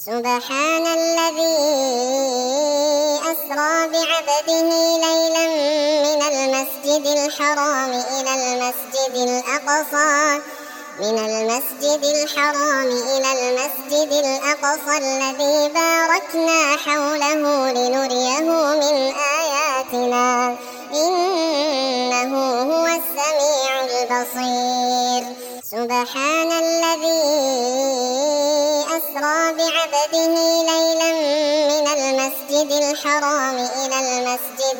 سبحان الذي أسرى بعبده ليلا من المسجد الحرام إلى المسجد الأقصى الذي باركنا حوله لنريه من آياتنا إنه هو السميع البصير. سبحان الذي أسرى بعبده ليلا من المسجد الحرام إلى المسجد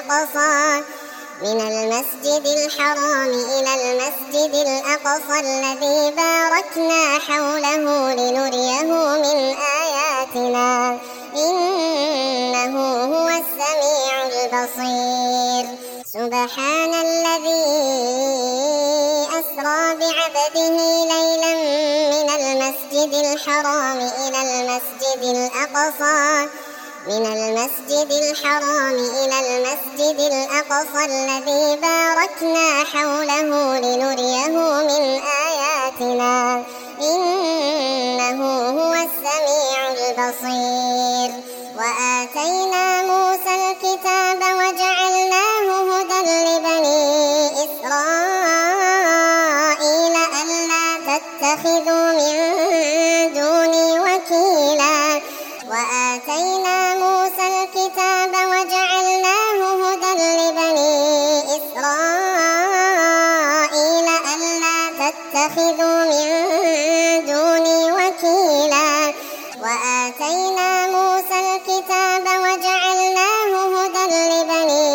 الأقصى الذي باركنا حوله لنريه من آياتنا إنه هو السميع البصير. سبحان الذي أسرى بعبده ليلا من المسجد الحرام إلى المسجد الأقصى الذي باركنا حوله لنريه من آياتنا إنه هو السميع البصير. وآتينا موسى الكتاب وجعلناه هدى لبني إسرائيل ألا تتخذوا من دوني وكيلا. وآتينا موسى الكتاب وجعلناه هدى لبني إسرائيل ألا تتخذوا من دوني وكيلا. وآتينا موسى الكتاب وجعلناه هدى لبني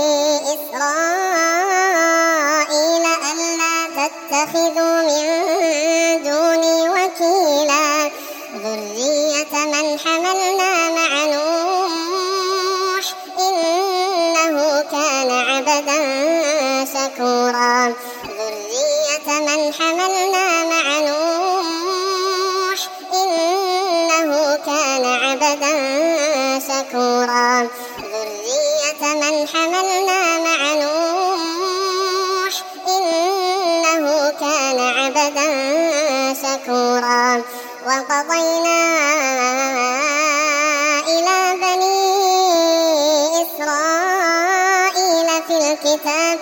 إسرائيل ألا تتخذوا من دوني وكيلا. ذرية من حملنا مع نوح إنه كان عبدا شكورا. ذرية من حملنا مع نوح إنه كان عبدا شكورا. ذرية من حملنا مع نوح إنه كان عبدا شكورا. وقضينا إلى بني إسرائيل في الكتاب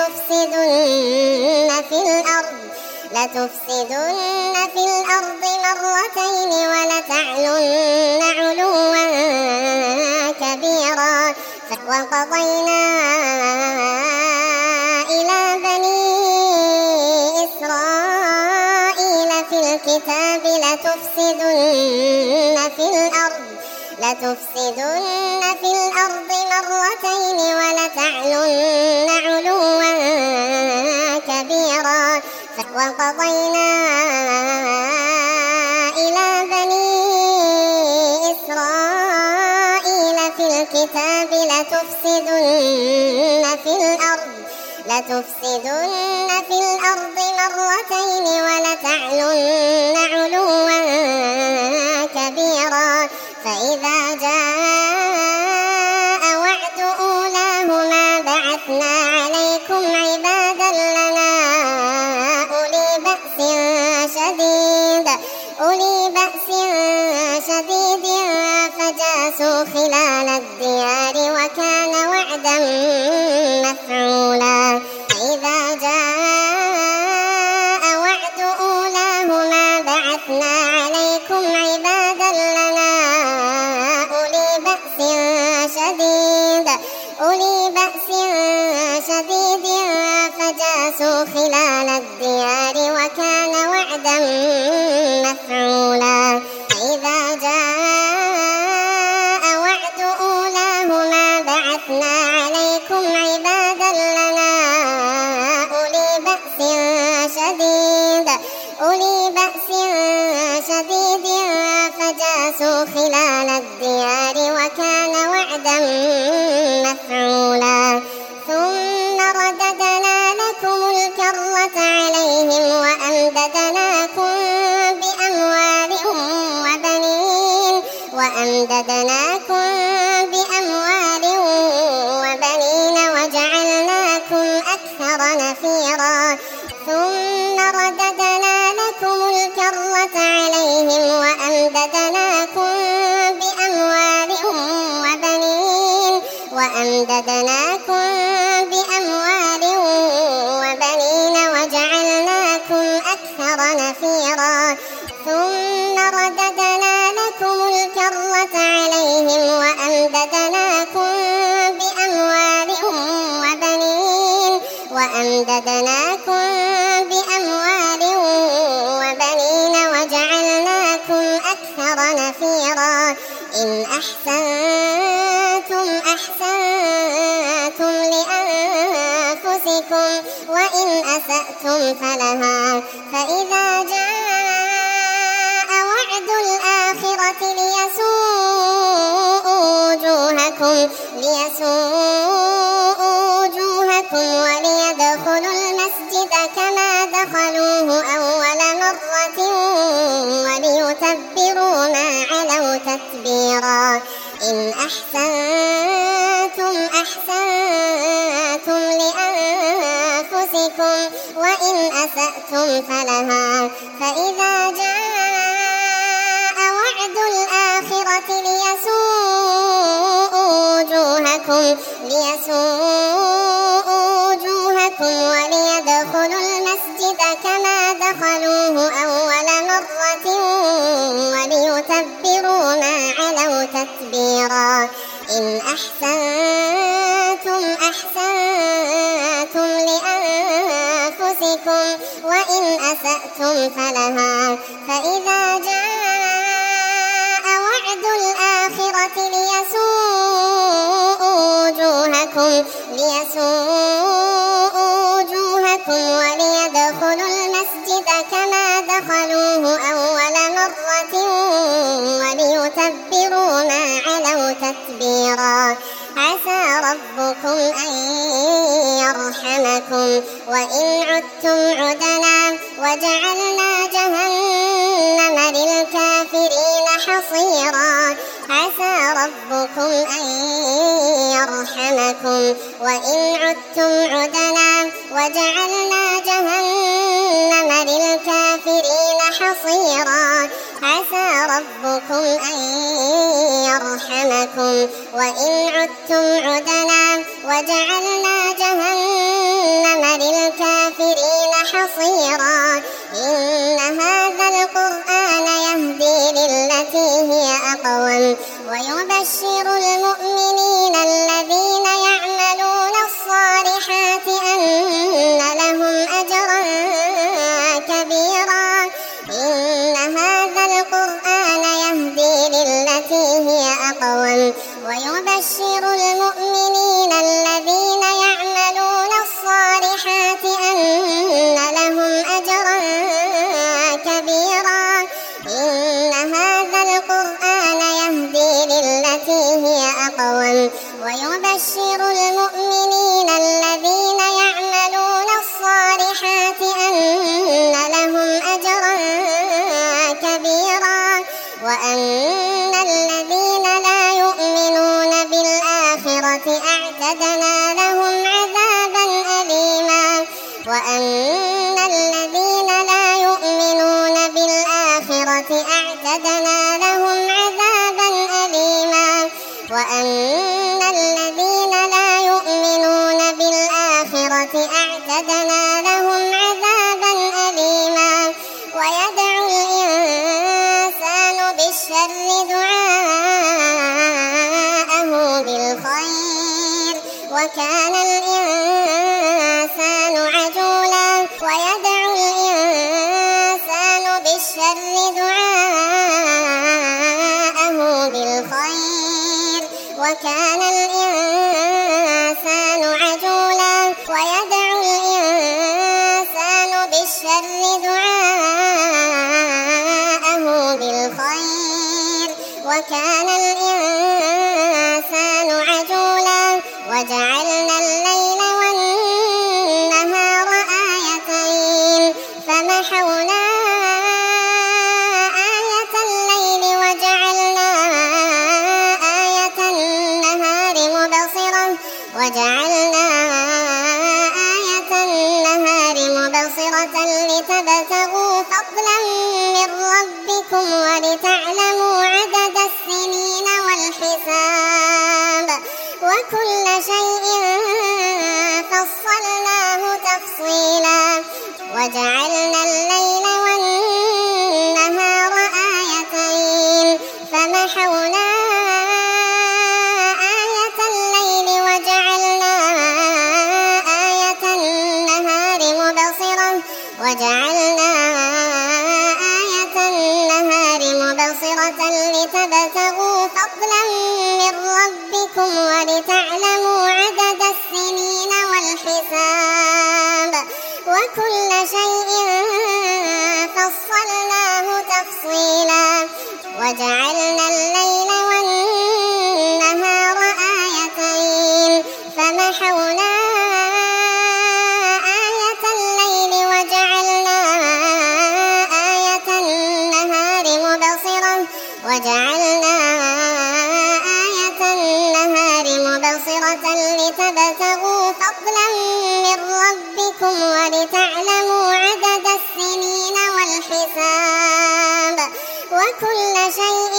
لتفسدن في الأرض مرتين ولتعلن علوا كبيرا. وقضينا إلى بني إسرائيل في الكتاب لتفسدن في الأرض مرتين ولتعلن علوا كبيرا. وقضينا إلى بني إسرائيل في الكتاب لتفسدن في الأرض مرتين ولتعلن علوا كبيرا. فإذا جاء وعد أولاهما بعثنا عليكم عبادا لنا أولي بأس شديد فجاسوا خلال الديار وكان وعدا مفعولا. إذا جاء وعد أولاهما بعثنا عليكم عبادا لنا أولي بأس شديد فجاسوا خلال الديار وكان وعدا مفعولا. إذا جاء وعد أولاهما بعثنا عليكم عبادا لنا أولي بأس شديد فجاسوا خلال الديار وكان وعدا مفعولا. ثم رددنا لكم الكرة عليهم وأمددناكم بأموال وبنين وجعلناكم أكثر نفيرا. ثم رددنا لكم الكرة عليهم وأمددناكم وأمددناكم بأموال وبنين وجعلناكم أكثر نفيرا ثم رددنا لكم الكرة عليهم وأمددناكم بأموال وبنين وجعلناكم أكثر نفيرا إن أحسنتم أحسنتم لأنفسكم وإن أسأتم فلها فإذا جاء وعد الآخرة ليسوءوا وجوهكم وليدخلوا المسجد كما دخلوه أول مرة وليتبروا ما علوا تتبيرا إن أحسنتم أحسنتم لأنفسكم وإن أسأتم فلها فإذا جاء وعد الآخرة ليسوءوا وجوهكم وليدخلوا المسجد كما دخلوه أول مرة وليتبروا ما علوا تتبيرا إن أحسنتم أحسنتم لأنفسكم وإن أسأتم فلها فإذا جاء وعد الآخرة ليسوءوا وجوهكم وليدخلوا المسجد كما دخلوه أول مرة وليتبروا ما علوا تتبيرا عسى ربكم أن يرحمكم وإن عدتم عدنا وجعلنا جهنم للكافرين حصيرا عسى ربكم أن يرحمكم وإن عدتم عدنا وجعلنا جهنم للكافرين حصيرا عسى ربكم أن يرحمكم وإن عدتم عدنا وجعلنا جهنم للكافرين حصيرا إن هذا القرآن يهدي للتي هي أقوم ويبشر المؤمنين الذين يعملون الصالحات أن لهم أجرا كبيرا إن هذا القرآن يهدي للتي هي أقوم ويبشر المؤمنين الذين يعملون الصالحات أن لهم أجرا كبيرا إن هذا القرآن يهدي للتي هي أقوم ويبشر المؤمنين الذين يعملون الصالحات أن لهم أجرا كبيرا وأن الذين لا يؤمنون بالآخرة أعتدنا لهم عذابا أليما وأن الذين لا يؤمنون بالآخرة أعتدنا لهم عذابا أليما وأن الذين لا يؤمنون بالآخرة أعتدنا لهم عذابا أليما ويدعو الإنسان بالشر دعاءه بالخير وكان الإنسان عجولا ويدعو الإنسان بالشر دعاءه بالخير وكان الإنسان عجولا ويدعو الإنسان بالشر دعاءه بالخير وكان الإنسان عجولا وجعلنا الليل والنهار آيتين فمحونا آية الليل وجعلنا آية النهار مبصرة لتبتغوا فضلا من ربكم ولتعلموا عدد السنين والحساب وكل شيء فصلناه تفصيلا وجعلنا الليل والنهار آيتين فمحونا آية الليل وجعلنا آية النهار مبصرة لتبتغوا فضلا من ربكم ولتعلموا عدد السنين والحساب وكل شيء فصلناه تفصيلا وجعلنا الليل والنهار آيتين فمحونا آية الليل وجعلنا آية النهار مبصرة لتبتغوا فضلا من ربكم ولتعلموا عدد السنين والحساب وكل شيء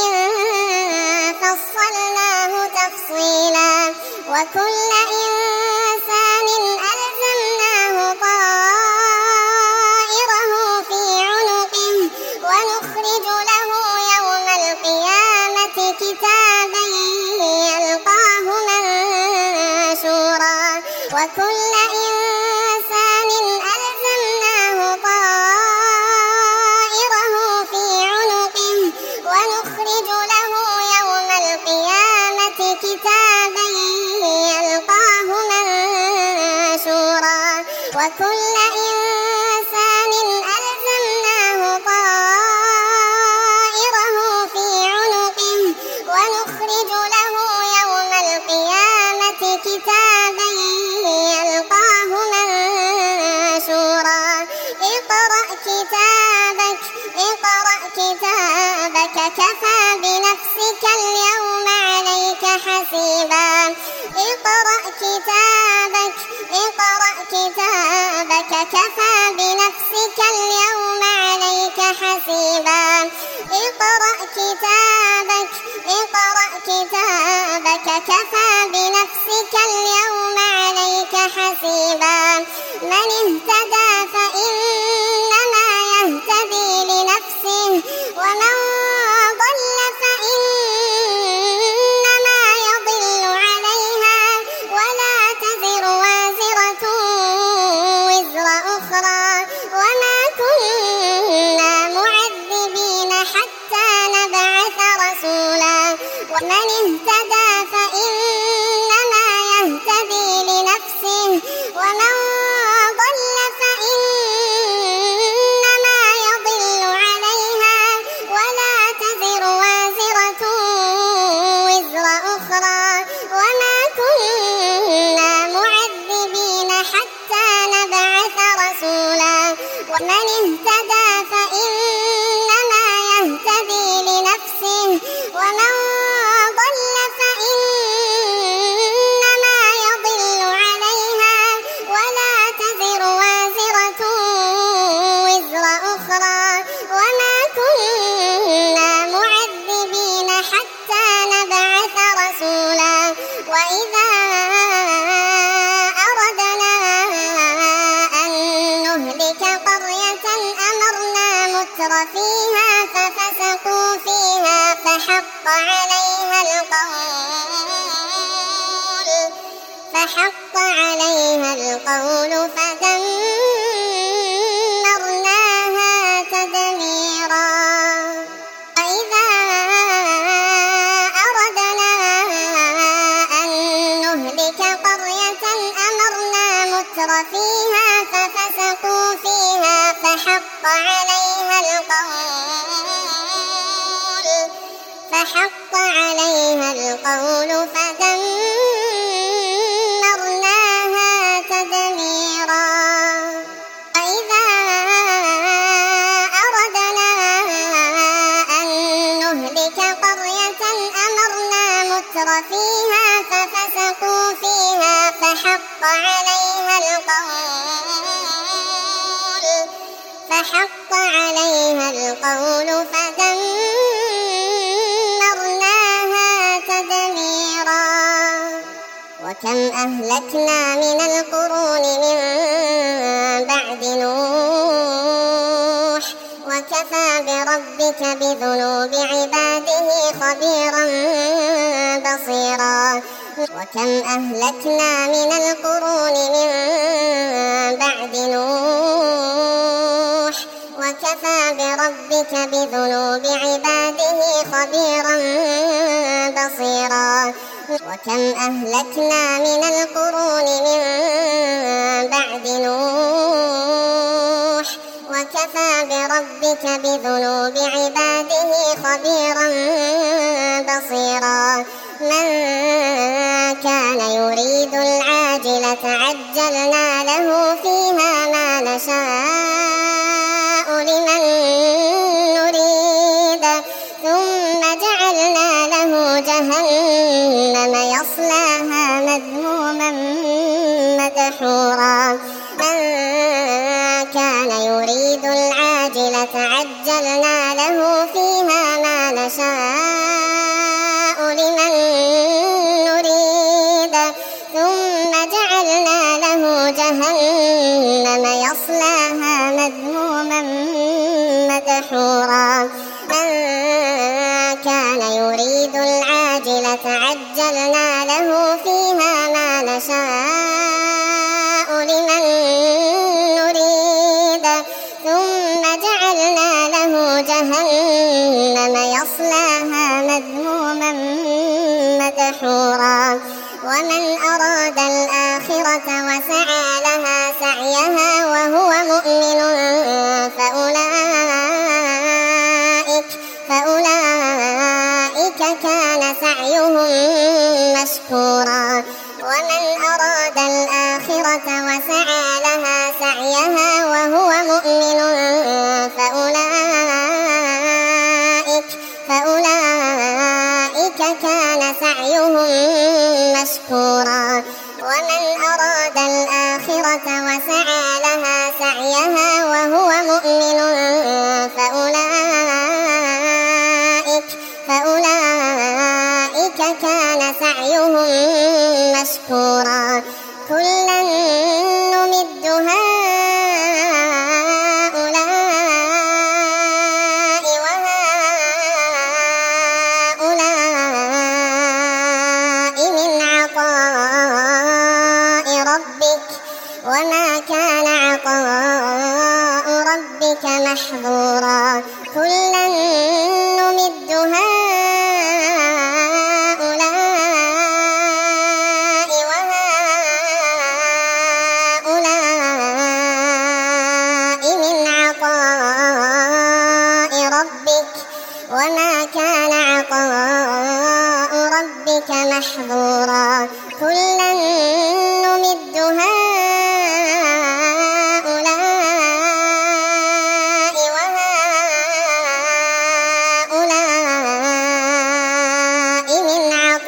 فصلناه تفصيلا وكل إنسان ألزمناه طائره في عنقه ونخرج له يوم القيامة كتابا يلقاه منشورا وكل إنسان ألزمناه طائره في عنقه ونخرج له يوم القيامة كتابا يلقاه منشورا وكل إنسان ألزمناه طائره في عنقه ونخرج له يوم القيامة كتابا يلقاه منشورا اقرأ كتابك كفى بنفسك اليوم عليك حسيبا اقرأ كتابك كفى بنفسك اليوم عليك حسيبا اقرأ كتابك كفى بنفسك اليوم عليك حسيبا من اهتدى فإنما يهتدي لنفسه ومن ضل فإنما يضل عليها ولا تزر وازرة وزر أخرى وما كنا معذبين حتى نبعث رسولا ومن اهتدى فإنما يهتدي لنفسه ومن ضل فإنما يضل عليها ولا تزر وازرة وزر أخرى وما كنا معذبين حتى نبعث رسولا ومن اهتدى فإنما يهتدي لنفسه ومن ضل فإنما يضل عليها ولا تزر وازرة وزر أخرى وما كنا معذبين حتى نبعث رسولا وإذا أردنا أن نهلك قرية أمرنا مترفيها ففسقوا فيها فحق عليها القول فدمرناها تدميرا وإذا أردنا أن نهلك قرية أمرنا مترفيها ففسقوا فيها فحق عليها القول فدمرناها تدميرا وإذا أردنا أن نهلك قرية أمرنا مترفيها ففسقوا فيها فحق عليها القول فدمرناها تدميرا وكم أهلكنا من القرون من بعد نوح وكفى بربك بذنوب عباده خبيرا بصيرا وكم أهلكنا من القرون من بعد نوح وكفى بربك بذنوب عباده خبيرا بصيرا وكم أهلكنا من القرون من بعد نوح وكفى بربك بذنوب عباده خبيرا بصيرا من كان يريد العاجلة عجلنا له فيها ما نشاء لمن نريد ثم جعلنا له جهنم يصلاها مذموما مدحورا من كان يريد العاجلة عجلنا له فيها ما نشاء لمن نريد ثم جعلنا له جهنم يصلاها مذموما مدحورا من كان يريد العاجلة عجلنا له فيها ما نشاء لمن نريد ثم جعلنا له جهنم يصلاها مذموما مدحورا ومن أراد الآخرة وسعى لها سعيها وهو مؤمن فأولئك كان سعيهم مشكورا ومن أراد الآخرة وسعى لها سعيها وهو مؤمن فأولئك كان سعيهم مشكورا ومن أراد الآخرة وسعى لها سعيها وهو مؤمن فأولئك كان سعيهم مشكورا كلا نمد هؤلاء وهؤلاء من عطاء ربك وما كان عطاء ربك محظورا كلا نمد هؤلاء وهؤلاء من عطاء ربك وما كان عطاء ربك محظورا كلا نمد هؤلاء وهؤلاء من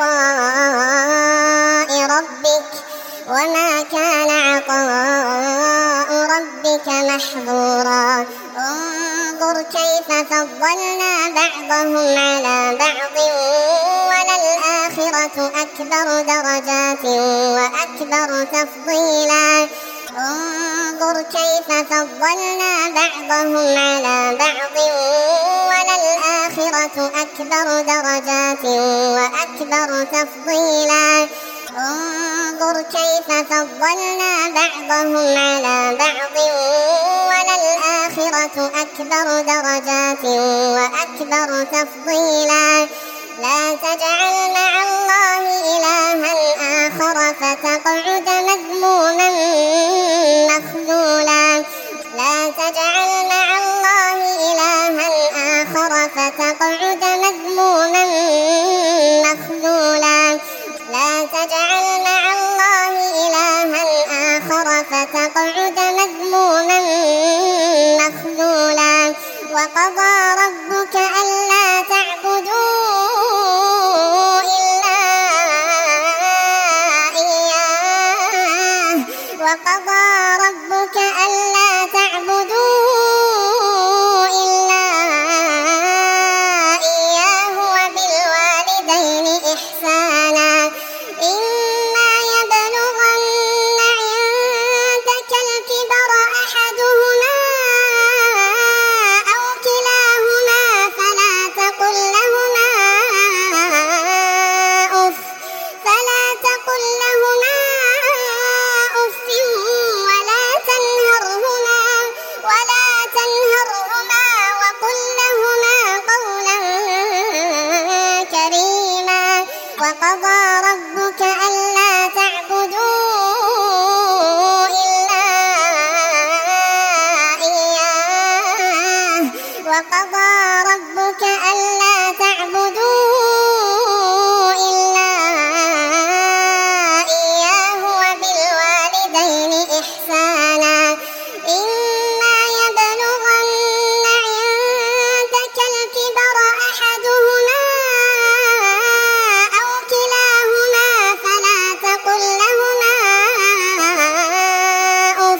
عطاء ربك وما كان عطاء ربك محظورا انظر كيف فضلنا بعضهم على بعض وللآخرة أكبر درجات وأكبر تفضيلا انظر كيف فضلنا بعضهم على بعض وللآخرة أكبر درجات وأكبر تفضيلا انظر كيف فضلنا بعضهم على بعض وللآخرة أكبر درجات وأكبر تفضيلا لا تجعل مع الله إلها آخر فتقعد مذموما مخذولا لا تجعل مع الله إلها آخر فتقعد مذموما مخذولا لا تجعل مع الله إلها آخر فتقعد مذموما مخذولا وقضى ربك ألا تعبدوا وقضى ربك ألا تعبدوا إلا إياه وقضى ربك ألا تعبدوا إلا إياه وبالوالدين إحسانا إما يبلغن عندك الكبر أحدهما أو كلاهما فلا تقل لهما أف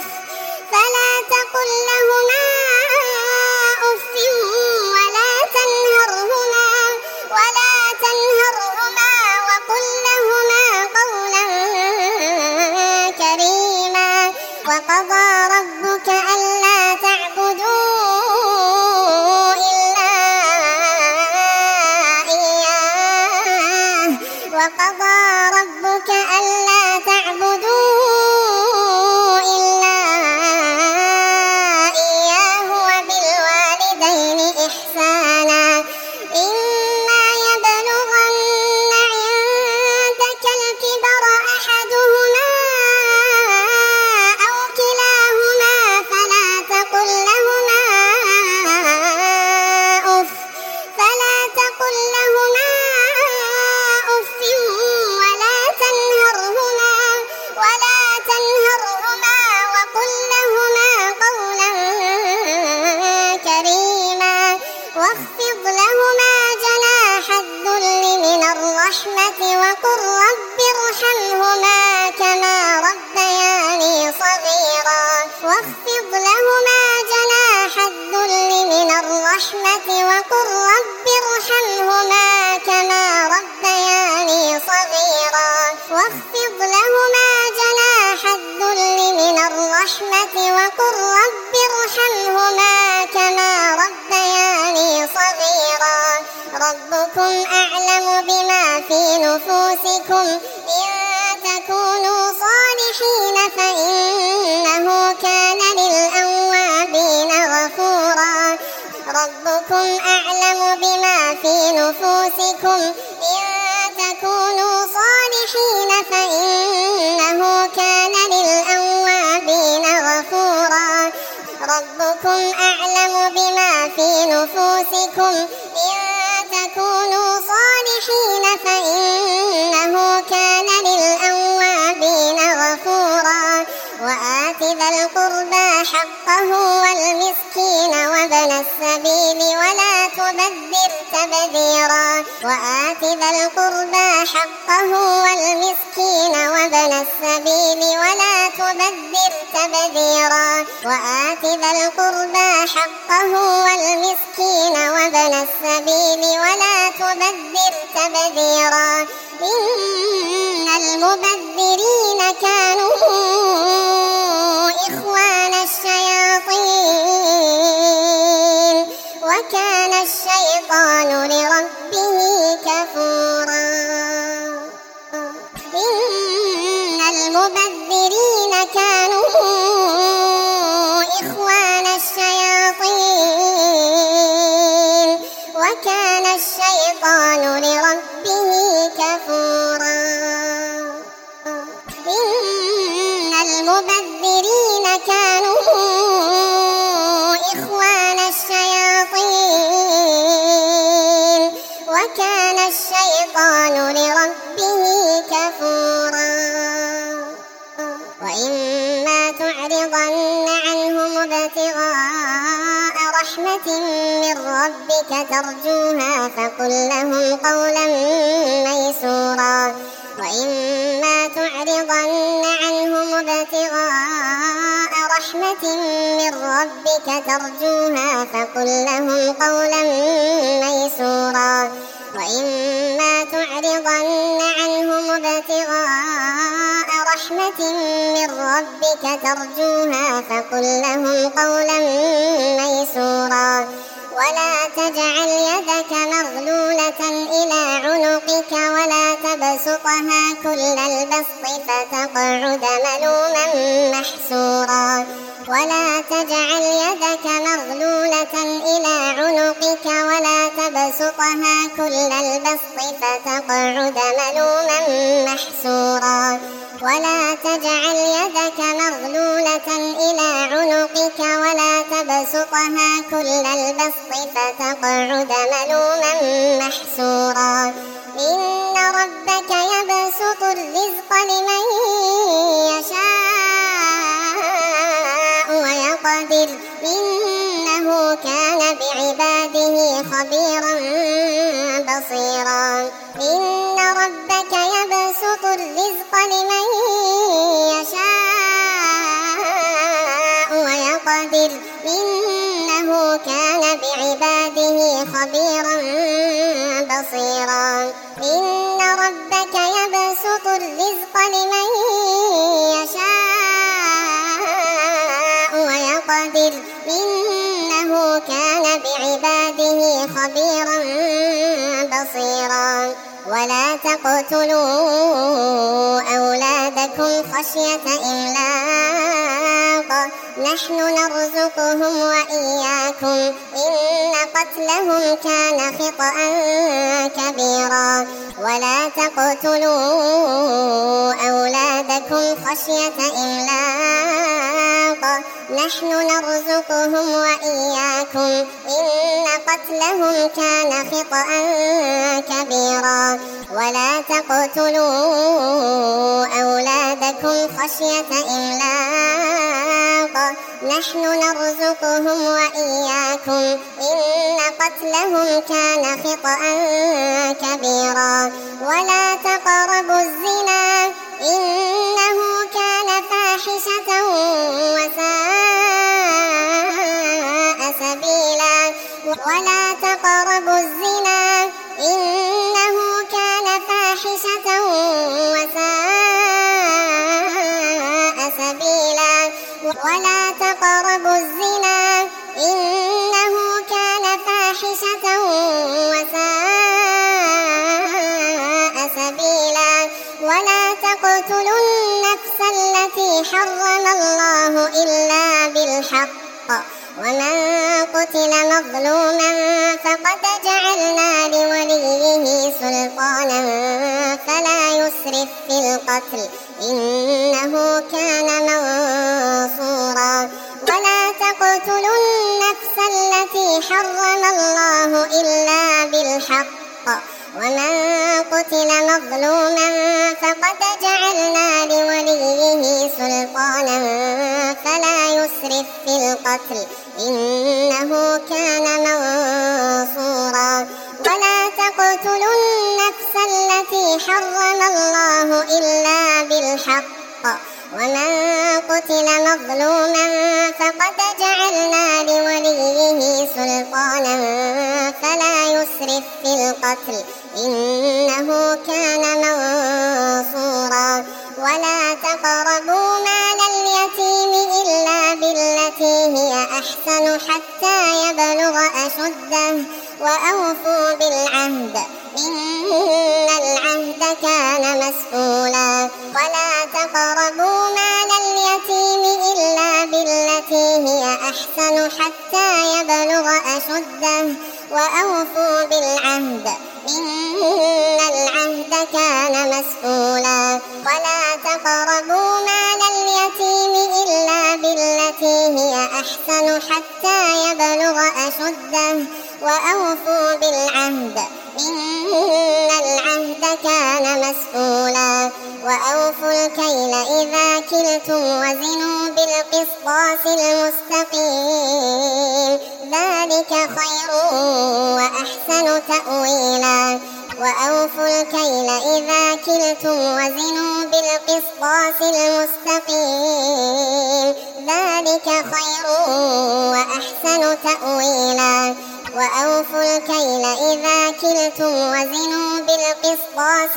وقل لهما قولا كريما وقضى ربك ألا تعبدوا إلا إياه وقضى ربك ألا تعبدوا إلا إياه وبالوالدين إحسانا إما يبلغن عندك الكبر أحدهما أو كلاهما فلا تقل لهما أف ولا تنهرهما وقل لهما قولا كريما واخفض لهما جناح الذل من الرحمة وقل رب ارحمهما كما ربياني صغيرا واخفض لهما جناح الذل من الرحمة وقل رب ارحمهما كما ربياني صغيرا واخفض لهما جناح الذل من الرحمة وقل رب ارحمهما كما ربياني صغيرا ربكم أعلم بما في نفوسكم إن تكونوا صالحين فإنه كان للأوابين غفورا ربكم أعلم بما في نفوسكم إن تكونوا صالحين فإنه كان للأوابين غفورا ربكم أعلم بما في نفوسكم إن تكونوا صالحين فإنه كان للأوابين غفورا وآت ذا القربى حقه والمسكين وابن السبيل ولا تبذر تبذيرا وآت ذا القربى حقه والمسكين وابن السبيل ولا تبذر تبذيرا وآت ذا القربى حقه والمسكين وابن السبيل ولا تبذر تبذيرا إن المبذرين كانوا إخوان الشياطين وكان الشيطان لربه كفورا إن المبذرين كانوا إخوان الشياطين وكان الشيطان لربه كفورا إن المبذرين كانوا إخوان الشياطين وكان الشيطان لربه كفورا وإما تعرضن عنهم ابتغاء رحمة من ربك ترجوها فقل لهم قولا ميسورا وإما تعرضن عنهم ابتغاء رحمة من ربك ترجوها فقل لهم قولا ميسورا وإما تعرضن عنهم ابتغاء رحمة من ربك ترجوها فقل لهم قولا ميسورا ولا تجعل يدك مغلولة إلى عنقك ولا تبسطها كل البسط فتقعد ملوما محسورا ولا تجعل يدك مغلولة إلى عنقك ولا تبسطها كل البسط فتقعد ملوما محسورا ولا تجعل يدك مغلولة إلى عنقك ولا تبسطها كل البسط فتقعد ملوما محسورا إن ربك يبسط الرزق لمن يشاء ويقدر إنه كان بعباده خبيرا بصيرا إن ربك يبسط الرزق لمن يشاء ويقدر إنه كان بعباده خبيرا بصيرا إن ربك يبسط الرزق لمن يشاء ويقدر إنه كان بعباده خبيرا بصيرا ولا تقتلوا أولادكم خشية إملاق نحن نرزقهم وإياكم إن قتلهم كان خطأ كبيرا ولا تقتلوا أولادكم خشية إملاق نحن نرزقهم وإياكم إن قتلهم كان خطأ كبيرا ولا تقتلوا أولادكم خشية إملاق نحن نرزقهم وإياكم إن قتلهم كان خطأ كبيرا ولا تقربوا الزنا إنه كان فاحشة وساء سبيلا ولا تقربوا الزنا إنه كان فاحشة وساء سبيلا ولا تقربوا الزنا إنه كان فاحشة وساء سبيلا ولا تقتلوا النفس التي حرم الله إلا بالحق ومن قتل مظلوما فقد جعلنا لوليه سلطانا فلا يسرف في القتل إنه كان منصورا ولا تقتلوا النفس التي حرم الله إلا بالحق ومن قتل مظلوما فقد جعلنا لوليه سلطانا فلا يسرف في القتل إنه كان منصورا ولا تقتلوا النفس التي حرم الله إلا بالحق ومن قتل مظلوما فقد جعلنا لوليه سلطانا فلا يسرف في القتل إنه كان منصورا ولا تقربوا مال اليتيم إلا بالتي هي أحسن حتى يبلغ أشده وأوفوا بالعهد إن العهد كان مسؤولا ولا تقربوا مال اليتيم إلا بالتي هي أحسن حتى يبلغ أشده وأوفوا بالعهد إن العهد كان مسؤولا ولا تقربوا مال اليتيم إلا بالتي هي أحسن حتى يبلغ أشده وأوفوا بالعهد إن العهد كان مسؤولا وأوفوا الكيل إذا كلتم وزنوا بالقسطاس المستقيم ذلك خير وأحسن تأويلا وأوفوا الكيل إذا كلتم وزنوا بالقسطاس المستقيم ذلك خير وأحسن تأويلا وأوفوا الكيل إذا كلتم وزنوا بالقسطاس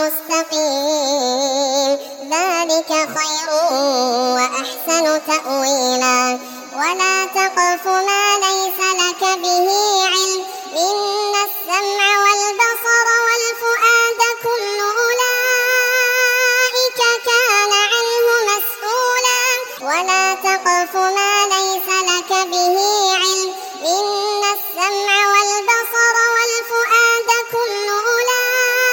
المستقيم ذلك خير وأحسن تأويلا ولا تقف ما ليس لك به علم إن السمع والبصر والفؤاد كل أولئك كان عنه مسؤولا ولا تقف ما ليس لك به علم إن السمع والبصر والفؤاد كل أولئك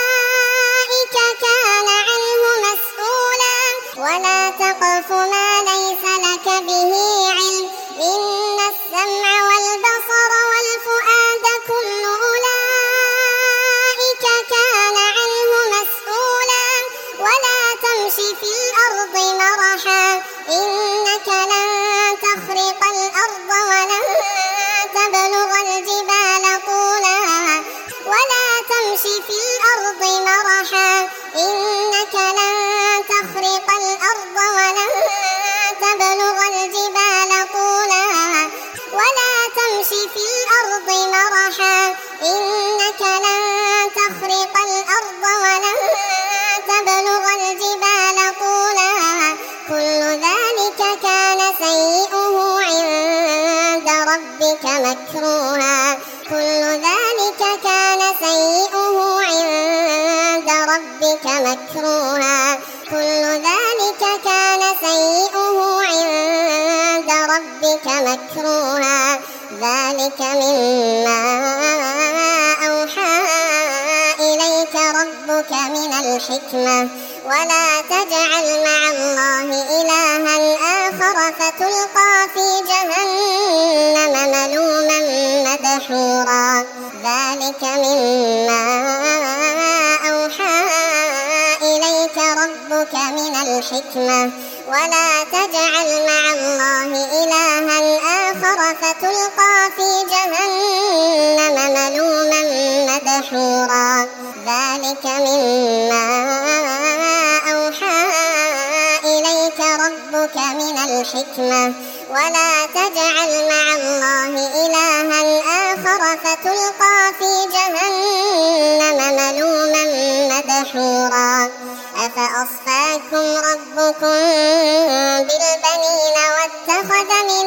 الأرض مرحا إنك لن تخرق الأرض ولن تبلغ الجبال طولا كل ذلك كان سيئه عند ربك مكروها كل ذلك كان سيئه عند ربك مكروها كل ذلك كان سيئه عند ربك مكروها ذلك مما أوحى إليك ربك من الحكمة ولا تجعل مع الله إلها آخر فتلقى في جهنم ملوما مدحورا ذلك مما أوحى إليك ربك من الحكمة ولا تجعل مع الله إلها آخر فتلقى في جهنم ملوما مدحورا ذلك مما أوحى إليك ربك من الحكمة ولا تجعل مع الله إلها آخر فتلقى في جهنم ملوما مدحورا أفأصفاكم ربكم بالبنين واتخذ من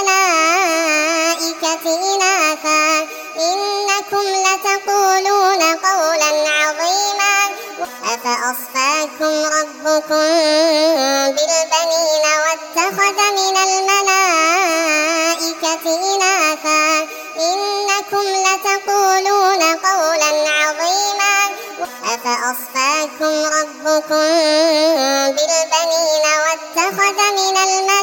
الملائكة إناثا إنكم لتقولون قولا عظيما أفأصفاكم ربكم بالبنين واتخذ من الملائكة إناثا إنكم لتقولون قولا عظيما أفأصفاكم ربكم بالبنين واتخذ من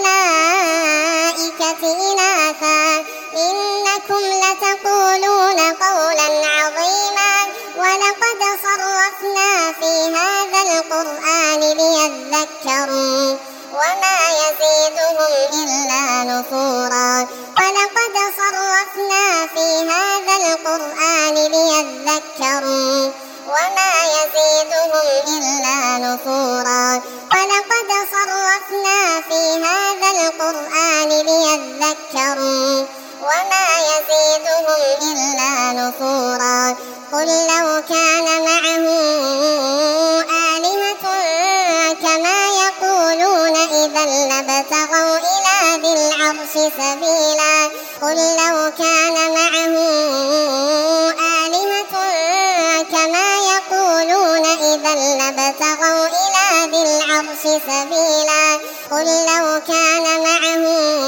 الملائكة إناثا إنكم لتقولون قولا عظيما ولقد صرفنا في هذا القرآن ليذكروا وما يزيدهم إلا نفورا ولقد صرفنا في هذا القرآن ليذكروا وما يزيدهم إلا نفورا ولقد صرفنا في هذا القرآن ليذكروا وما يزيدهم إلا نفورا قل لو كان معه آلهة كما يقولون إذا لابتغوا إلى ذي العرش سبيلا قل لو كان معه آلهة كما يقولون إذا لابتغوا إلى ذي العرش سبيلا قل لو كان معه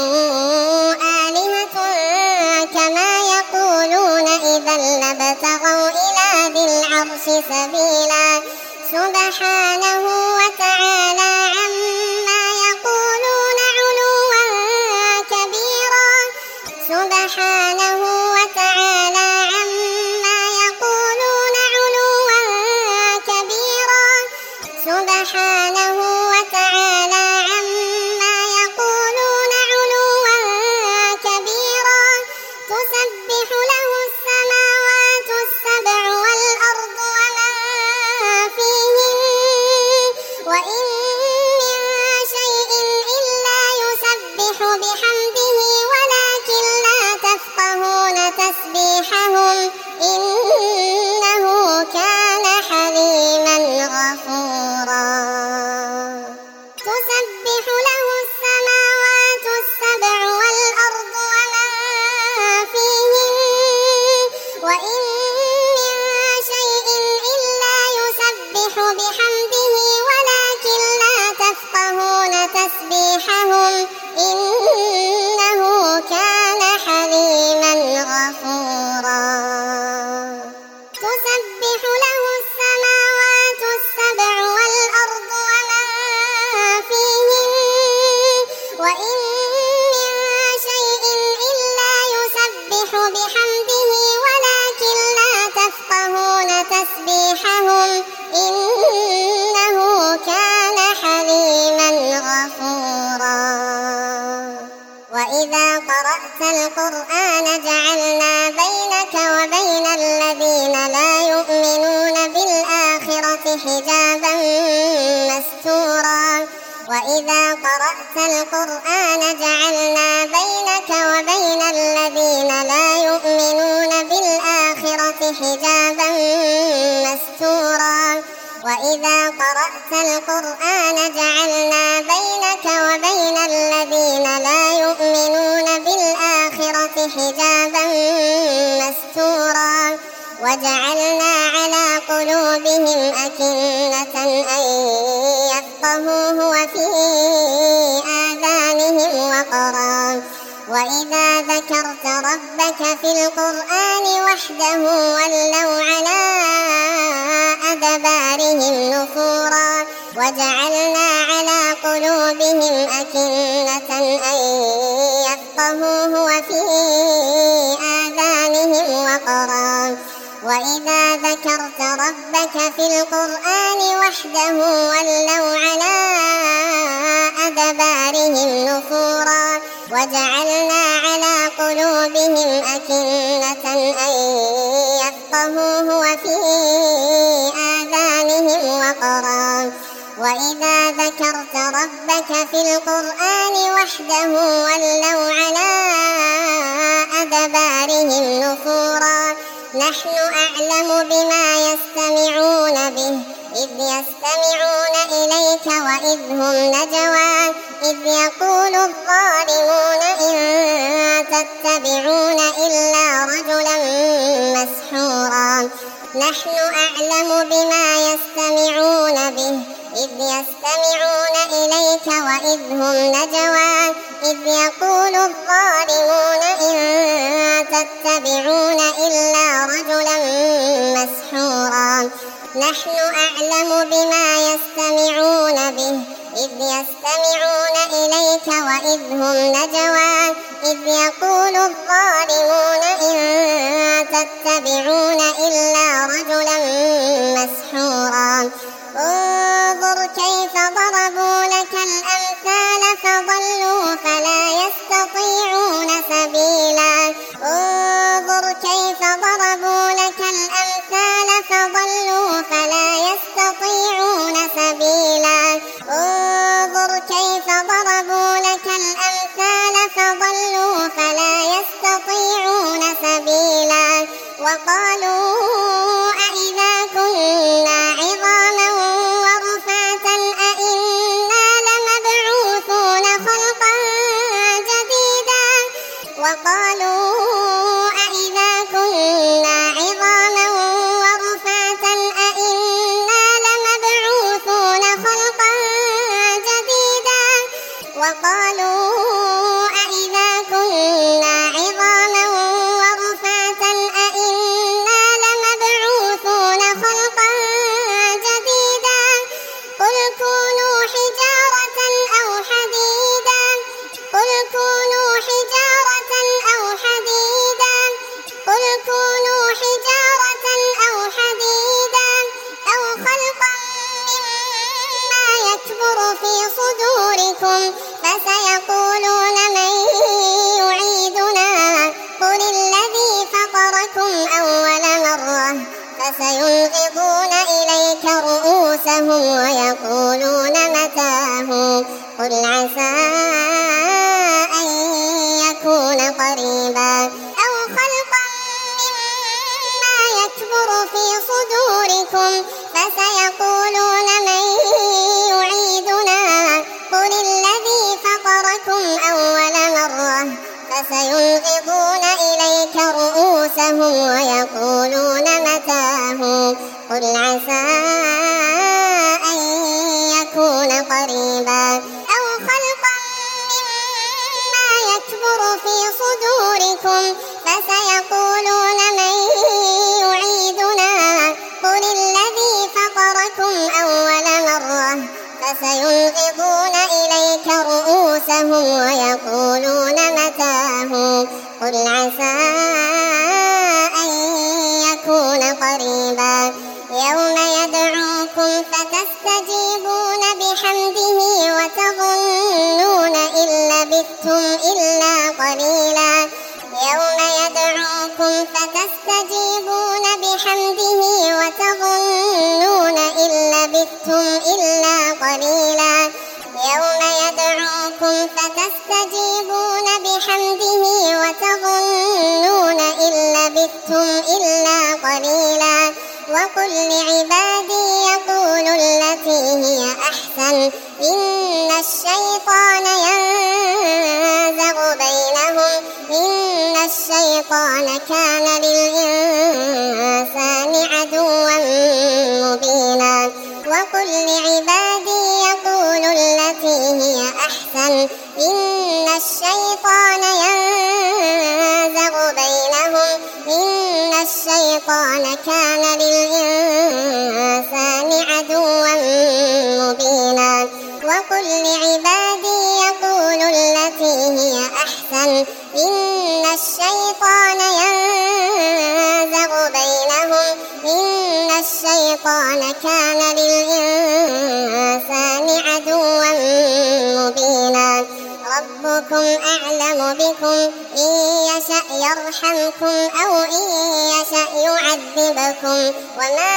آلهة كما يقولون إذا لابتغوا إلى ذي العرش سبيلا سبحانه وتعالى عما يقولون علوا كبيرا سبحانه وتعالى عما يقولون علوا كبيرا سبحانه وتعالى عما يقولون علوا كبيرا تسبح له السماوات السبع والأرض ومن فيهن وإن من شيء إلا يسبح بحمده ولكن لا تفقهون تسبيحهم إنه كان حليما غفورا تسبح له السماوات السبع والأرض ومن فيهن وإن من شيء إلا يسبح بحمده ولكن لا تفقهون تسبيحهم إنه كان حليما غفورا تسبح له السماوات السبع والأرض ومن فيهن وإن من شيء إلا يسبح بحمده ولكن لا تفقهون تسبيحهم إنه كان حليما غفورا وإذا قرأت القرآن جعلنا بينك وبين الذين لا يؤمنون بالآخرة حجابا مستورا وإذا قرأت القرآن جعلنا بينك وبين الذين لا يؤمنون وإذا قرأت القرآن جعلنا بينك وبين الذين لا يؤمنون بالآخرة حجابا مستورا وجعلنا على قلوبهم أكنة أن يفقهوه وفي آذانهم وقرا وإذا ذكرت ربك في القرآن وحده ولوا على أدبارهم نفورا وجعلنا على قلوبهم أكنة أن يفقهوه وفي آذانهم وقرا وإذا ذكرت ربك في القرآن وحده ولوا على أدبارهم نفورا وجعلنا على قلوبهم أكنة أن يفقهوه وفي آذانهم وقرا وإذا ذكرت ربك في القرآن وحده ولوا على أدبارهم نفورا نحن أعلم بما يستمعون به إذ يستمعون إليك وإذ هم نجوى إذ يقول الظالمون إن تتبعون إلا رجلا مسحورا نحن أعلم بما يستمعون به إذ يستمعون إليك وإذ هم نجوى إذ يقول الظالمون إن تتبعون إلا رجلا مسحورا نحن أعلم بما يستمعون به إذ يستمعون إليك وإذ هم نجوى إذ يقول الظالمون إن تتبعون إلا رجلا مسحورا انظر كيف ضربوا لك الأمثال فضلوا فلا يستطيعون سبيلا انظر كيف ضربوا لك الأمثال فضلوا فلا يستطيعون سبيلا انظر كيف ضربوا لك الأمثال فضلوا فلا يستطيعون سبيلا وقالوا أإذا كنا عظاما ورفاتا أإنا لمبعوثون خلقا جديدا وقالوا أإذا كنا عظاما ورفاتا أإنا لمبعوثون خلقا جديدا وقالوا أإذا كنا عظاما ورفاتا أإنا لمبعوثون خلقا جديدا قل كونوا حجارة أو حديدا قل كونوا حجارة أو حديدا قل كونوا حجارة أو حديدا أو خلقا مما يكبر في صدوركم فسيقولون من يعيدنا قل الذي فطركم أول مرة فسينغضون إليك رؤوسهم ويقولون متاه قل عسى أن يكون قريبا أو خلقا مما يكبر في صدوركم فسيقولون من يعيدنا قل الذي فطركم أول مرة فسينغضون إليك رؤوسهم ويقولون متاه قل عسى أن يكون قريبا أو خلقا مما يكبر في صدوركم فسيقولون من يعيدنا قل الذي فطركم أول مرة فسينغضون إليك رؤوسهم ويقولون متاه قل عسى أن يكون قريبا يوم يدعوكم فتستجيبون بحمده وتظنون إن لبثتم إلا قليلا يوم يدعوكم فتستجيبون بحمده وتظنون إن لبثتم إلا قليلا يوم يدعوكم فتستجيبون بحمده وتظنون إن لبثتم إلا قليلا وقل لعبادي يقولوا أحسن إن الشيطان ينزغ بينهم إن الشيطان كان للإنسان عدوا مبينا وقل لعبادي يقولوا التي هي أحسن إن الشيطان ينزغ بينهم إن الشيطان كان للإنسان عدوا مبينا وقل لعبادي يقولوا التي هي أحسن إن الشيطان ينزغ بينهم إن الشيطان كان للإنسان عدوا مبينا ربكم أعلم بكم إن يشأ يرحمكم أو إن يشأ يعذبكم وما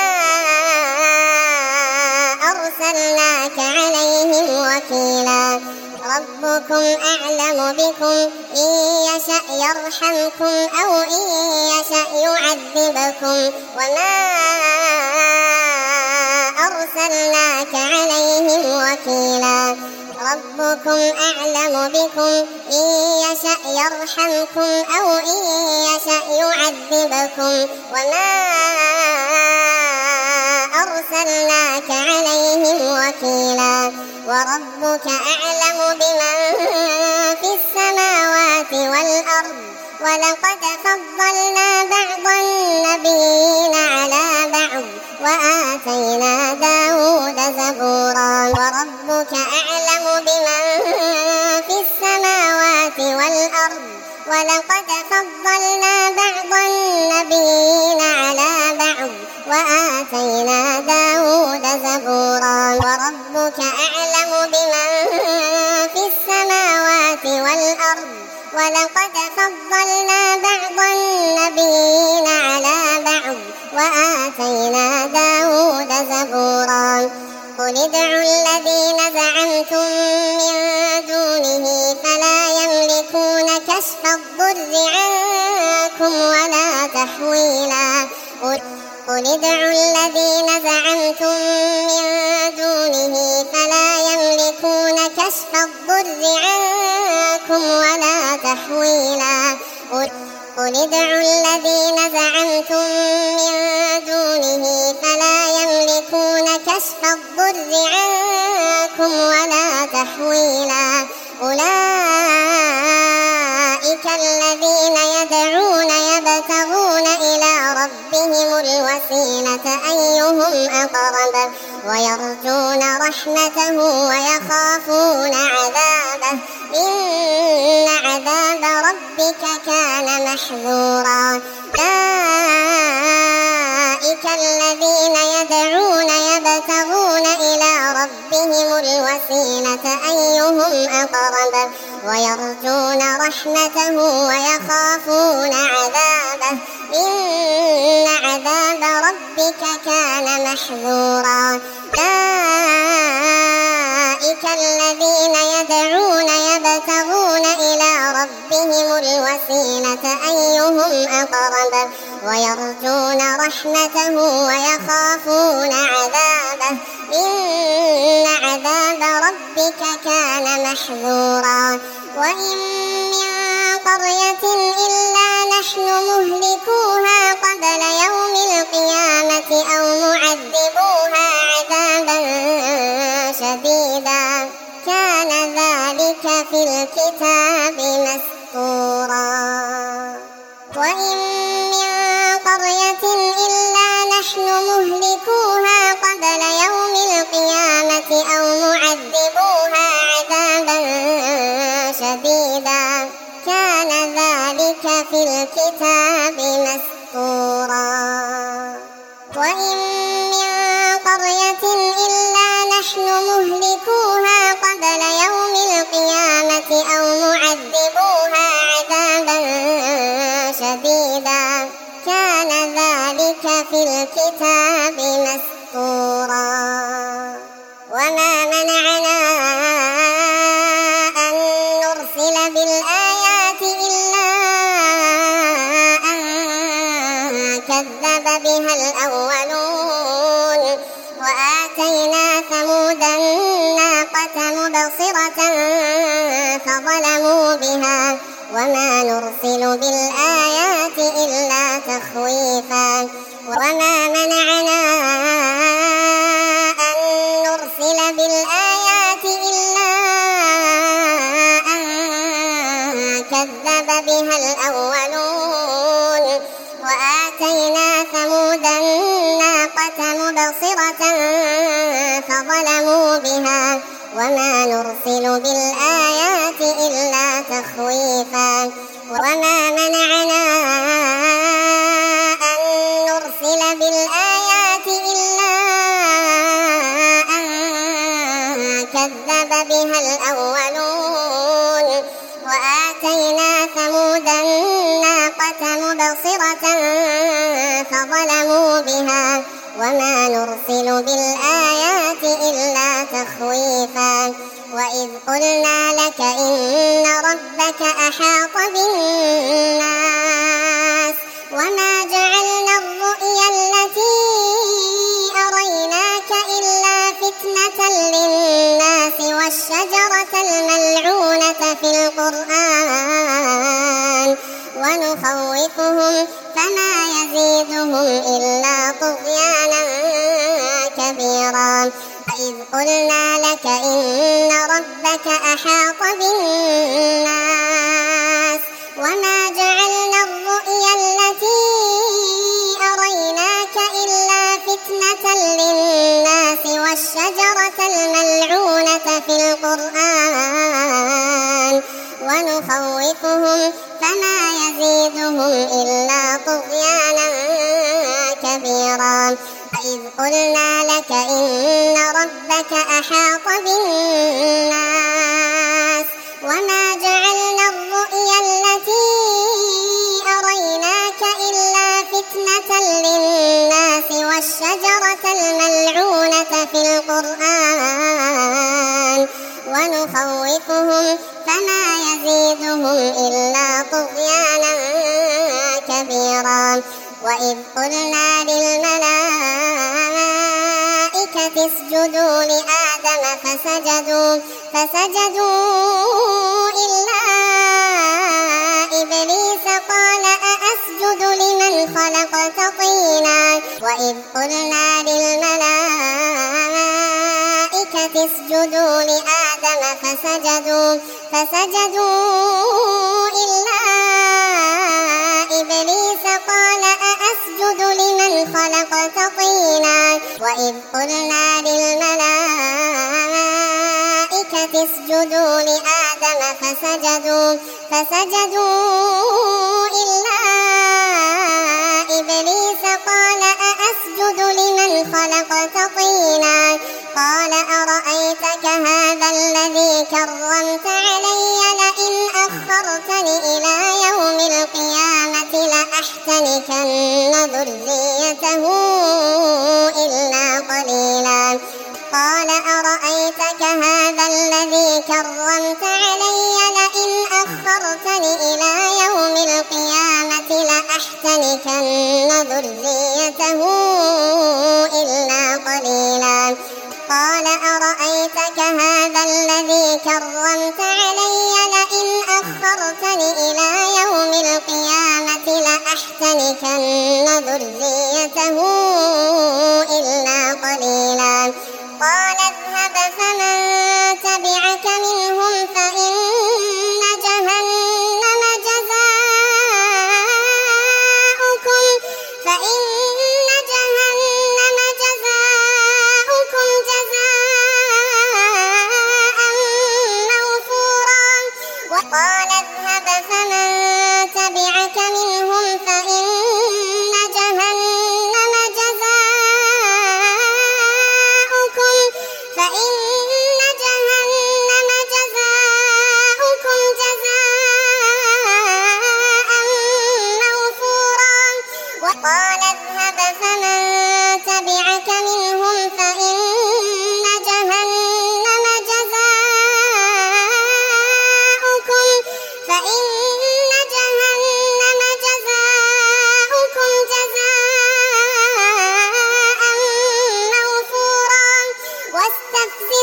أرسلناك عليهم وكيلا ربكم أعلم بكم إن يشأ يرحمكم أو إن يشأ يعذبكم وما أرسلناك عليهم وكيلا ربكم أعلم بكم إن يشأ يرحمكم أو إن يشأ يعذبكم وما أرسلناك عليهم وكيلا وربك أعلم بمن في السماوات والأرض ولقد فضلنا بعض النبيين على بعض وآتينا داود زبورا وربك أعلم بمن في السماوات والأرض ولقد فضلنا بعض النبيين على بعض وآتينا داود زبورا وربك أعلم بمن في السماوات والأرض ولقد فضلنا بعض النبيين على بعض وآتينا داود زبورا قل ادعوا الذين زعمتم من دونه فلا يملكون كشف الضر عنكم ولا تحويلا قل ادعوا الذين زعمتم من دونه فلا يملكون كشف الضر عنكم ولا تحويلا قل ادعوا الذين زعمتم من دونه فلا يملكون كشف الضر عنكم ولا تحويلا أولئك الذين يدعون يبتغون إلى ربهم الوسيلة أيهم أقرب ويرجون رحمته ويخافون عذابه إن عذاب ربك كان محذورا أولئك الذين يدعون يبتغون إلى ربهم الوسيلة أيهم أقرب ويرجون رحمته ويخافون عذابه إن عذاب ربك كان محذورا أولئك الذين يدعون يبتغون إلى ربهم الوسيلة أيهم أقرب ويرجون رحمته ويخافون عذابه إن عذاب ربك كان محذورا وإن من قرية إلا نحن مهلكوها قبل يوم القيامة أو معذبوها عذابا شديدا كان ذلك في الكتاب مسطورا وإن من قرية إلا نحن مهلكوها قبل يوم القيامة أو معذبوها عذابا شديدا كان ذلك في الكتاب مسطورا وإن من قرية إلا نحن مهلكوها قبل يوم القيامة أو معذبوها عذابا شديدا كان ذلك في الكتاب مسطورا وما منعنا أن نرسل بالآيات إلا أن كذب بها الأولون وآتينا ثمود الناقة مبصرة فظلموا بها وما نرسل بالآيات إلا تخويفا وما منعنا أن نرسل بالآيات إلا أن كذب بها الأولون وآتينا ثمود الناقة مبصرة فظلموا بها وما نرسل بالآيات إلا تخويفا وما منعنا أن نرسل بالآيات إلا أن كذب بها الأولون وآتينا ثمود الناقة مبصرة فظلموا بها وما نرسل بالآيات إلا تخويفا وإذ قلنا لك إن ربك أحاط بالناس وما جعلنا الرؤيا التي أريناك إلا فتنة للناس والشجرة الملعونة في القرآن ونخوفهم فما يزيدهم إلا طغيانا كبيرا وإذ قلنا لك إن ربك أحاط بالناس وما جعلنا الرؤيا التي أريناك إلا فتنة للناس والشجرة الملعونة في القرآن ونخوفهم فما يزيدهم إلا طغيانا كبيرا وإذ قلنا لك إن ربك أحاط بالناس وما جعلنا الرؤيا التي أريناك إلا فتنة للناس والشجرة الملعونة في القرآن ونخوفهم فما يزيدهم إلا طغيانا كبيرا وإذ قلنا للملائكة اسجدوا لآدم فسجدوا إلا إبليس قال أأسجد لمن خلقت طينا وإذ قلنا للملائكة اسجدوا لآدم فسجدوا إلا إبليس قال أأسجد لمن خلقت طينا وإذ قلنا للملائكة اسجدوا لآدم فسجدوا إلا إبليس قال أأسجد لمن خلقت طينا قال أرأيتك هذا الذي كرمت علي لئن أخرتني إلى يوم القيامة لأحتنكن ذريته إلا قليلا قال أرأيتك هذا الذي كرمت علي لئن أخرتني إلى يوم القيامة لأحتنكن ذريته إلا قليلا قال أرأيتك هذا الذي كرمت علي لئن أخرتني إلى يوم القيامة لأحتنكن ذريته إلا قليلا قال اذهب فمن تبعك منهم فإن جهنم جزاؤكم جزاء موفورا وقال اذهب فمن تبعك منهم فإن جهنم جزاؤكم جزاء موفورا وقال اذهب فمن تبعك منهم فإن جهنم جزاؤكم جزاء موفورا واستفزز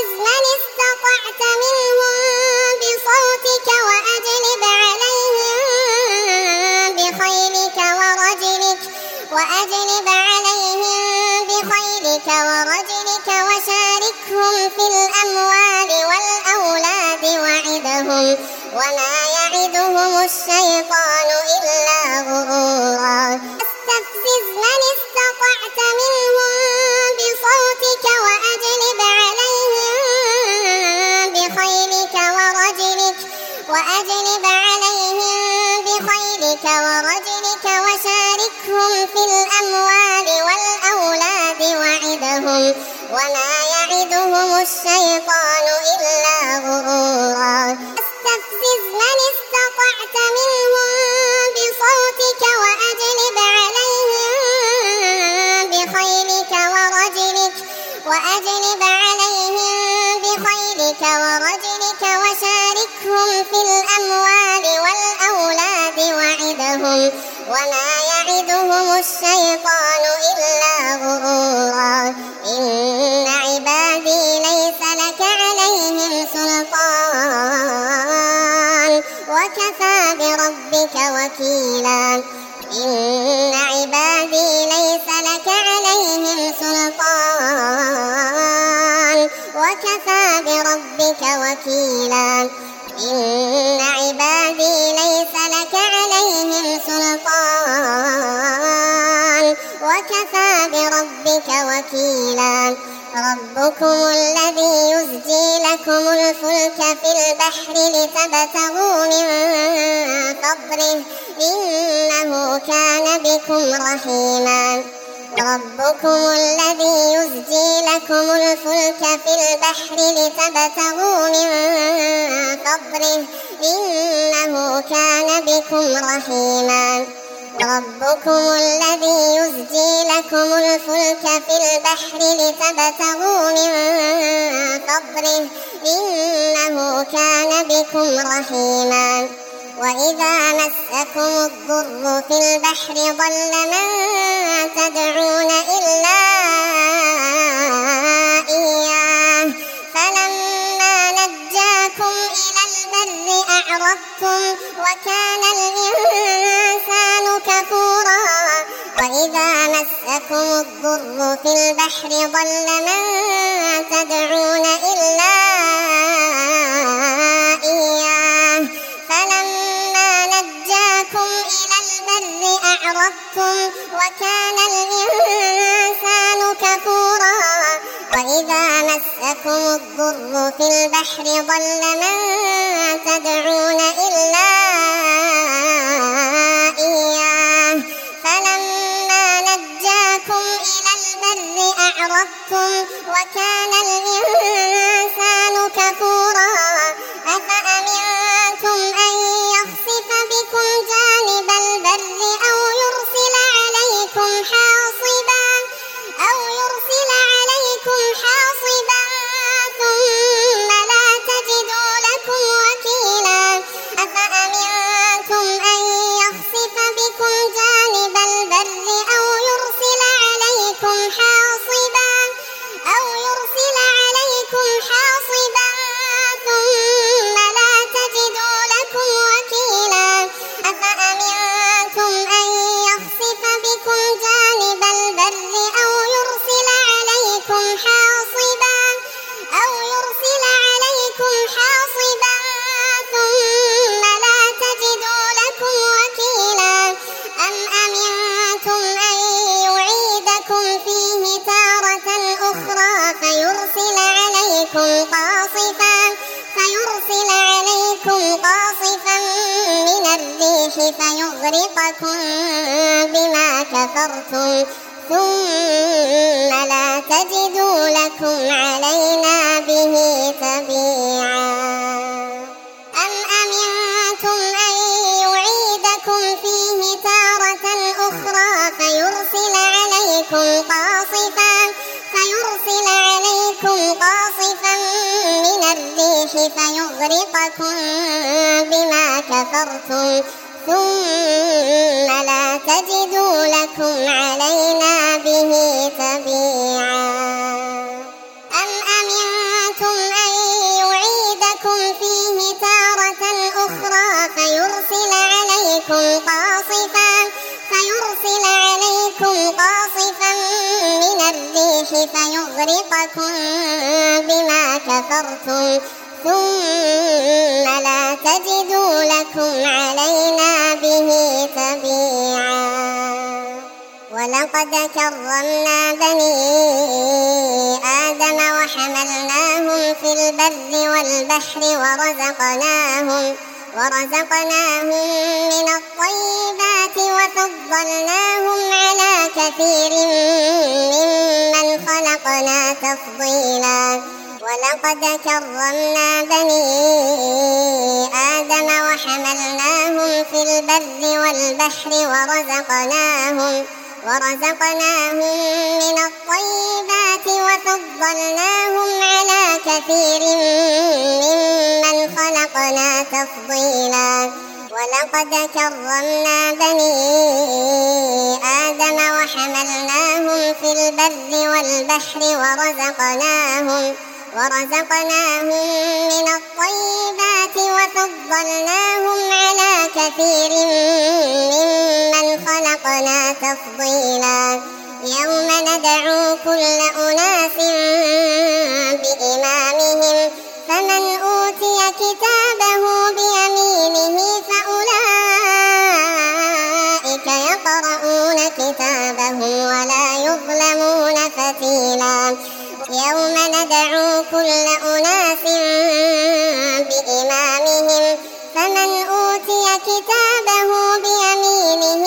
في الأموال والأولاد وعدهم وما يعدهم الشيطان إلا غرورا استفزز من استطعت منهم بصوتك وأجلب عليهم بخيلك ورجلك وشاركهم في الأموال والأولاد وعدهم وما يعدهم الشيطان إلا غرورا استفزز من استطعت منهم بصوتك وأجلب عليهم بخيلك ورجلك وشاركهم في الأموال والأولاد وعدهم وما يعدهم الشيطان إلا غرورا إن عبادي ليس لك عليهم سلطان وكفى بربك وكيلا إن عبادي ليس لك عليهم سلطان وكفى بربك وكيلا إن عبادي ليس لك عليهم سلطان وكفى بربك وكيلا ربكم الذي يزجي لكم الفلك في البحر لتبتغوا من فضله إنه كان بكم رحيما ربكم الذي يزجي لكم الفلك في البحر لتبتغوا من فضله إنه كان بكم رحيما ربكم الذي يزجي لكم الفلك في البحر لتبتغوا من فضله إنه كان بكم رحيما وإذا مسكم الضر في البحر ضل من تدعون إلا إياه فلما نجاكم إلى البر أعرضتم وكان الإنسان كفورا وإذا مسكم الضر في البحر ضل من تدعون إلا إياه فلما نجاكم إلى البر أعرضتم وكان الإنسان كفورا وإذا مسكم الضر في البحر ضل من تدعون إلا إياه فلما نجاكم إلى البر أعرضتم وكان الإنسان كفورا أفأمنتم أن يخسف بكم جانب البر أو يرسل عليكم حاصبا ثم لا تجدوا لكم وكيلا أفأمنتم أن يخسف بكم جانب البر أو يرسل عليكم حاصبا ثم لا تجدوا لكم وكيلا أفأمنتم أن يخسف بكم جانب البر أو يرسل عليكم حاصبا ثم لا تجدوا لكم وكيلا أم أمنتم أن يعيدكم فيه تارة أخرى فيرسل عليكم قاصفا من الريح فيغرقكم بما كفرتم ثم لا تجدوا لكم علينا به تبيعا أم أمنتم أن يعيدكم فيه تارة أخرى فيرسل عليكم قاصفا من الريح فيغرقكم بما كفرتم ثم لا تجدوا لكم علينا به تبيعا أم أمنتم أن يعيدكم فيه تارة أخرى فيرسل عليكم قاصفا من الريح فيغرقكم بما كفرتم ثم لا تجدوا لكم علينا به تبيعا أم أمنتم أن يعيدكم فيه تارة أخرى فيرسل عليكم قاصفا من الريح الريح فيغرقكم بما كفرتم ثم لا تجدوا لكم علينا به تبيعا ولقد كرمنا بني آدم وحملناهم في البر والبحر ورزقناهم من الطيبات وفضلناهم على كثير ممن خلقنا تفضيلا ولقد كرمنا بني آدم وحملناهم في البر والبحر ورزقناهم من الطيبات وفضلناهم على كثير ممن خلقنا تفضيلا ولقد كرمنا بني آدم وحملناهم في البر والبحر ورزقناهم من الطيبات وفضلناهم على كثير ممن خلقنا تفضيلا يوم ندعو كل أناس بإمامهم فمن أوتي كتابه بيمينه فأولئك يقرؤون كتابهم ولا يظلمون فتيلا يوم ندعو كل أناس بإمامهم فمن أوتي كتابه بيمينه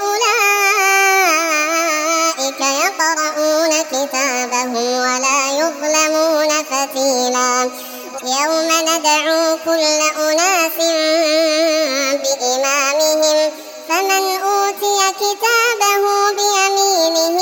فأولئك يقرؤون كتابهم ولا يظلمون فتيلا يوم ندعو كل أناس بإمامهم فمن أوتي كتابه بيمينه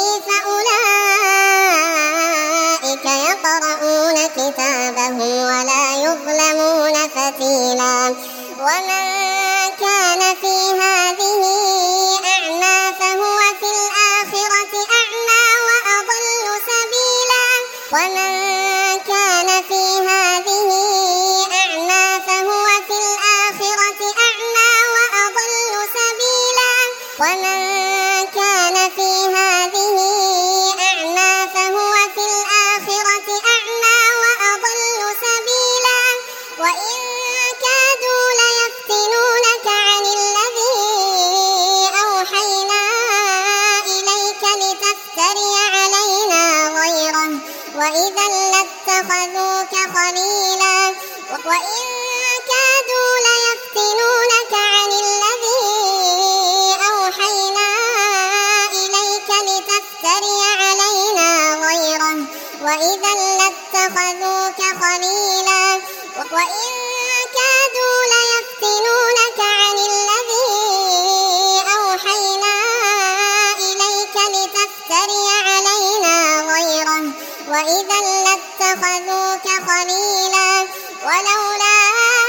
فأولئك يقرؤون كتابهم ولا يظلمون فتيلا ومن كان في هذه أعمى فهو في الآخرة أعمى وأضل سبيلا ومن كان في هذه أعمى فهو في الآخرة أعمى وأضل سبيلا ومن كان في هذه أعمى فهو في الآخرة أعمى وأضل سبيلا وإن كادوا ليفتنونك عن الذي أوحينا إليك لتفتري علينا غيره وإذا لاتخذوك خليلا وإن كادوا ليفتنونك عن الذي أوحينا إليك لتفتري علينا غيره وإذا لاتخذوك خليلا وإن كادوا ليفتنونك عن الذي أوحينا إليك لتفتري علينا غيره وإذا لاتخذوك خليلا ولولا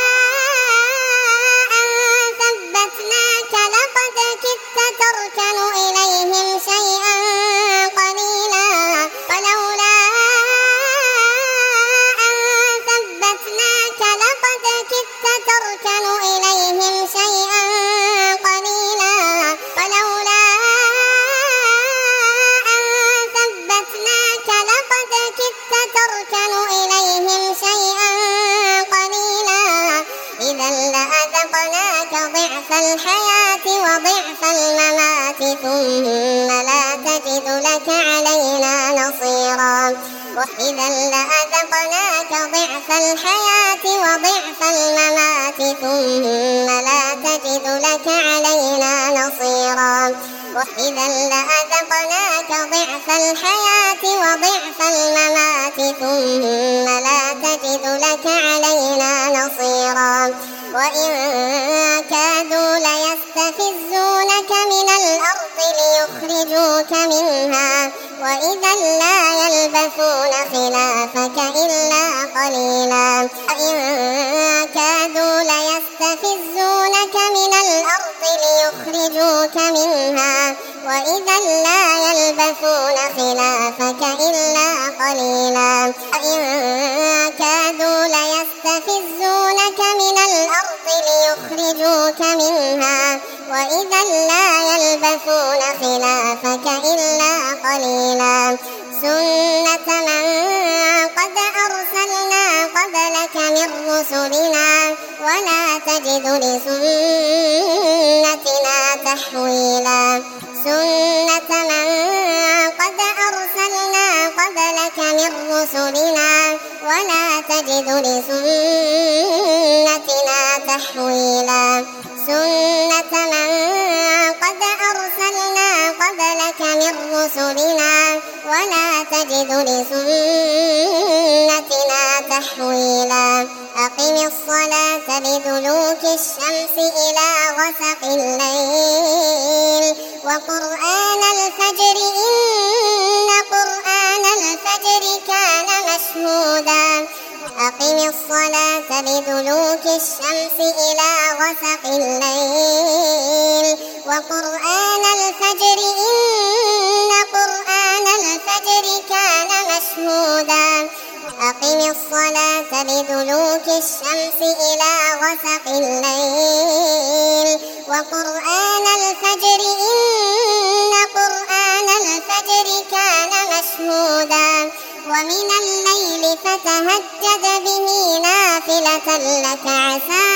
أن ثبتناك لقد كدت تركن إليهم شيئا قليلا ولولا أن ثبتناك لقد كدت تركن إليهم شيئا قليلا ولولا أن ثبتناك لقد كدت تركن إليهم شيئا قليلا إذا لأذقناك ضعف الحياة وضعف الممات ثم لا تجد لك علينا نصيرا وإذا لأذقناك ضعف الحياة وضعف الممات ثم لا تجد لك علينا نصيرا وإذا لأذقناك ضعف الحياة وضعف الممات ثم لا تجد لك علينا نصيرا وإن كادوا ليستفزونك من الأرض ليخرجوك منها وإذا لا يلبثون خلافك إلا قليلا وإن كادوا ليستفزونك من الأرض ليخرجوك منها وإذا لا يلبثون خلافك إلا قليلا وإن كادوا ليستفزونك من الأرض ليخرجوك منها وإذا لا يلبثون خلافك إلا قليلا سنة من قد أرسلنا قبلك من رسلنا ولا تجد لسنتنا تحويلا سنة من قد أرسلنا قبلك من رسلنا ولا تجد لسنتنا تحويلا سنة من قد أرسلنا قبلك من رسلنا ولا تجد لسنتنا تحويلا أقم الصلاة لدلوك الشمس إلى غسق الليل وقرآن الفجر إن قرآن الفجر كان مشهودا أقم الصلاة لدلوك الشمس إلى غسق الليل وقرآن الفجر إن قرآن الفجر كان مشهودا أقم الصلاة لدلوك الشمس إلى غسق الليل وقرآن الفجر إن قرآن الفجر كان مشهودا ومن الليل فتهجد به نافلة لك عسى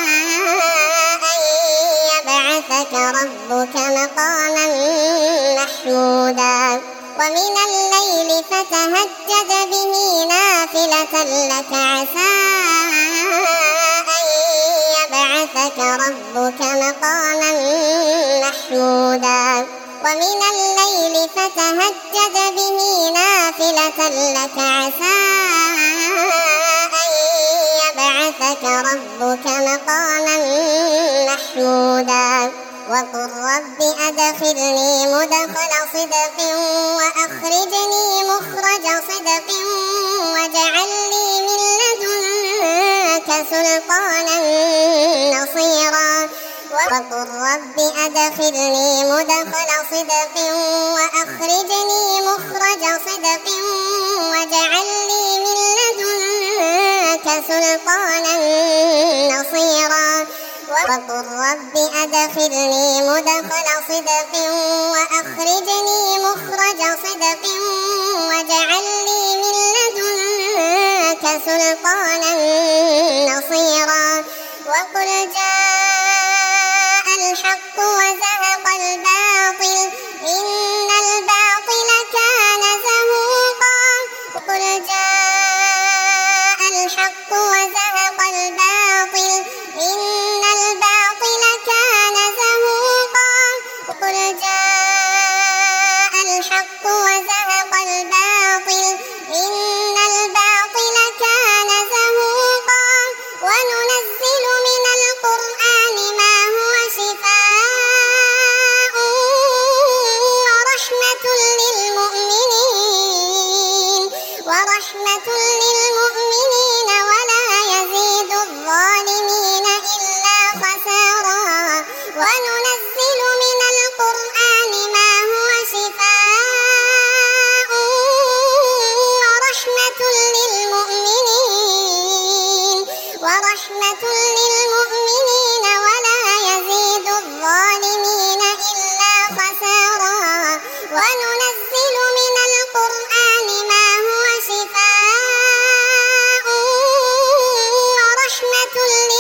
أن يبعثك ربك مقاما محمودا ومن الليل فتهجد به نافلة لك عسى أن يبعثك ربك مقاما محمودا ومن الليل فتهجد به نافلة لك عسى أن يبعثك ربك مقاما محمودا وقل رب أدخلني مدخل صدق وأخرجني مخرج صدق واجعل لي من لدنك سلطانا نصيرا وقل رب أدخلني مدخل صدق وأخرجني مخرج صدق واجعل لي من لدنك سلطانا نصيرا وقل رب أدخلني مدخل صدق وأخرجني مخرج صدق واجعل لي من لدنك سلطانا نصيرا وقل جاء الحق وزهق الباطل إن الباطل كان زهوقا وقل جاء الحق وزهق الباطل إن الباطل كان زهوقا وقل جاء الحق وزهق الباطل إن الباطل كان زهوقا وننزل من القرآن ما هو شفاء ورحمة للمؤمنين ولا يزيد الظالمين إلا خسارا وننزل من القرآن ما هو شفاء ورحمة للمؤمنين ولا يزيد الظالمين إلا خسارا وننزل من القرآن ما هو شفاء ورحمة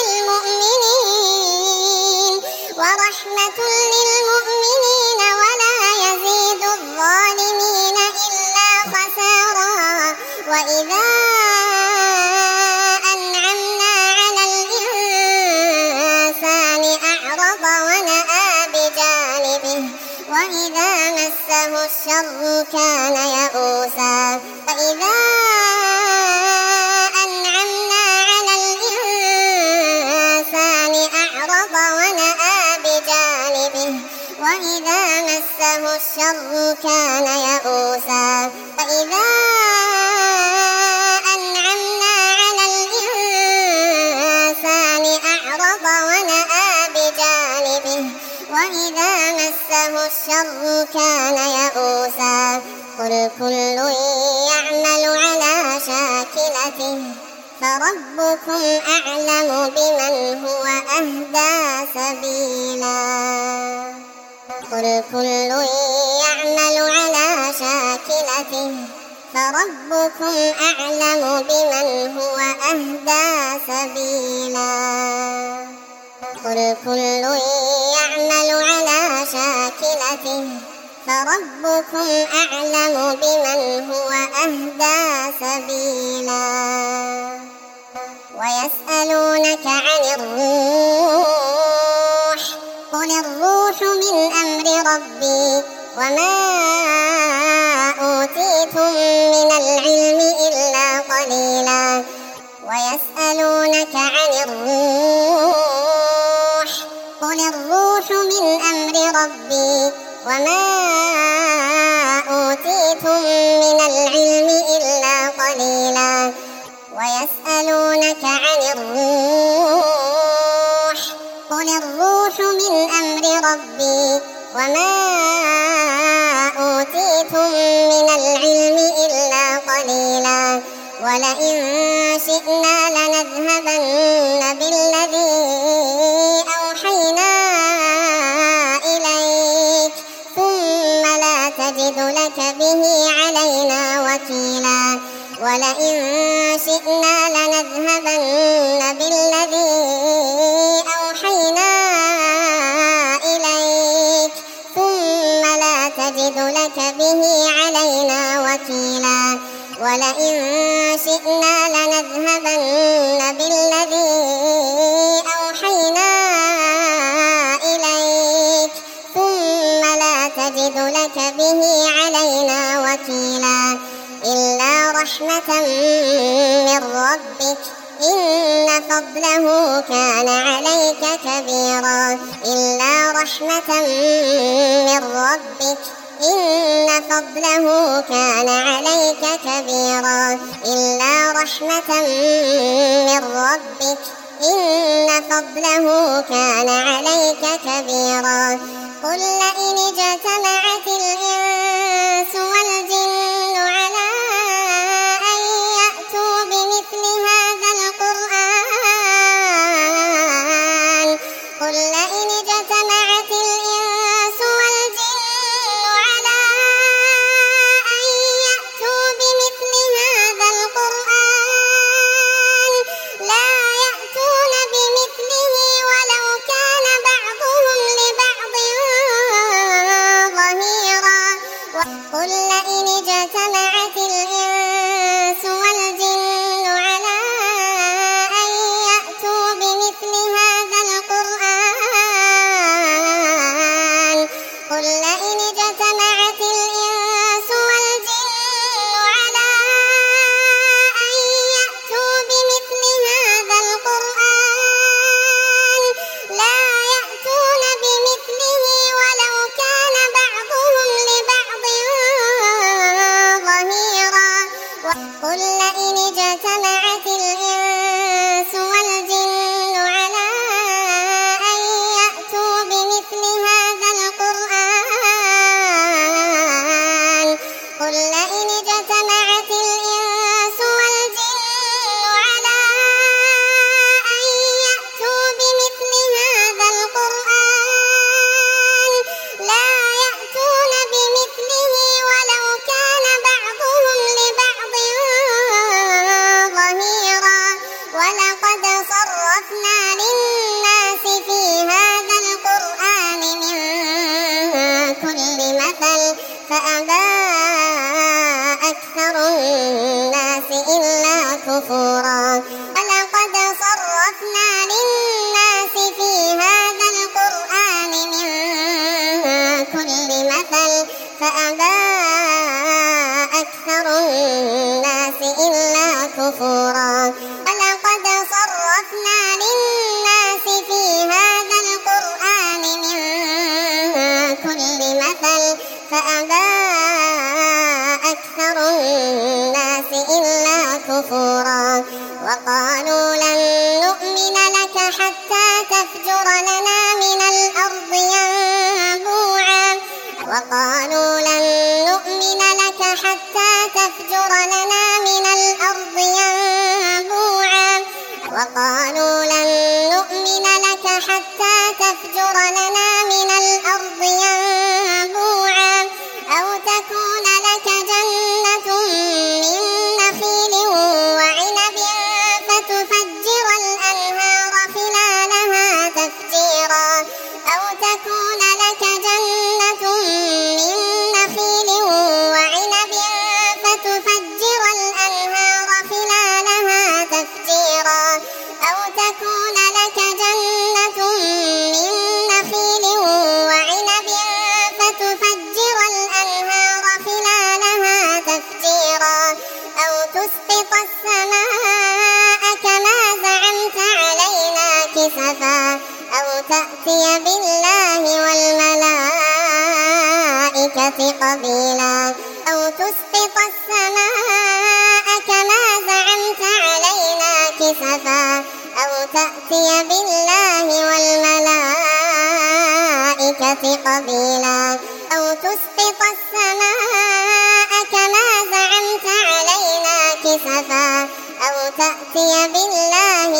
للمؤمنين ولا يزيد الظالمين إلا خسارا وإذا أنعمنا على الإنسان أعرض ونأى بجانبه وإذا مسه الشر كان يئوسا فإذا أنعمنا على الإنسان أعرض ونأى بجانبه وإذا مسه الشر كان يئوسا فإذا أنعمنا على الإنسان أعرض ونأى بجانبه وإذا مسه الشر كان يئوسا قل كل يعمل على شاكلته فربكم أعلم بمن هو أهدى سبيلا قل كل يعمل على شاكلته فربكم أعلم بمن هو أهدى سبيلا قل كل يعمل على شاكلته فربكم أعلم بمن هو أهدى سبيلا ويسألونك عن الروح قل الروح من أمر ربي وما أوتيتم من العلم إلا قليلا ويسألونك عن الروح قل الروح من أمر ربي وما أوتيتم من العلم إلا قليلا ويسألونك عن الروح قل الروح من أمر ربي وما أوتيتم من العلم إلا قليلا ولئن شئنا لنذهبن بالذي أوحينا إليك ثم لا تجد لك به علينا وكيلا ولئن شئنا لنذهبن بالذي أوحينا إليك ثم لا تجد لك به علينا وكيلا ولئن شئنا لنذهبن بالذي أوحينا إليك ثم لا تجد لك به علينا وكيلا إلا رحمة من ربك إن فضله كان عليك كبيرا إلا رحمة من ربك إن فضله كان عليك كبيرا إلا رحمة من ربك إن فضله كان عليك كبيرا قل لئن اجتمعت الإنس والجن على أن يأتوا بمثل هذا القرآن قل لئن اجتمعت الإنس والجن على أن يأتوا بمثل هذا القرآن لا يأتون بمثله ولو كان بعضهم لبعض ظهيرا قل لئن اجتمعت الإنس والجن على أن يأتوا بمثل هذا القرآن قل لئن اجتمعت الإنس والجن على أن يأتوا بمثل هذا القرآن لا يأتون بمثله ولو كان بعضهم لبعض ظهيرا قل لئن اجتمعت الإنس والجن على أن يأتوا بمثل هذا القرآن قل لئن اجتمعت الإنس والجن على أن يأتوا بمثل هذا القرآن لا يأتون بمثله ولو كان بعضهم لبعض ظهيرا ولقد صرفنا للناس في هذا القرآن من كل مثل فأبى أكثر الناس إلا كفورا ولقد صرفنا للناس في هذا القرآن من كل مثل فأبى أكثر الناس إلا كفورا ولقد صرفنا للناس في هذا القرآن من كل مثل فأبى أكثر الناس إلا كفورا وقالوا لن نؤمن لك حتى تفجر لنا من الأرض ينبوعا وقالوا لن نؤمن لك حتى تفجر لنا من الأرض ينبوعا وقالوا لن نؤمن لك حتى تفجر لنا من الأرض ينبوعا أو تكون لك تأتي بالله والملائكة قبيلا أو تسقط السماء كما زعمت علينا كسفا أو تأتي بالله والملائكة قبيلا أو تسقط السماء كما زعمت علينا كسفا أو تأتي بالله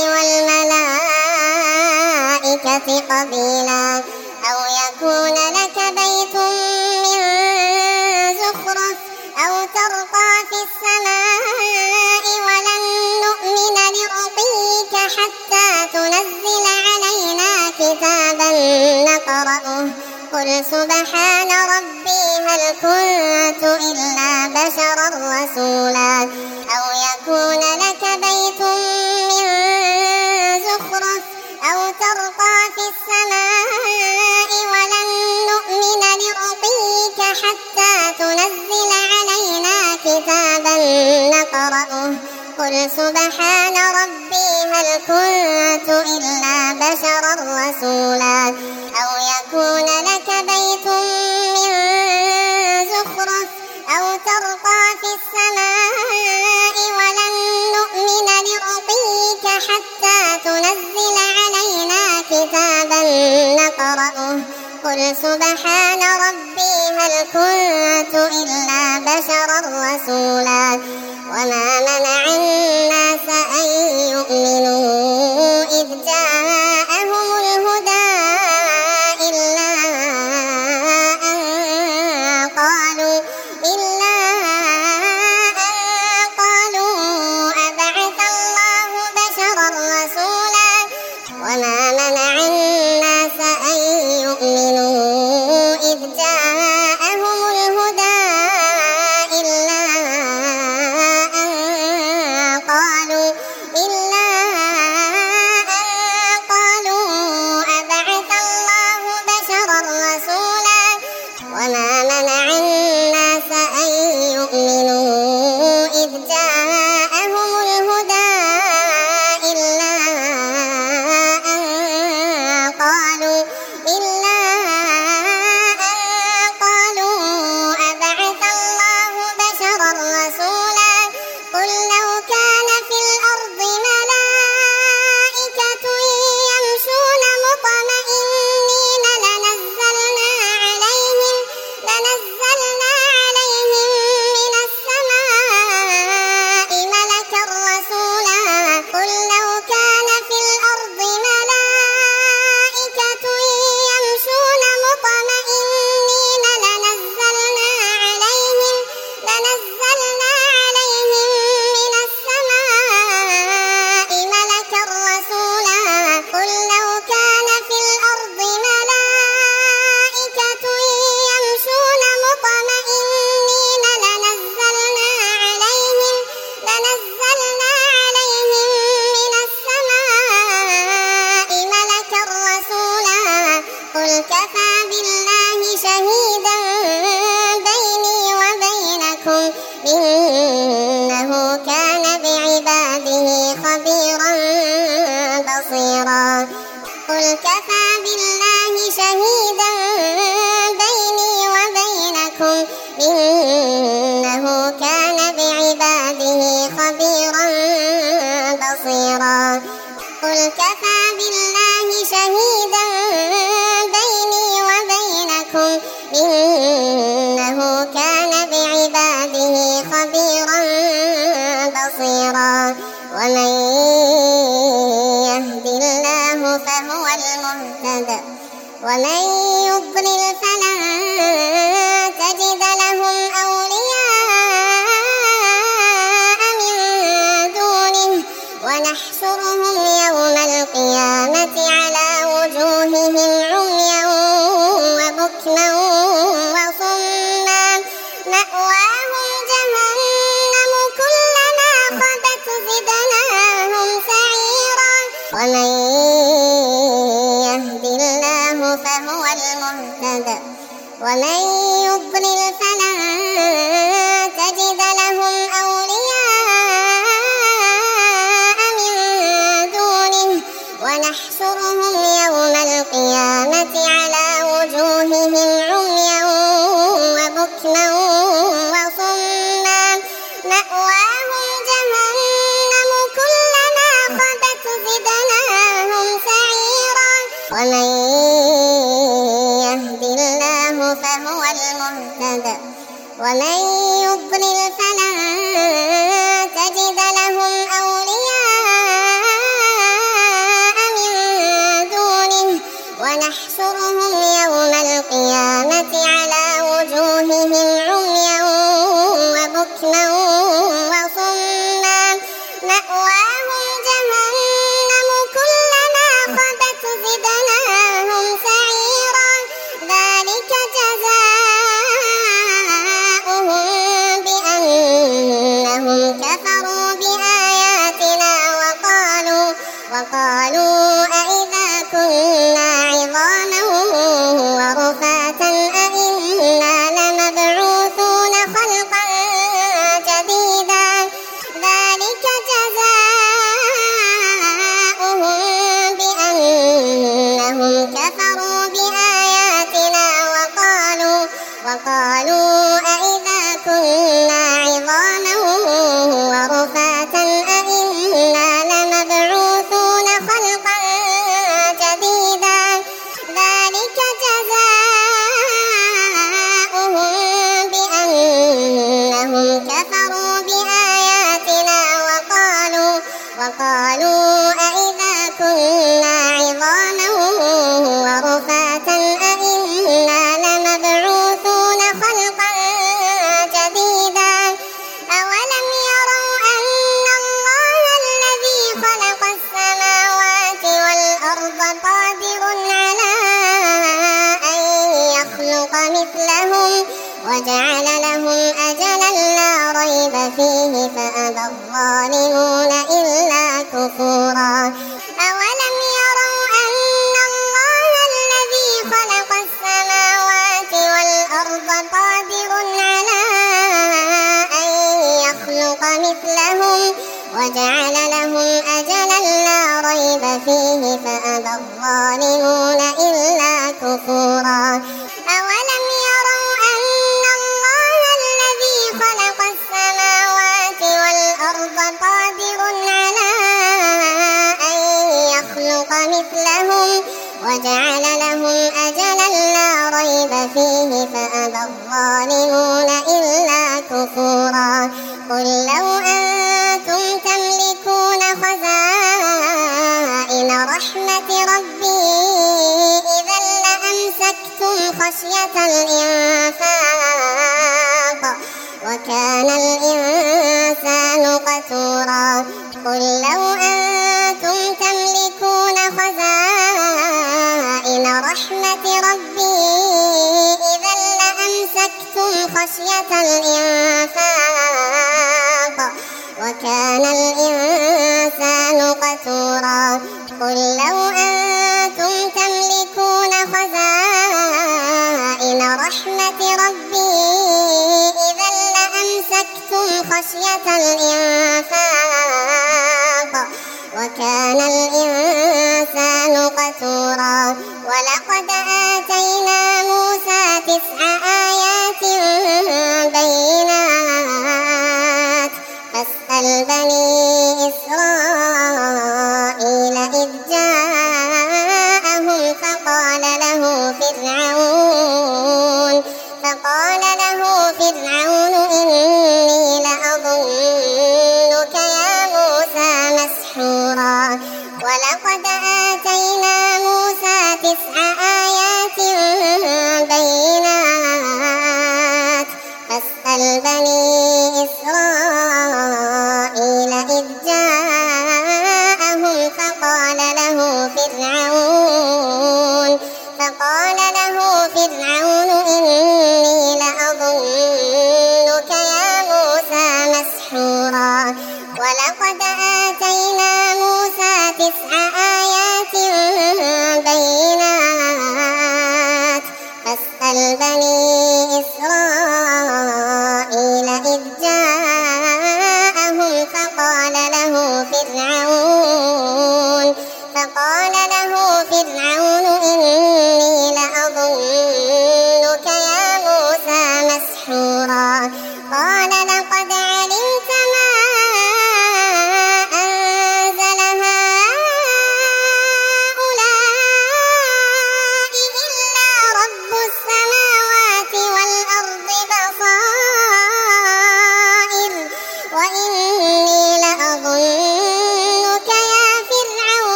والملائكة قبيلا أو يكون لك بيت من زخرف أو ترقى في السماء ولن نؤمن لرقيك حتى تنزل علينا كتابا نقرأه قل سبحان ربي هل كنت إلا بشرا رسولا أو يكون لك بيت من زخرف أو ترقى في السماء ولن نؤمن لرقيك حتى تنزل علينا كتابا نقرأه قل سبحان ربي هل كنت إلا بشرا رسولا أو يكون لك بيت من زخرف أو ترقى في السماء ولن نؤمن لرقيك حتى تنزل علينا كتابا نقرأه قل سبحان ربي هل كنت إلا بشرا رسولا وما منع الناس أن يؤمنوا إذ جاءهم الهدى إلا أن قالوا أبعث الله بشرا رسولا وما منع الناس أن يؤمنوا إذ جاءهم الهدى إلا أن قالوا أبعث الله بشرا رسولا وما منع الناس أن يؤمنوا إذ جاءهم الهدى إلا أن قالوا أبعث الله بشرا رسولا قل لو كان في الأرض ملائكة يمشون مطمئنين لنزلنا عليهم من السماء ملكا رسولا قل لو كان في الأرض ملائكة يمشون مطمئنين لنزلنا عليهم من السماء ملكا رسولا قل لو كان في الأرض ملائكة يمشون مطمئنين لنزلنا عليهم من السماء ملكا رسولا قل كفى بالله شهيدا بيني وبينكم إنه كان بعباده خبيرا بصيرا قل كفى بالله شهيدا بيني وبينكم إنه كان بعباده خبيرا بصيرا قل كفى بالله شهيدا بيني وبينكم إنه كان بعباده خبيرا بصيرا ومن يهد الله فهو المهتد ومن يضلل فلن تجد لهم أولياء من دونه ونحشرهم يوم القيامة على وجوههم عميا وبكما وصما مأواهم جهنم كلما خبت زدناهم سعيرا ومن يهد الله فهو المهتد ومن يضلل فلن تجد لهم أولياء من دونه ونحشرهم يوم القيامة ومن يهد الله فهو المهتد ومن يضلل فلن تجد لهم أولياء من دونه ونحشرهم يوم القيامة على وجوههم عميا وبكما وصما مأواهم جهنم كلما خبت زدناهم سعيرا ذلك جزاؤهم بأنهم كفروا بآياتنا وقالوا أئذا كنا عظاما ورفاتا أئنا لمبعوثون خلقا جديدا ذلك جزاؤهم بأنهم كفروا بآياتنا وقالوا أئذا كنا عظاما ورفاتا أئنا لمبعوثون خلقا جديدا ذلك جزاؤهم بأنهم كفروا بآياتنا وقالوا أئذا كنا عظاما ورفاتا أئنا لمبعوثون خلقا جديدا أولم يروا أن الله الذي خلق السماوات والأرض قادر على أن يخلق مثلهم وجعل لهم أجلا لا ريب فيه فأبى الظالمون إلا كفورا أولم يروا أن الله الذي خلق السماوات والأرض قادر على أن يخلق مثلهم وجعل لهم أجلا لا ريب فيه فأبى الظالمون إلا كفورا أولم يروا أن الله الذي خلق السماوات والأرض قادر على أن يخلق مثلهم وجعل لهم أجلا لا ريب فيه فأبى الظالمون إلا كفورا قل لو أنتم تملكون خزائن رحمة ربي إذا لأمسكتم خشية الإنفاق وكان الإنسان قتورا قل لو أنتم تملكون خزائن رحمة ربي إذا لأمسكتم خشية الإنفاق وكان الإنسان قتورا قل لو أنتم تملكون خزائن رحمة ربي إذا لأمسكتم خشية الإنفاق وكان الإنسان قتورا ولقد آتينا موسى 9 آيات بينات فاسأل بني إسرائيل إذ جاءهم فقال له فرعون إني لأظنك يا موسى مسحورا ولقد آتينا موسى 9 آيات بينات فاسأل بني إسرائيل إذ جاءهم فقال له فرعون إني لأظنك يا موسى مسحورا ولقد آتينا موسى 9 آيات بينات فاسأل بني إسرائيل إذ جاءهم فقال له فرعون إني لأظنك يا موسى مسحورا قال لقد علمت ما أنزل هؤلاء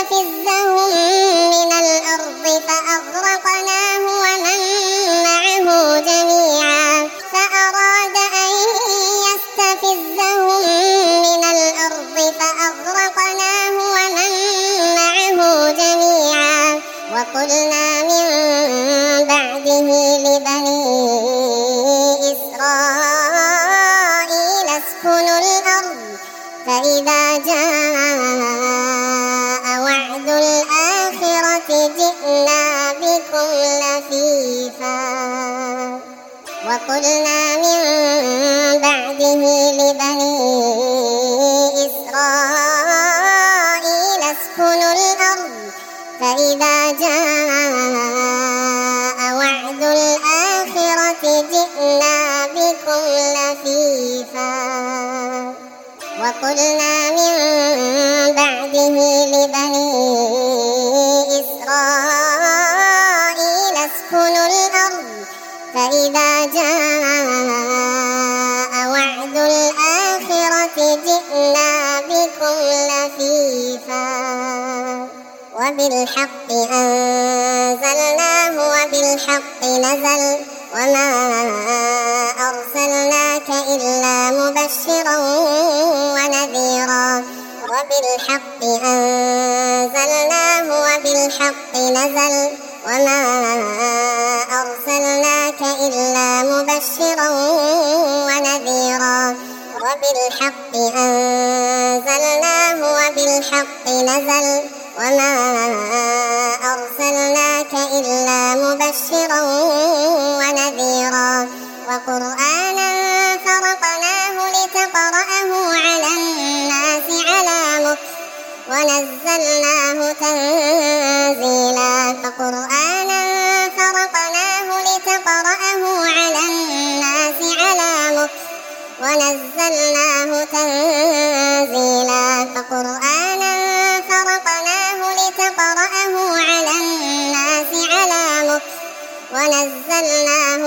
يستفزهم من الأرض فأغرقناه ومن معه جميعا فأراد أن يستفزهم من الأرض فأغرقناه ومن معه جميعا وقلنا من بعده لبني إسرائيل اسكنوا الأرض فإذا جاء وعد الآخرة جئنا بكم لفيفا وقلنا من بعده لبني إسرائيل اسكنوا الأرض فإذا جاء وعد الآخرة جئنا بكم لفيفا وقلنا من بعده لبني إسرائيل اسكنوا الأرض فإذا جاء وعد الآخرة جئنا بكم لفيفا وبالحق أنزلناه وبالحق نزل وما أرسلناك إلا مبشرا ونذيرا وبالحق أنزلناه وبالحق نزل وما أرسلناك إلا مبشرا ونذيرا وبالحق أنزلناه وبالحق نزل وما أرسلناك إلا مبشرا ونذيرا وقرآنا فرقناه لتقرأه على الناس على مكث ونزلناه تنزيلا فقرآنا فرقناه لتقرأه على الناس على مكث ونزلناه تنزيلا فقرآنا فرقناه لتقرأه على الناس على مكث ونزلناه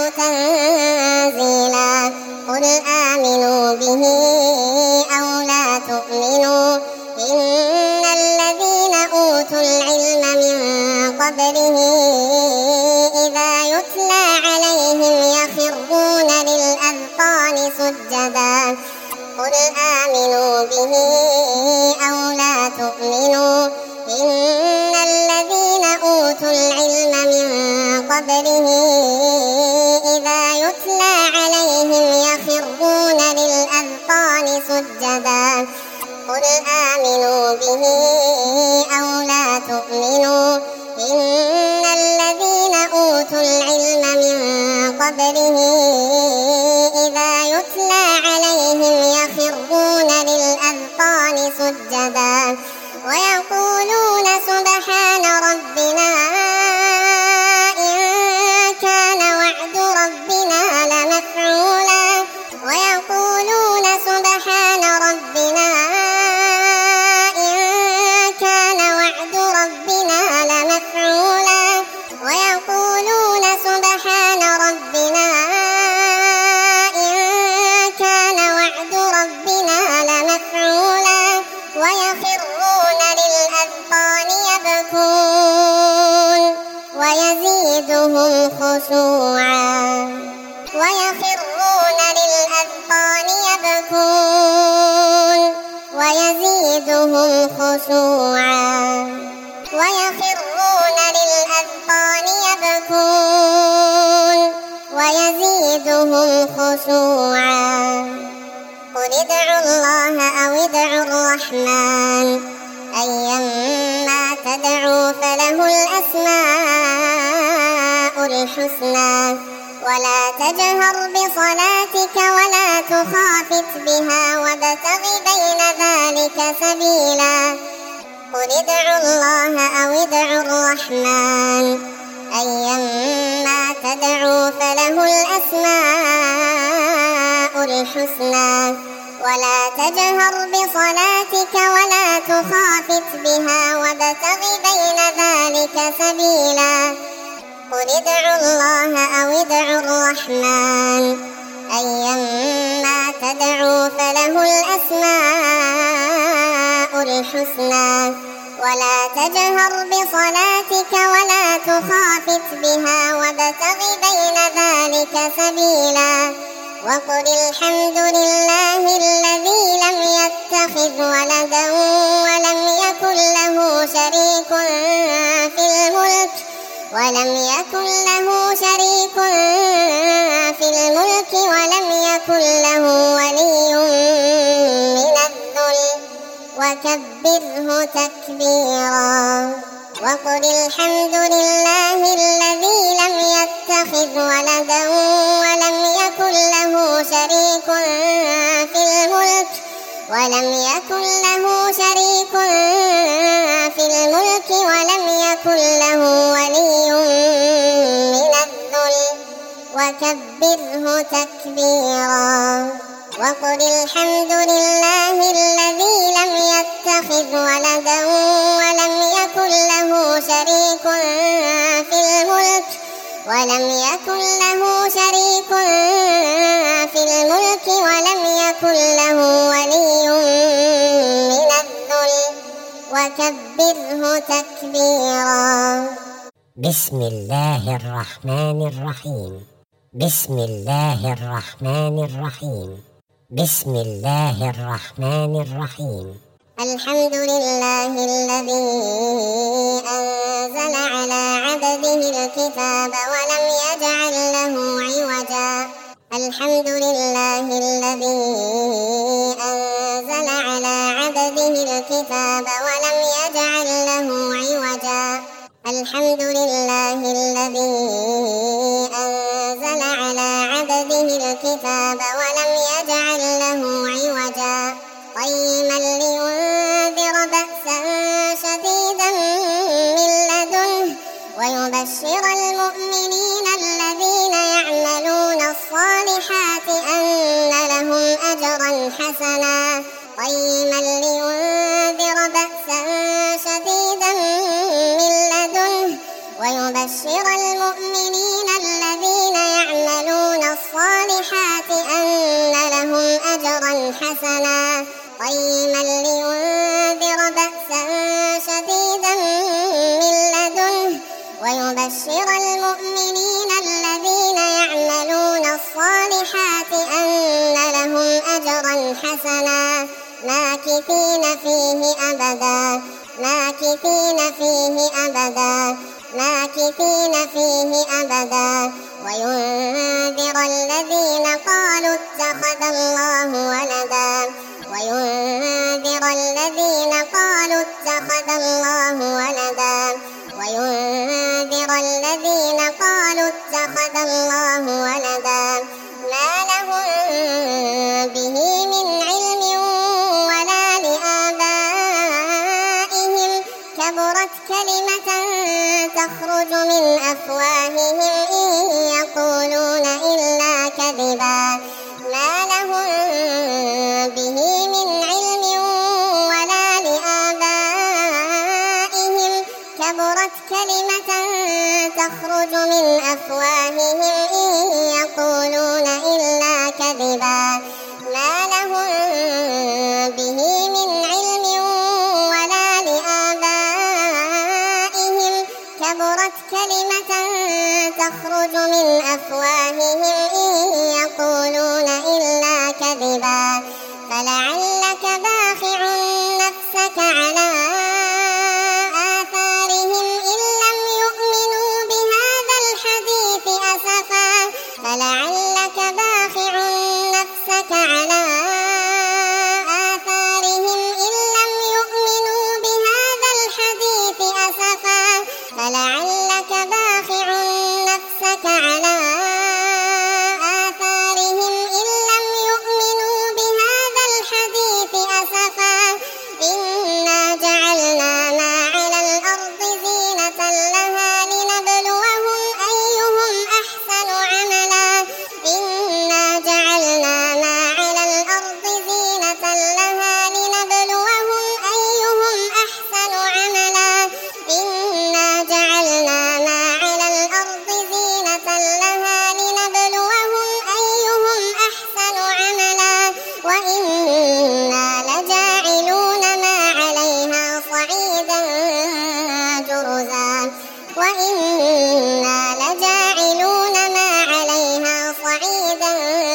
تنزيلا قل آمنوا به أو لا تؤمنوا إن الذين أوتوا العلم من قبله إذا يتلى عليهم يخرون للأذقان سجدا قل آمنوا به أو لا تؤمنوا إن الذين أوتوا العلم من قبله إذا يتلى عليهم يخرون للأذقان سجدا قل آمنوا به أو لا تؤمنوا إن الذين أوتوا العلم من قبله إذا يتلى عليهم يخرون للأذقان سجدا ويقولون سبحان ربنا إن كان وعد ربنا لمفعولا ويقولون سبحان ربنا إن كان وعد ربنا لمفعولا ويقولون سبحان ربنا إن كان وعد ربنا لمفعولا ويخرون للأذقان يبكون ويزيدهم خشوعا ويخرون للأذقان يبكون ويزيدهم خشوعا ويخرون للأذقان يبكون ويزيدهم خشوعا قل ادعوا الله أو ادعوا الرحمن أيما تدعوا فله الأسماء الحسنى ولا تجهر بصلاتك ولا تخافت بها وابتغ بين ذلك سبيلا قل ادعوا الله أو ادعوا الرحمن أيما تدعوا فله الأسماء الحسنى ولا تجهر بصلاتك ولا تخافت بها وابتغ بين ذلك سبيلا قل ادعوا الله أو ادعوا الرحمن أيما تدعوا فله الأسماء الحسنى ولا تجهر بصلاتك ولا تخافت بها وابتغ بين ذلك سبيلا وقل الحمد لله الذي لم يتخذ ولدا ولم يكن له شريك في الملك ولم يكن له ولي من الذل وكبره تكبيرا وقل الحمد لله الذي لم يتخذ ولدا ولم يكن له شريك في الملك ولم يكن له ولي من الذل وكبره تكبيرا وقل الحمد لله الذي لم يتخذ ولدا ولم يكن له شريك في الملك ولم يكن له ولي من الذل وكبره تكبيرا. بسم الله الرحمن الرحيم. بسم الله الرحمن الرحيم. بسم الله الرحمن الرحيم. الحمد لله الذي أنزل على عبده الكتاب ولم يجعل له عوجا. الحمد لله الذي أنزل على عبده الكتاب ولم يجعل له عوجا. الحمد لله الذي أنزل على عبده الكتاب ولم يجعل له عوجا قيما لينذر بأسا شديدا من لدنه ويبشر المؤمنين الذين يعملون الصالحات أن لهم أجرا حسنا قيما لينذر بأسا شديدا من لدنه ويبشر المؤمنين الذين يعملون الصالحات أن لهم أجرا حسنا قيما لينذر بأسا شديدا من لدنه ويبشر المؤمنين الذين يعملون الصالحات أن لهم أجرا حسنا ماكثين فيه أبدا وينذر الذين قالوا اتخذ الله ولدا ما لهم به من علم ولا لآبائهم كبرت كلمة تخرج من أفواههم إن يقولون إلا كذبا ما لهم به من علم ولا لآبائهم كبرت كلمة تخرج من أفواههم إن يقولون إلا كذبا ما لهم به من علم ولا لآبائهم كبرت كلمة تخرج من أفواههم إن يقولون إلا كذبا فلعلك باخع نفسك على آثارهم إن لم يؤمنوا بهذا الحديث أسفا فلعلك باخع نفسك على آثارهم إن لم يؤمنوا بهذا الحديث أسفا فلعلك باخع نفسك على آثارهم إن لم وإنا لجاعلون ما عليها صعيدا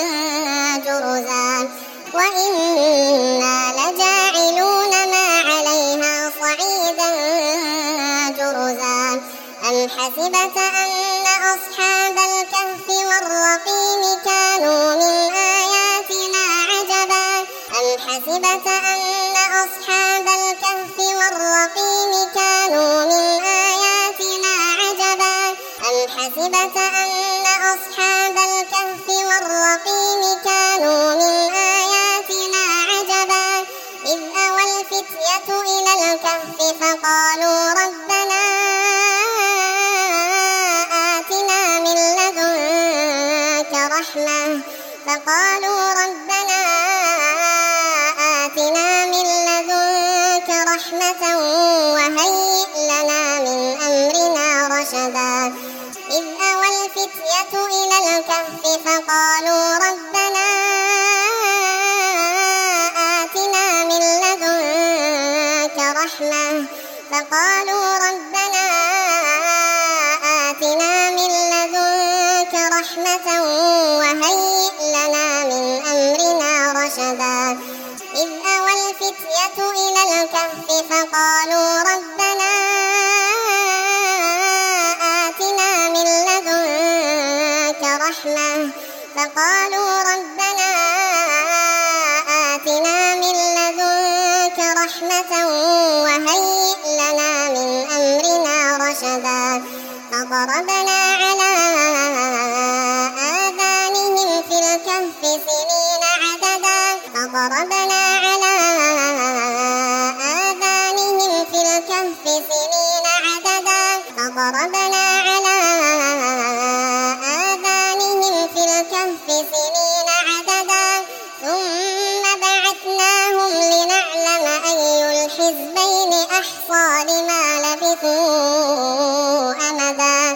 جرزا وإنا لجاعلون ما عليها صعيدا جرزا أم حسبت أن أصحاب الكهف والرقيم كانوا من آياتنا عجبا أم حسبت أن أصحاب الكهف والرقيم كانوا من آياتنا عجبا أم حسبت أن أصحاب الكهف والرقيم كانوا من آياتنا عجبا إذ أوى الفتية إلى الكهف فقالوا ربنا آتنا من لدنك رحمة وهيئ لنا من أمرنا رشدا إذ أوى الفتية إلى الكهف فقالوا ربنا آتنا من لدنك رحمة وهيئ لنا من أمرنا رشدا إذ أوى الفتية إلى الكهف فقالوا ربنا آتنا من لدنك رحمة وهيئ لنا من أمرنا رشدا فضربنا على آذانهم في الكهف سنين عددا ثم بعثناهم لنعلم أي الحزبين أحصى لما لبثوا أمدا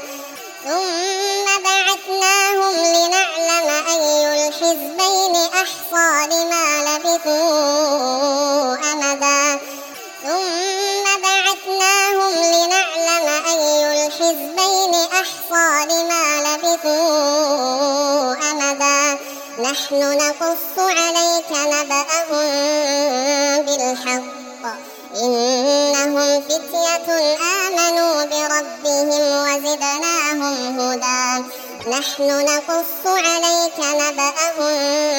نحن نقص عليك نبأهم بالحق إنهم فتية آمنوا بربهم وزدناهم هدى نحن نقص عليك نبأهم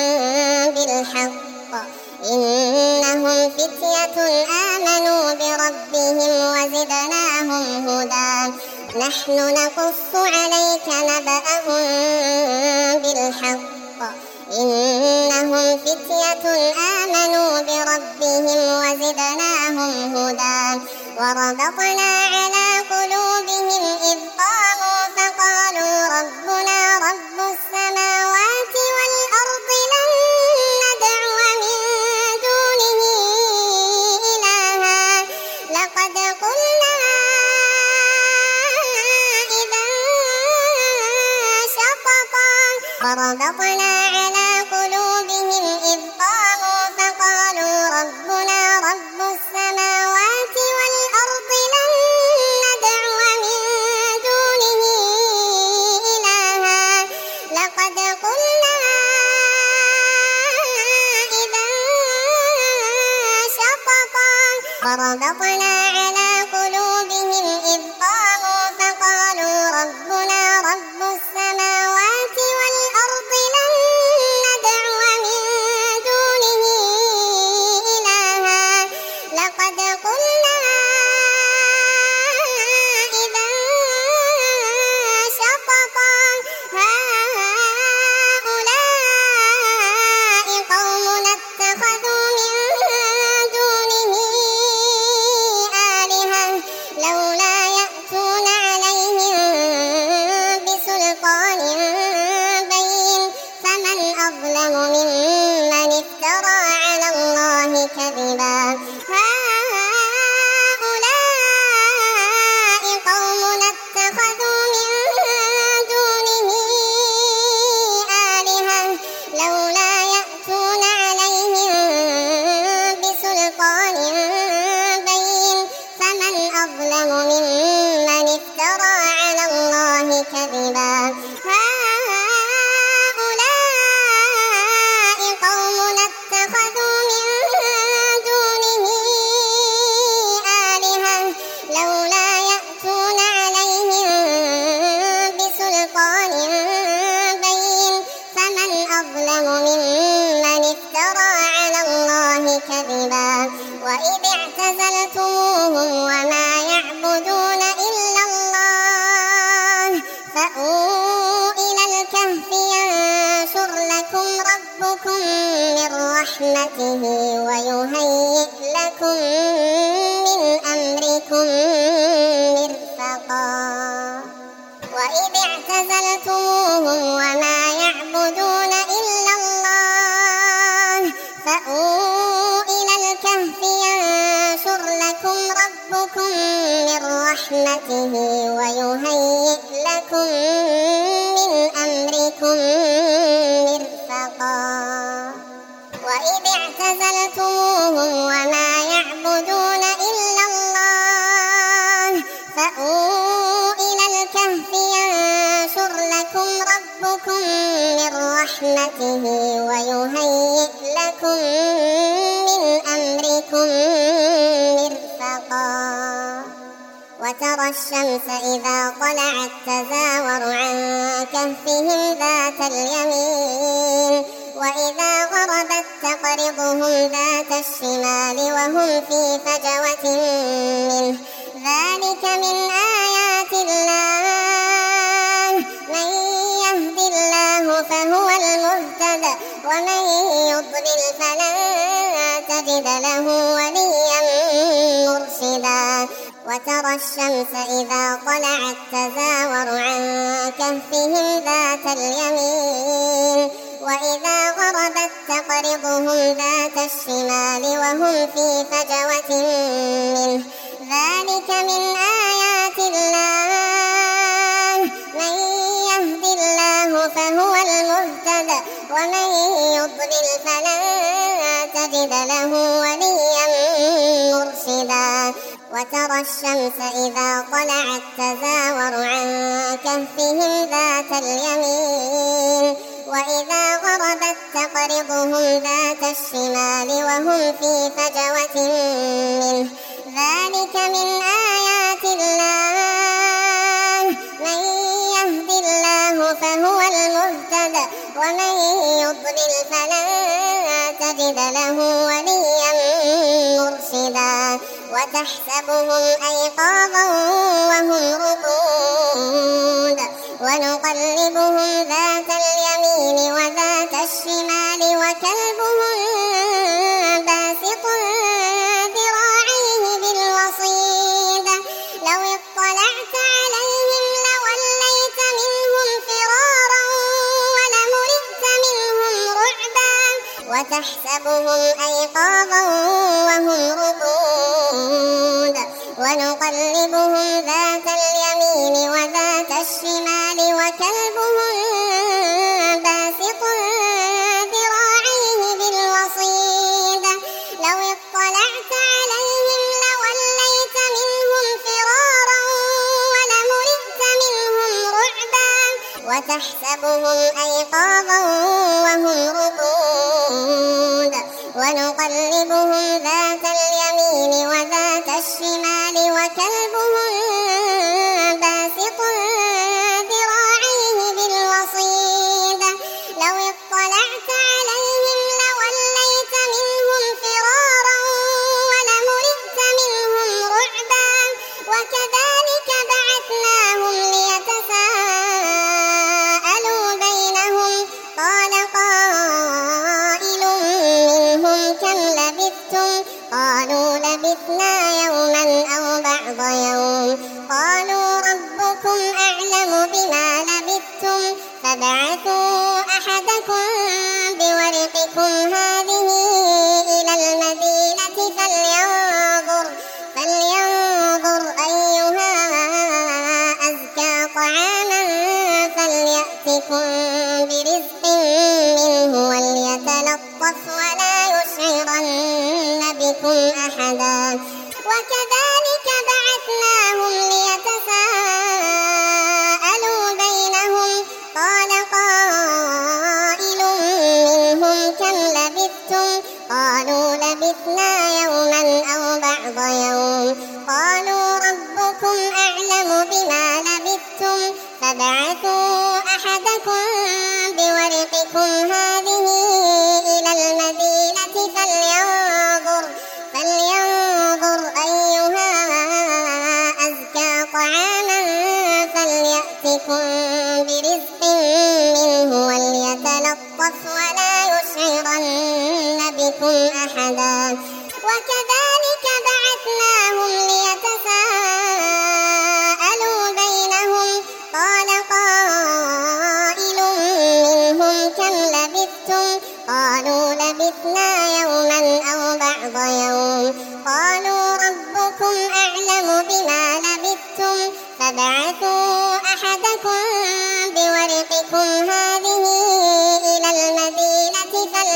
بالحق إنهم فتية آمنوا بربهم وزدناهم هدى نحن نقص عليك نبأهم بالحق إنهم فتية آمنوا بربهم وزدناهم هدى وربطنا على قلوبهم إذ قاموا فقالوا ربنا رب السماوات والأرض لن ندعو من دونه إلها لقد قلنا إذا شططا وربطنا على قلوبهم إذ قاموا فقالوا ربنا رب السماوات والأرض لن ندعو من دونه إلها لقد قلنا إذا شططا وربطنا على قلوبهم إذ قاموا فقالوا ربنا رب السماوات والأرض لن ندعو من دونه إلها لقد قلنا إذا شططا هؤلاء قومنا اتخذوا من دونه آلهة لولا يأتون عليهم بسلطان بين فمن أظلم ممن افترى على الله كذبا هؤلاء قومنا اتخذوا من دونه آلهة لولا يأتون عليهم بسلطان بين فمن أظلم ممن افترى على ربكم من رحمته ويهيئ لكم من أمركم مرفقا وإذ اعتزلتموهم وما يعبدون إلا الله فأووا إلى الكهف ينشر لكم ربكم من رحمته ويهيئ لكم من أمركم مرفقا وإذ اعتزلتموهم وما يعبدون إلا الله فأووا إلى الكهف ينشر لكم ربكم من رحمته ويهيئ لكم من أمركم مرفقا وترى الشمس إذا طلعت تزاور عن كهفهم ذات اليمين وإذا غربت تقرضهم ذات الشمال وهم في فجوة منه ذلك من آيات الله من يهد الله فهو المهتد ومن يضلل فلن تجد له وليا مرشدا وترى الشمس إذا طلعت تزاور عن كهفهم ذات اليمين وإذا غربت تقرضهم ذات الشمال وهم في فجوة منه ذلك من آيات الله من يهد الله فهو المهتد ومن يضلل فلن تجد له وليا مرشدا وترى الشمس إذا طلعت تزاور عن كهفهم ذات اليمين وإذا غربت تقرضهم ذات الشمال وهم في فجوة منه ذلك من آيات الله من يهد الله فهو المهتد ومن يضلل فلن تجد له وليا مرشدا وتحسبهم أيقاظا وهم رقود ونقلبهم ذات اليمين وذات الشمال وكلبهم باسط ذراعيه بالوصيد لو اطلعت عليهم لوليت منهم فرارا ولملئت منهم رعبا وتحسبهم أيقاظا وهم رقود ونقلبهم ذات اليمين وذات الشمال وكلبهم باسط ذراعيه بالوصيد لو اطلعت عليهم لوليت منهم فرارا ولملئت منهم رعبا وتحسبهم أيقاظا وهم رقود ونقلبهم ذات اليمين وذات الشمال وكلبهم باسط ذراعيه بالوصيد لو اطلعت عليهم لوليت منهم فرارا ولملئت منهم رعبا وكذلك بعثناهم ليتساءلوا بينهم قال قائل منهم كم لبثتم قالوا لبثنا يوما أو بعض يوم قالوا ربكم أعلم بما لبثتم فابعثوا أحدكم بورقكم هذه إلى المدينة فلينظر أيها أزكى طعاما فليأتكم برزق منه وليتلطف ولا يشعرن بكم أحدا وكذلك بعثناهم ليتساءلوا بينهم قال قائل منهم كم لبثتم قالوا لبثنا يوما أو بعض يوم قالوا ربكم أعلم بما لبثتم فابعثوا أحدكم بورقكم هذه إلى المدينة فلينظر أيها أزكى طعاما فليأتكم برزق منه وليتلطف ولا يشعرن بما لبثتم فابعثوا أحدكم بورقكم هذه إلى المدينة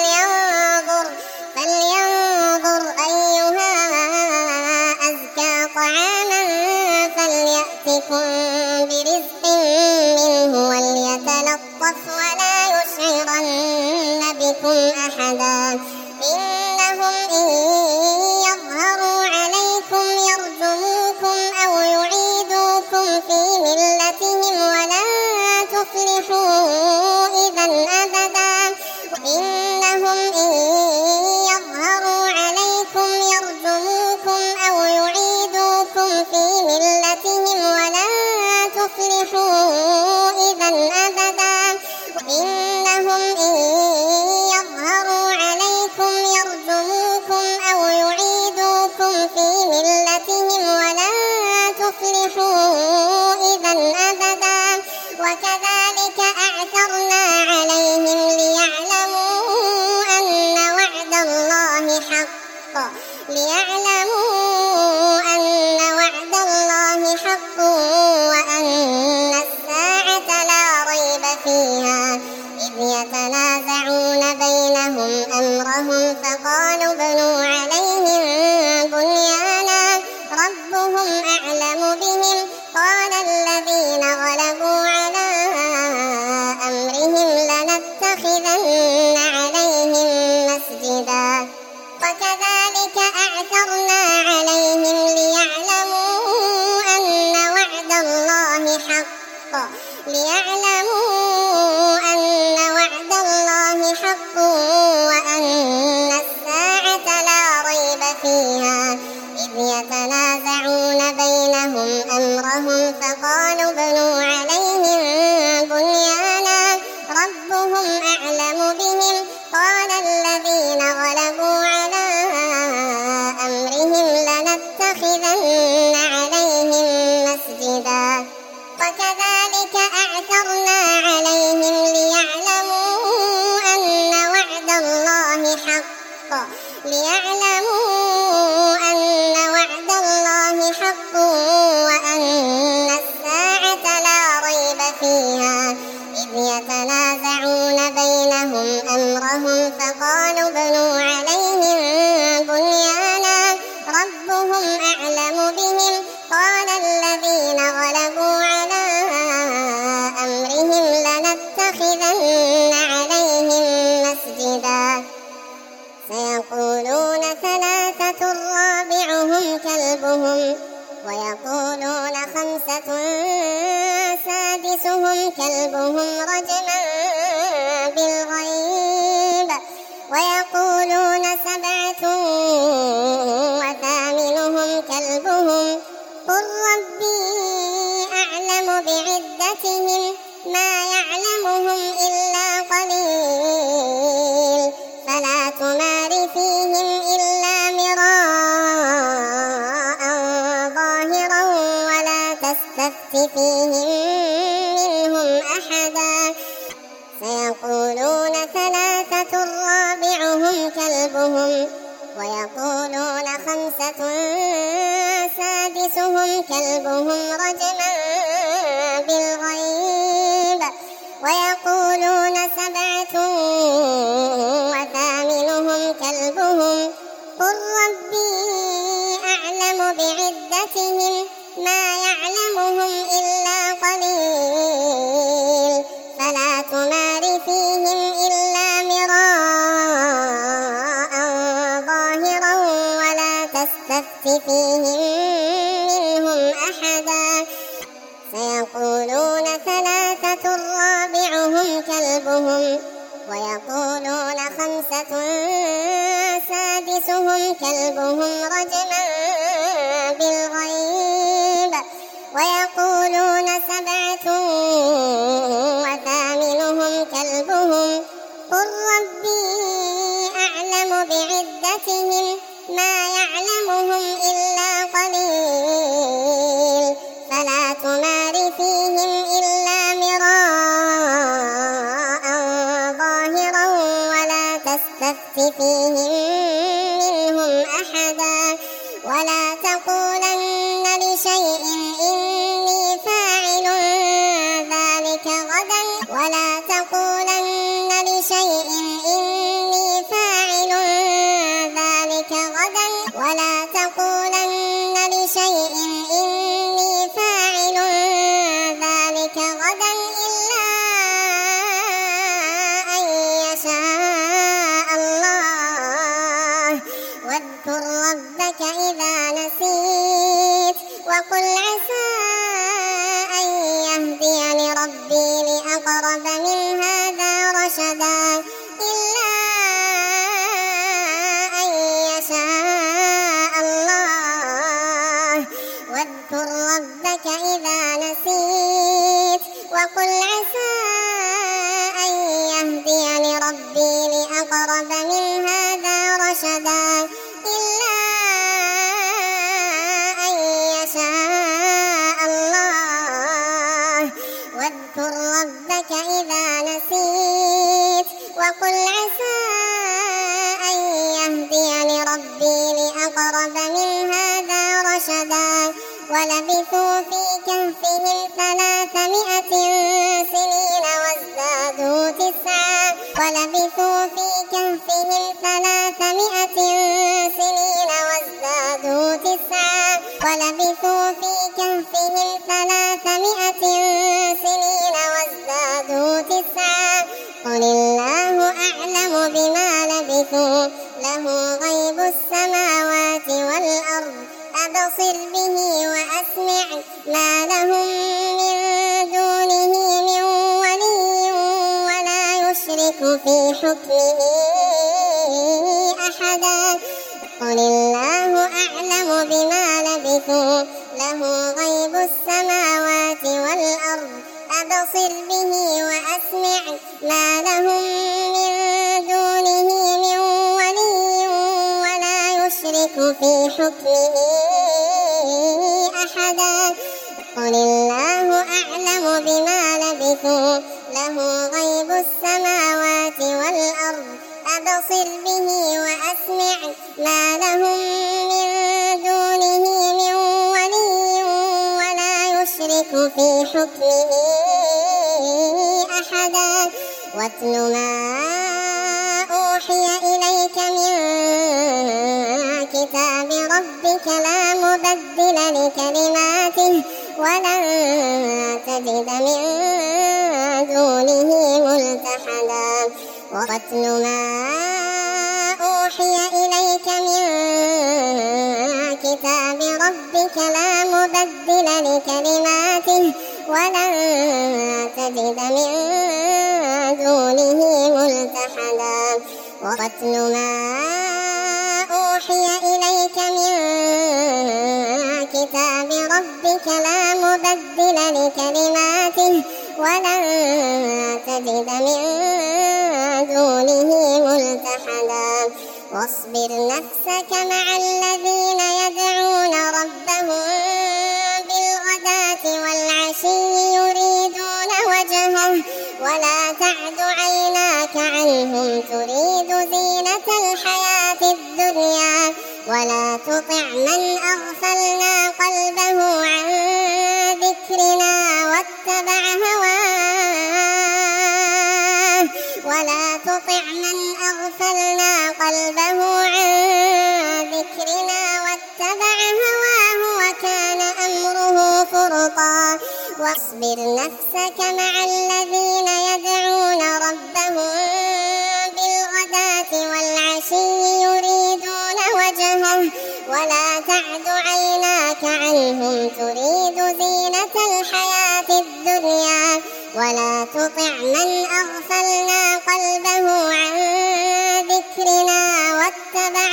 فلينظر أيها أزكى طعاما فليأتكم برزق منه وليتلطف ولا يشعرن بكم أحدا إنهم إن يظهروا عليكم يرجموكم أو يعيدوكم في ملتهم ولا تفلحوا إذا أبدا إنهم إن يظهروا عليكم يرجموكم أو يعيدوكم في ملتهم ولا تفلحوا إذا أبدا إنهم إن يظهروا عليكم يرجموكم أو يعيدوكم في ملتهم ولا تفلحوا إذا أبدا وكذلك أعثرنا عليهم ليعلموا أن وعد الله حق وأن الساعة لا ريب فيها إذ يتنازعون بينهم أمرهم فقالوا ابنوا عليهم بنيانا ربهم أعلم بهم قال الذين غلبوا على أمرهم لنتخذن عليهم مسجدا وكذلك أعثرنا عليهم ليعلموا أن وعد الله حق وأن الساعة لا ريب فيها إذ يتنازعون بينهم أمرهم فقالوا ابنوا عليهم بنيانا ربهم أعلم بهم قال الذين غلبوا على أمرهم لنتخذن عليهم مسجدا وكذلك أعثرنا عليهم ليعلموا أن وعد الله حق وأن الساعة لا ريب فيها إذ يتنازعون بينهم أمرهم فقالوا ابنوا عليهم بنيانا ربهم أعلم بهم قال الذين غلبوا على أمرهم لنتخذن عليهم مسجدا سيقولون ثلاثة رابعهم كلبهم ويقولون خمسة سادسهم كلبهم رجما بالغيب ويقولون سبعة وثامنهم كلبهم قل ربي أعلم بعدتهم ما يعلمهم إلا قليل فلا تمار فيهم إلا مراء ظاهرا ولا تستفت فيهم منهم أحدا سيقولون ثلاثة رابعهم كلبهم ويقولون خمسة سادسهم كلبهم رجما بالغيب ويقولون سبعة وثامنهم كلبهم قل ربي أعلم بعدتهم ما يعلمهم إلا قليل فلا تمار فيهم إلا مراء ظاهرا ولا تستفت فيهم منهم أحدا سيقولون ثلاثة رابعهم كلبهم ويقولون خمسة سادسهم كلبهم رجما بالغيب ويقولون سبعة وثامنهم كلبهم قل ربي أعلم بعدتهم ما يعلمهم إلا قليل فلا تمار فيهم إلا مراء ظاهرا ولا تستفت فيهم منهم أحدا ولا تقولن وقل عسى أن يهديني ربي لأقرب من هذا رشدا إلا أن يشاء الله واذكر ربك إذا نسيت وقل عسى أن يهديني ربي لأقرب من هذا رشدا إلا أن يشاء الله واذكر ربك إذا نسيت وقل عسى أن يهديني ربي لأقرب من هذا رشدا ولبثوا في كهفهم 300 سنين وازدادوا تسعا ولبثوا في كهفهم 300 سنين وازدادوا تسعا ولبثوا في كهفهم 300 سنين وازدادوا تسعا قل الله أعلم بما لبثوا له غيب السماوات والأرض أبصر به وأسمع ما لهم من دونه من ولي ولا يشرك في حكمه أحدا قل الله أعلم بما لبثوا له غيب السماوات والأرض أبصر به وأسمع ما لهم من دونه من ولي ولا يشرك في حكمه أحدا قل الله أعلم بما لبثوا له غيب السماوات والأرض أبصر به وأسمع ما لهم من دونه من ولي ولا يشرك في حكمه أحدا واتل ما أوحي إليك من كتاب ربك لا مبدل لكلماته ولن تجد من دونه ملتحدا واتل ما أوحي إليك من كتاب ربك لا مبدل لكلماته ولن تجد من دونه ملتحدا واتل ما أوحي إليك من كتاب ربك لا مبدل لكلماته ولن تجد من دونه ملتحدا واصبر نفسك مع الذين يدعون ربهم بالغداة والعشي يريدون وجهه ولا تعد عيناك عنهم تريد زينة الحياة الدنيا ولا تطع من أغفلنا قلبه عن ذكرنا واتبع هواه ولا تطع من أغفلنا قلبه عن ذكرنا واتبع هواه وكان أمره فرطا واصبر نفسك مع الذين يدعون ربهم بالغداة والعشي يريدون وجهه ولا تعد عيناك عنهم تريد زينة الحياة الدنيا ولا تطع من أغفلنا قلبه عن ذكرنا واتبع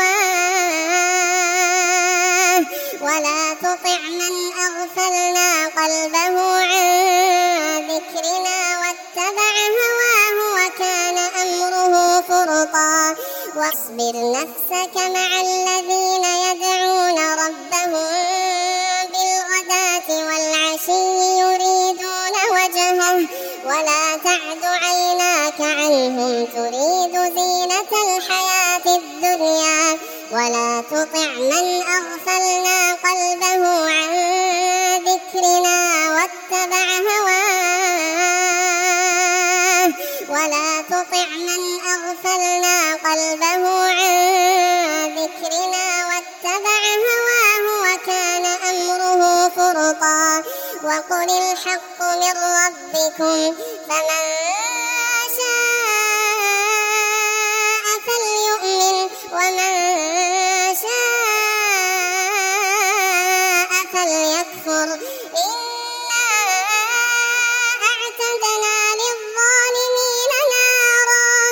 هواه ولا تطع من أغفلنا قلبه عن ذكرنا واتبع هواه وكان أمره فرطا واصبر نفسك مع الذين يدعون ربهم بالغداة والعشي يريدون وجهه ولا تعد عيناك عنهم تريد زينة الحياة الدنيا ولا تطع من أغفلنا قلبه عن ذكرنا واتبع هواه ولا تطع من أغفلنا قلبه عن ذكرنا واتبع هواه وكان أمره فرطا وقل الحق من ربكم فمن شاء فليؤمن ومن شاء فليكفر إنا أعتدنا للظالمين نارا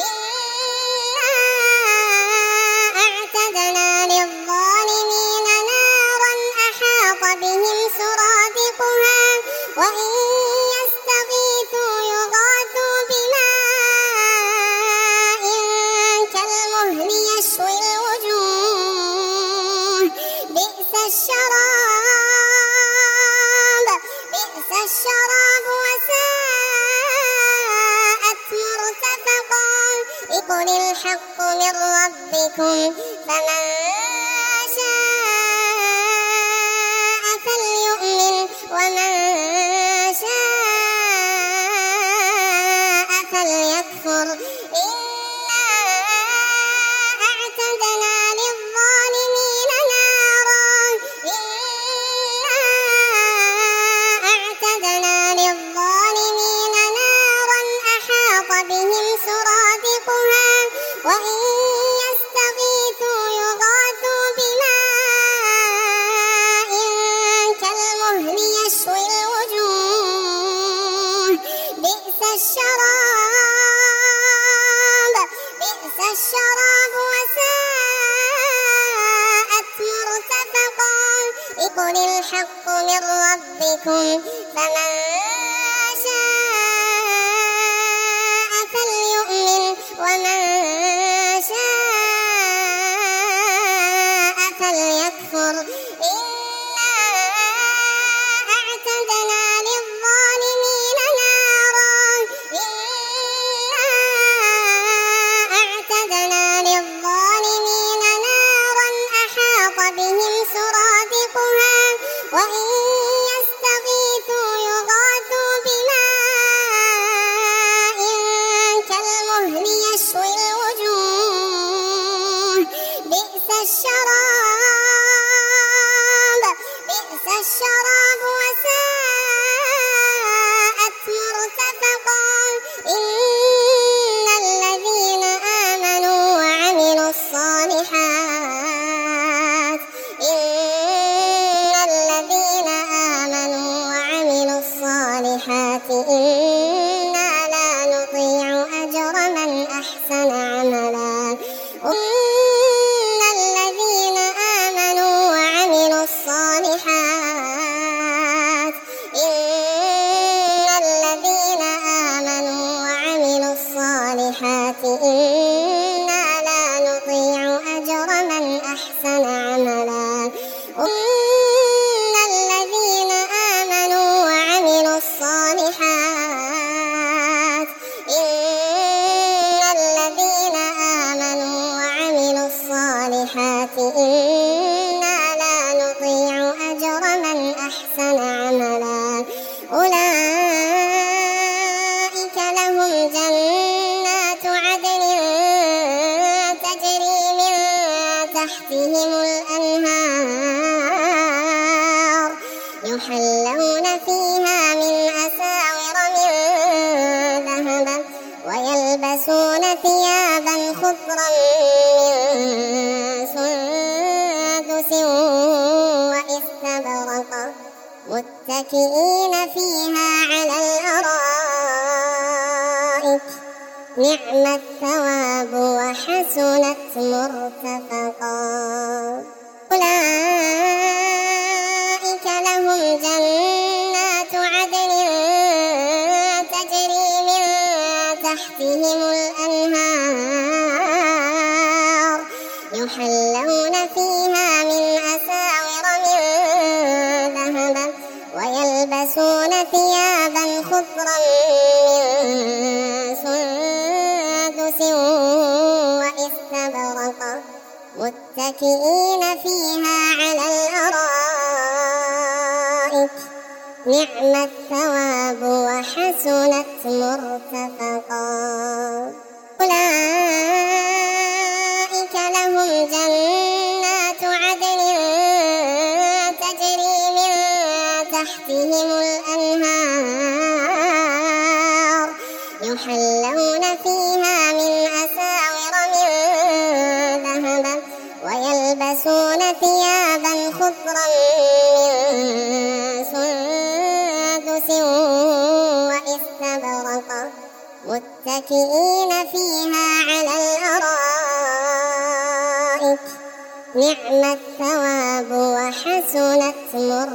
أحاط بهم سرادقها وإن يستغيثوا يغاثوا بماء كالمهل يشوي الوجوه بئس الشراب وساءت مرتفقا قل الحق من ربكم فمن شاء فليؤمن ومن شاء فليكفر إنا أعتدنا للظالمين نارا أحاط بهم سرادقها وإن يستغيثوا يغاثوا بماء كالمهل يشوي الوجوه بئس الشراب وساءت مرتفقا قل الحق من ربكم فمن شاء فليؤمن ومن شاء فليكفر إنا أعتدنا للظالمين نارا أحاط بهم سرادقها وإن يستغيثوا يغاثوا بماء كالمهل يشوي الوجوه بئس الشراب وساءت مرتفقا إن الذين آمنوا وعملوا الصالحات إنا لا نضيع أجر من أحسن عملا إن الذين آمنوا وعملوا الصالحات إنا لا نضيع أجر من أحسن عملا إن الذين آمنوا وعملوا الصالحات إنا لا نضيع أجر من أحسن عملا أولئك لهم جنات عدن تجري من تحتهم الأنهار يحلون فيها من أساور من ذهب ويلبسون ثيابا خضرا من سندس وإستبرق متكئين فيها على الأرائك نعم الثواب وحسنت مرتفقا أولئك لهم جنات عدن تجري من تحتهم الأنهار يحلون فيها من أساور من ذهب ويلبسون ثيابا خضرا من سندس وإستبرق متكئين فيها على الأرائك نعم الثواب وحسنت مرتفقا أولئك لهم جنات عدن تجري من تحتهم الأنهار يحلون فيها من أساور من ذهب ويلبسون ثيابا خضرا من متكئين فيها على الأرائك نعم الثواب وحسنت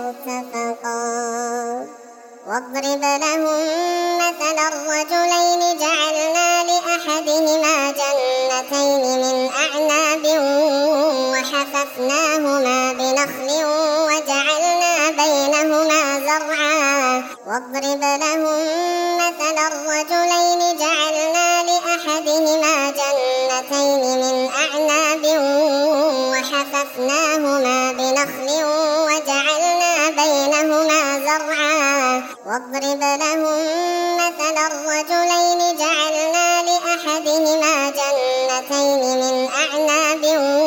مرتفقا. واضرب لهم مثل الرجلين جعلنا لأحدهما جنتين من أعناب وحففناهما بنخل وجعلنا بينهما زرعا. واضرب لهم مثل الرجلين جعلنا لأحدهما جنتين من أعناب وحففناهما بنخل وجعلنا بينهما زرعا. واضرب لهم مثل الرجلين جعلنا لأحدهما جنتين من أعناب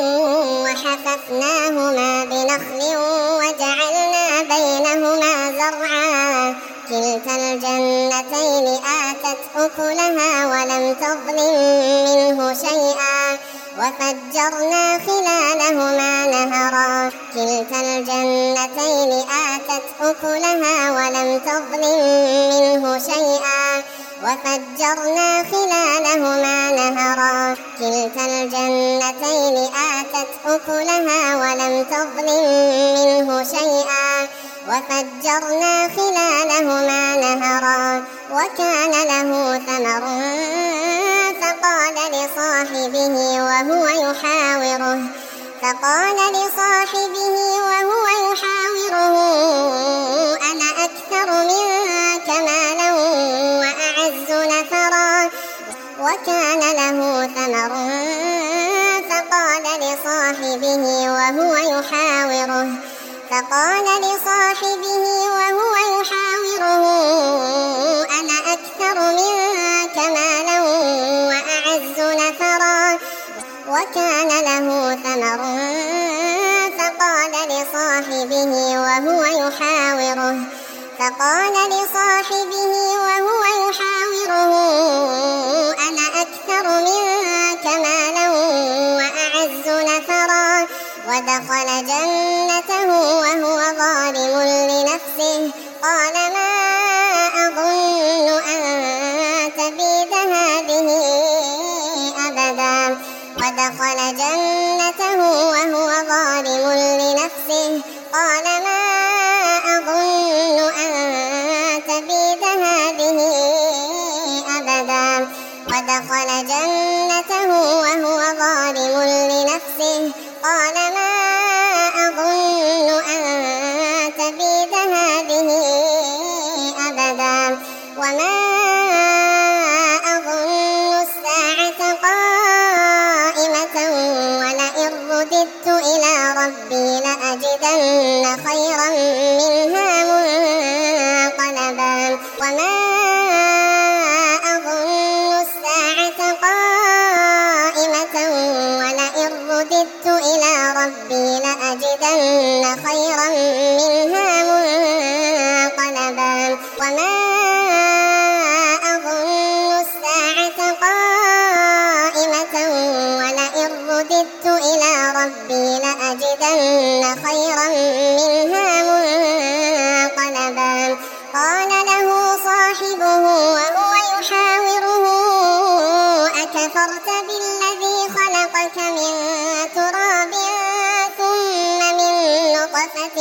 وحففناهما بنخل وجعلنا بينهما زرعا. كلتا الجنتين آتت أكلها ولم تظلم منه شيئا وفجرنا خلالهما نهرا. كلتا الجنتين آتت أكلها ولم تظلم منه شيئا وفجرنا خلالهما نهرا. كلتا الجنتين آتت أكلها ولم تظلم منه شيئا وفجرنا خلالهما نهرا. وكان له ثمر فقال لصاحبه وهو يحاوره أنا أكثر منك مالا وأعز نفرا. وكان له ثمر فقال لصاحبه وهو يحاوره أنا أكثر منك مالا وأعز نفرا. وكان له ثمر فقال لصاحبه وهو يحاوره أنا أكثر منك مالا وأعز نفرا. ودخل جنته وهو ظالم لنفسه قال ما أظن أن تبيد هذه أبدا. ودخل جنته وهو ظالم لنفسه قال ما أظن أن تبيد هذه أبدا. ودخل جنته وهو ظالم لنفسه قال ما أظن أن تبيد هذه أبدا. وما أظن الساعة قائمة ولئن رددت إلى ربي لأجدن خيرا منها منقلبا. وما أظن الساعة قائمة ولئن رددت إلى ربي لأجدن خيرا منها منقلبا. وما أظن الساعة قائمة ولئن رددت إلى ربي لأجدن خيرا منها منقلبا. قال له صاحبه وهو يحاوره أكفرت بالذي خلقك من تراب ثم من نطفة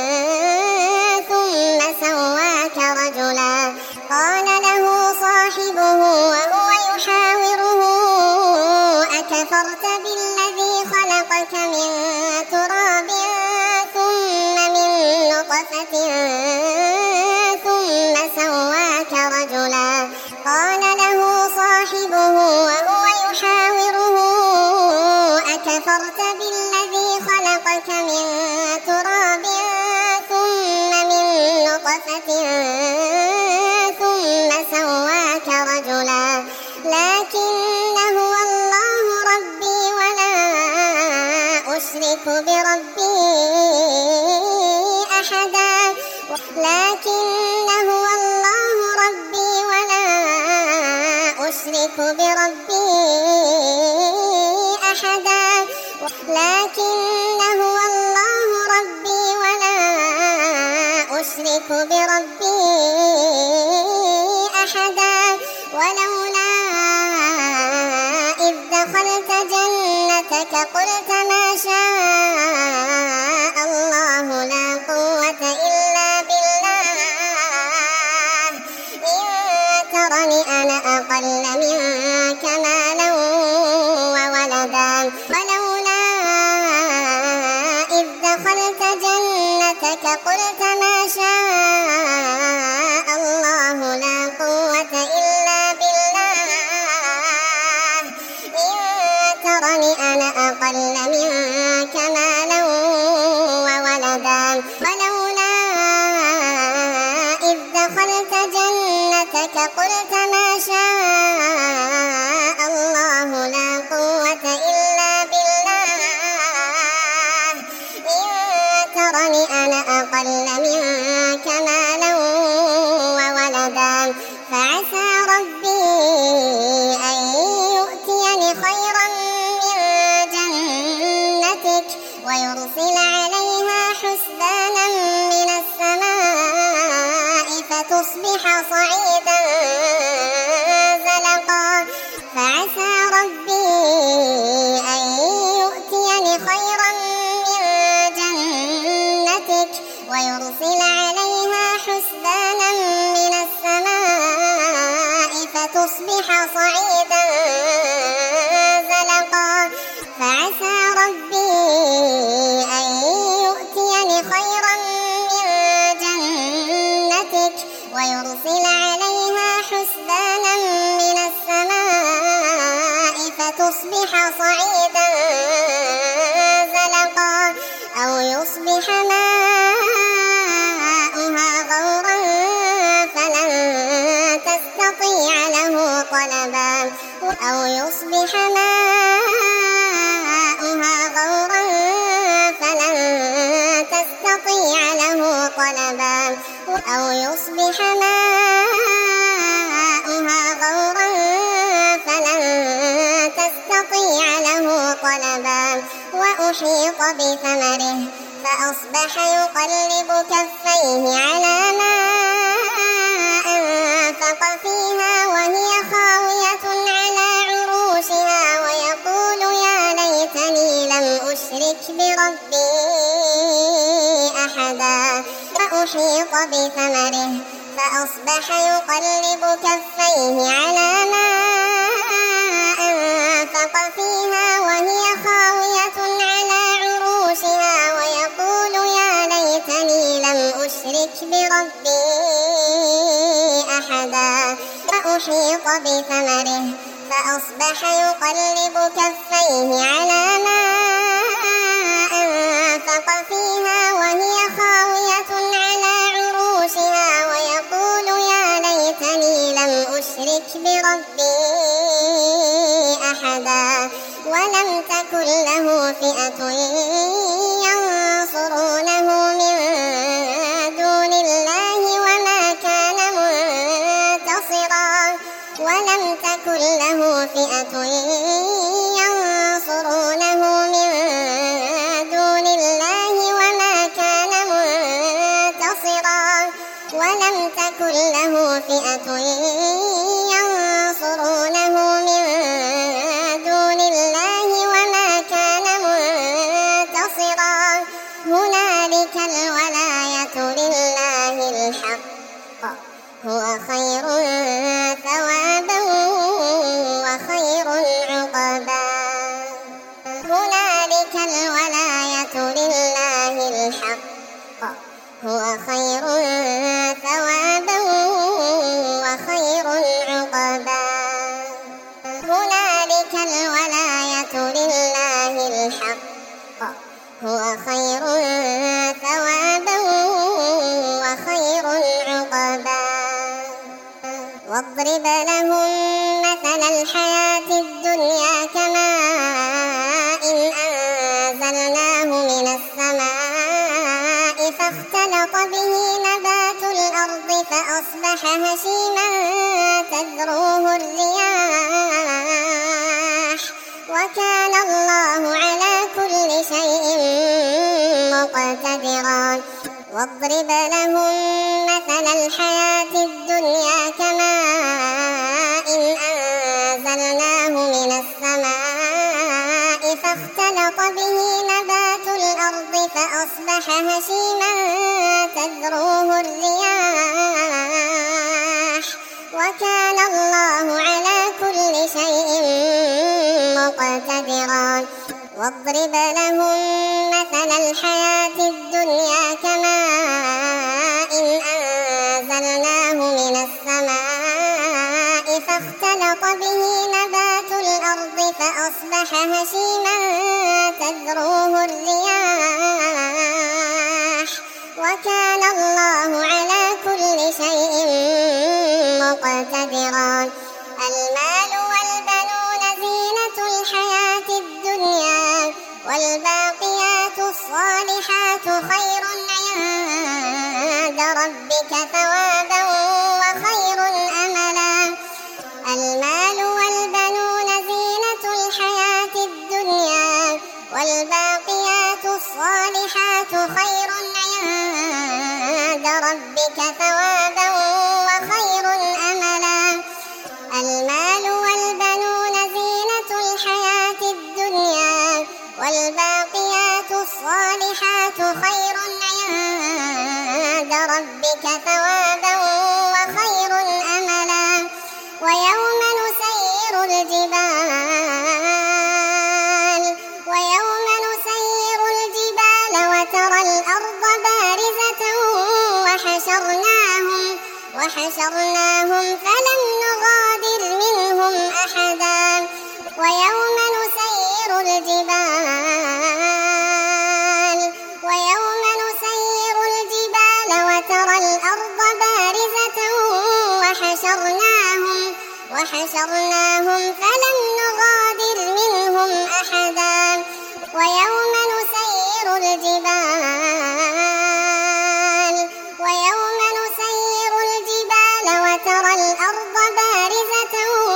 ثم سواك رجلا. قال له صاحبه وهو يحاوره أكفرت بالذي خلقك من تراب ثم من نطفة ثم سواك رجلا. قال له صاحبه وهو يحاوره أكفرت بالذي خلقك من تراب ثم من نطفة ثم سواك رجلا. لكن هو الله ربي ولا أشرك بربي أحدا. لكن هو الله ربي ولا أشرك بربي أحدا. لكن هو الله ربي ولا أشرك بربي أحدا. ولولا جنتك قلت ما شاء الله لا قوة إلا بالله إن ترني أنا أقل منك مالا وولدا ولولا إذ دخلت جنتك قلت ما شاء الله لا قوة إلا بالله إن ترني أنا أقل منك مالا وولدا ولولا إذ دخلت جنتك قلت ما شاء الله لا قوة إلا بالله إن ترني أنا أقل منك مالا وولدا فعسى ربي أن يؤتيني خيرا من جنتك ويرسل عليها حسبانا من السماء فتصبح صعيدا زلقا فعسى ربي أن يؤتيني خيرا من جنتك ويرسل عليها حسبانا من السماء فتصبح صعيدا زلقا فعسى ربي أن يؤتيني خيرا من جنتك ويرسل عليها حسبانا من السماء فتصبح صعيدا زلقا أو يصبح ماؤها غورا فلن تستطيع له طلبا أو يصبح ماؤها غورا فلن تستطيع له طلبا أو يصبح ماؤها غورا فلن تستطيع له طلبا وأحيط بثمره فأصبح يقلب كفيه على ما أنفق فيها وهي خاوية على عروشها ويقول يا ليتني لم أشرك بربي أحدا فأحيط بثمره فأصبح يقلب كفيه على ما أنفق فيها وهي خاوية على عروشها ويقول يا ليتني لم أشرك بربي أحدا فأحيط بثمره فأصبح يقلب كفيه على ما أنفق فيها وهي خاوية على عروشها ويقول يا ليتني لم أشرك بربي أحدا ولم تكن له فئة ينصرونه من دون الله وما كان منتصرا ولم تكن له فئة ينصرونه من دون الله وما كان منتصرا ولم تكن له فئة ينصرونه من دون الله وما كان منتصرا هنالك الولاية لله الحق هو خير ثوابا وخير عقبا هنالك الولاية لله الحق هو خير ثوابا وخير عقبا هنالك الولاية لله الحق هو خير ثوابا وخير عقبا واضرب لهم مثل الحياة الدنيا كماء أنزلناه من السماء فاختلط به نبات الأرض فأصبح هشيما تذروه الرياح وكان الله على كل شيء مقتدرا واضرب لهم مثل الحياة الدنيا كماء أنزلناه من السماء فاختلط فأصبح هشيما تذروه الرياح وكان الله على كل شيء مقتدرا واضرب لهم مثل الحياة الدنيا كماء أنزلناه من السماء فاختلط به نبات الأرض فأصبح هشيما تذروه الرياح وكان الله على كل شيء مقتدرا المال والبنون زينة الحياة الدنيا والباقيات الصالحات خير عند ربك ثوابا وخير أملا المال والبنون زينة الحياة الدنيا والباقيات الصالحات خير عند ربك ثوابا وخير أملا المال والبنون زينة الحياة الدنيا والباقيات الصالحات خير عند ربك ثوابا وخير أملا ويوم نسير الجبال وترى الأرض بارزة وحشرناهم فلم نغادر منهم أحدا ويوم نسير الجبال وترى الأرض بارزة وحشرناهم فلم نغادر منهم أحدا ويوم نسير الجبال وترى الأرض بارزة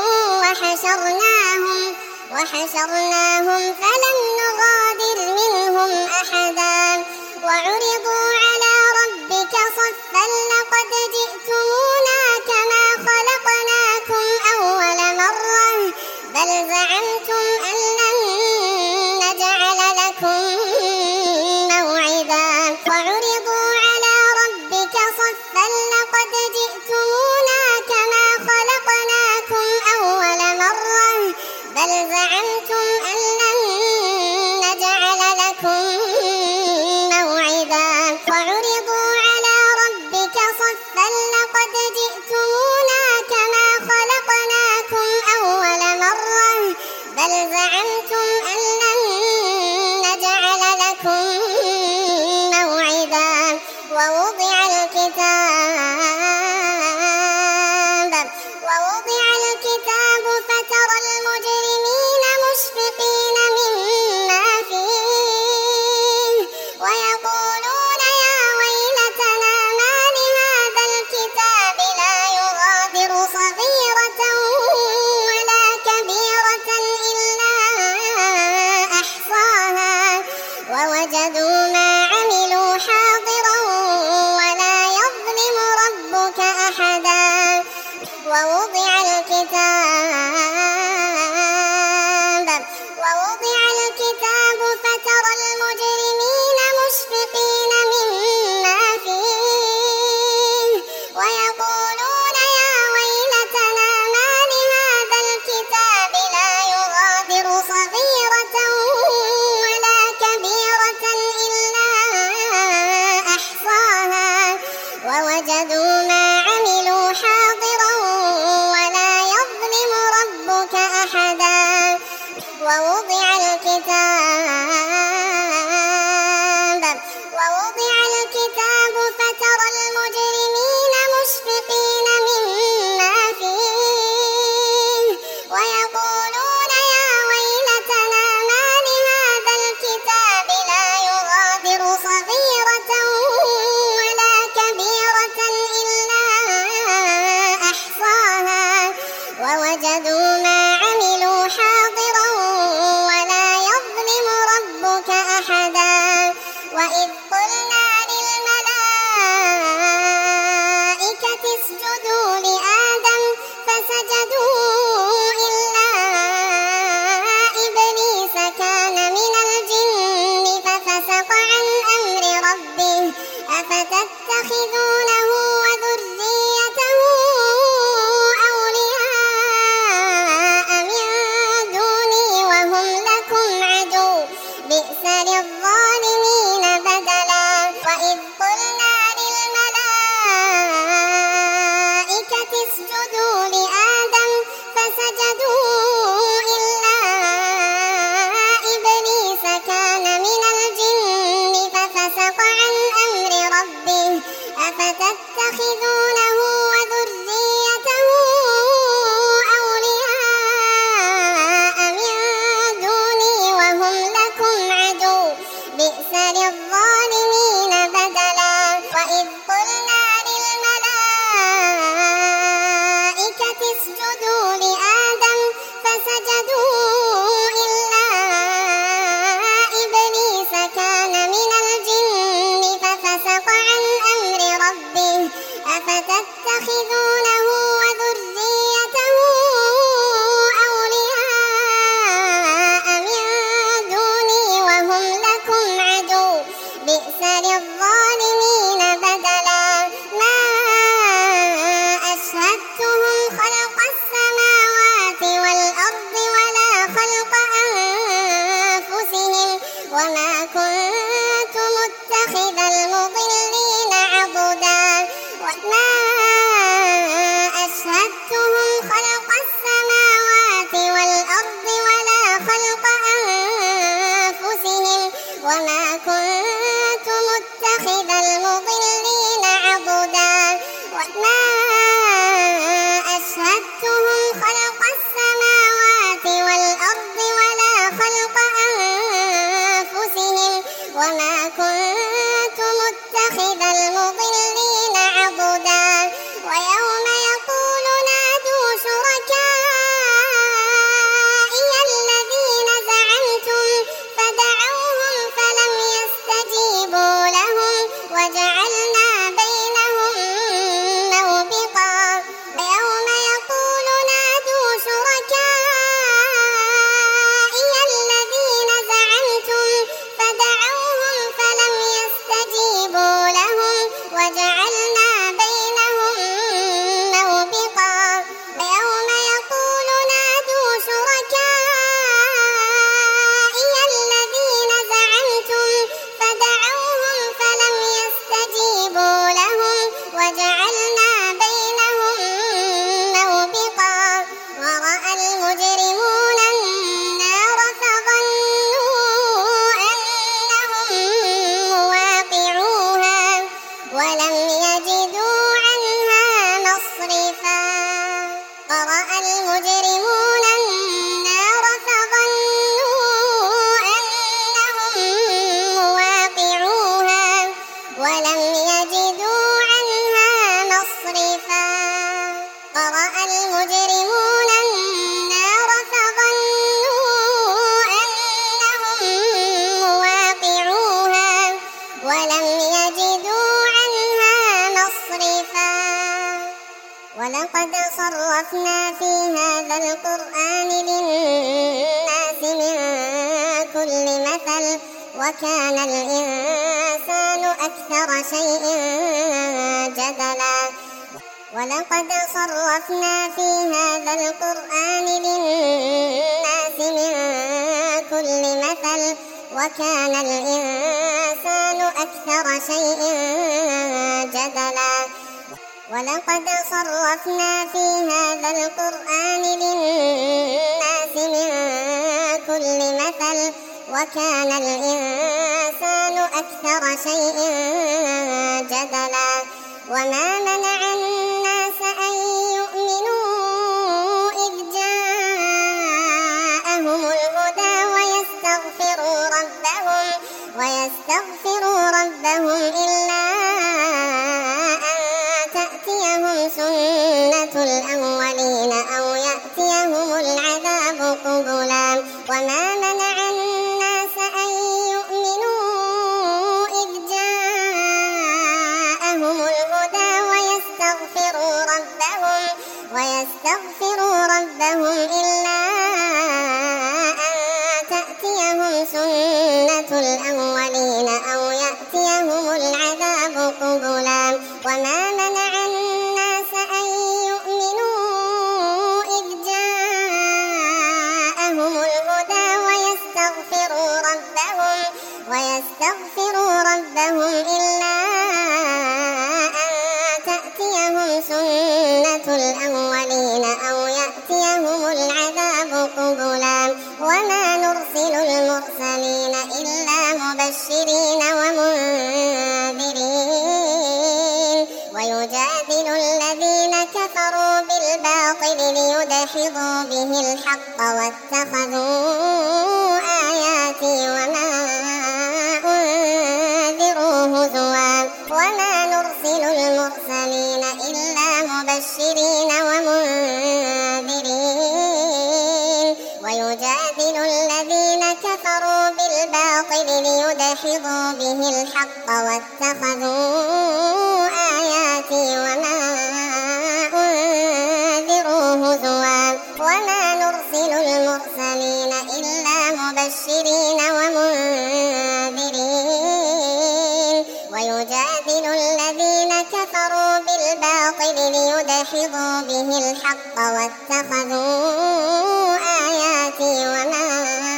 وحشرناهم فلم نغادر منهم أحدا وعرضوا على ربك صفا لقد جئتمونا كما خلقناكم أول مرة بل زعمتم أن لن نجعل لكم موعدا وعرضوا على ربك صفا لقد جئتمونا كما خلقناكم أول مرة بل زعمتم أن لن نجعل لكم موعدا وعرضوا على ربك صفا لقد جئتمونا كما خلقناكم أول مرة بل زعمتم أن لن نجعل لكم موعدا ووضع الكتاب فترى المجرمين مشفقين مما فيه ويقولون يا ويلتنا ما لهذا الكتاب لا يغادر صغيرة ولا كبيرة إلا أحصاها ووجدوا ما عملوا حاضرا ولا يظلم ربك أحدا ووضع الكتاب فترى المجرمين مشفقين مما فيه ويقولون يا ويلتنا ما لهذا الكتاب لا يغادر صغيرة ولا كبيرة إلا أحصاها ووجدوا ما عملوا حاضرا ولا يظلم ربك أحدا ووضع الكتاب فترى المجرمين مشفقين مما فيه ويقولون يا ويلتنا ما لهذا الكتاب لا يغادر صغيرة ولا كبيرة إلا أحصاها ووجدوا ما عملوا حاضرا ولا يظلم ربك أحدا وإذ قلنا للملائكة اسجدوا لآدم فسجدوا إلا إبليس كان من الجن ففسق عن أمر أفتتخذونه وذريته أولياء من دوني وهم لكم عدو بئس للظالمين بدلا وإذ قلنا للملائكة اسجدوا لآدم فسجدوا إلا إبليس كان من الجن ففسق عن أمر ربه أفتتخذونه وذريته أولياء من دوني وهم لكم عدو بئس للظالمين بدلا وإذ قلنا للملائكة اسجدوا لآدم فسجدوا إلا إبليس كان من الجن ففسق عن أمر ربه أفتتخذونه وذريته أولياء من دوني وهم لكم عدو بئس للظالمين بدلا ما أشهدتهم خلق السماوات والأرض ولا خلق أنفسهم وما كنت متخذ المضلين عضدا وما أشهدتهم خلق السماوات والأرض ولا خلق أنفسهم وما كنت متخذ المضلين عضدا وما أشهدتهم خلق السماوات والأرض ولا خلق أنفسهم وما كنت متخذ المضلين عضدا ويوم يقول نادوا شركائي الذين زعمتم فدعوهم فلم يستجيبوا لهم وجعلنا بينهم موبقا ويوم يقول نادوا شركائي الذين زعمتم فدعوهم فلم يستجيبوا لهم وجعلنا بينهم موبقا ويوم يقول نادوا شركائي الذين زعمتم فدعوهم فلم يستجيبوا لهم وجعلنا بينهم موبقا ورأى المجرمون النار فظنوا أنهم مواقعوها ولم يجدوا عنها مصرفا ورأى المجرمون النار فظنوا أنهم مواقعوها ولم يجدوا عنها مصرفا ورأى المجرمون النار فظنوا أنهم مواقعوها ولم يجدوا عنها مصرفا ولقد صرفنا في هذا القرآن للناس من كل مثل وكان الإنسان أكثر شيء جدلا ولقد صرفنا في هذا القرآن للناس من كل مثل وكان الإنسان أكثر شيء جدلا ولقد صرفنا في هذا القرآن للناس من كل مثل وكان الإنسان أكثر شيء جدلا وما منع الناس أن يؤمنوا إذ جاءهم الهدى ويستغفروا ربهم إلا أن تأتيهم سنة الأولين أو يأتيهم العذاب قبلا وما منع الناس أن يؤمنوا إذ جاءهم الهدى ويستغفروا ربهم إلا أن تأتيهم سنة الأولين أو يأتيهم العذاب وما منع الناس أن يؤمنوا إذ جاءهم الهدى ويستغفروا ربهم إلا أن تأتيهم سنة الأولين أو يأتيهم العذاب قبلا وما نرسل المرسلين إلا مبشرين ومنذرين ويجادل الذين كفروا بالباطل ليدحضوا به الحق واتخذوا آياتي وما أنذروا هزوا وما نرسل المرسلين إلا مبشرين ومنذرين ويجادل الذين كفروا بالباطل ليدحضوا به الحق واتخذوا آياتي وما أنذروا هزوا وما نرسل المرسلين إلا مبشرين ومنذرين ويجادل الذين كفروا بالباطل ليدحضوا به الحق واتخذوا آياتي وما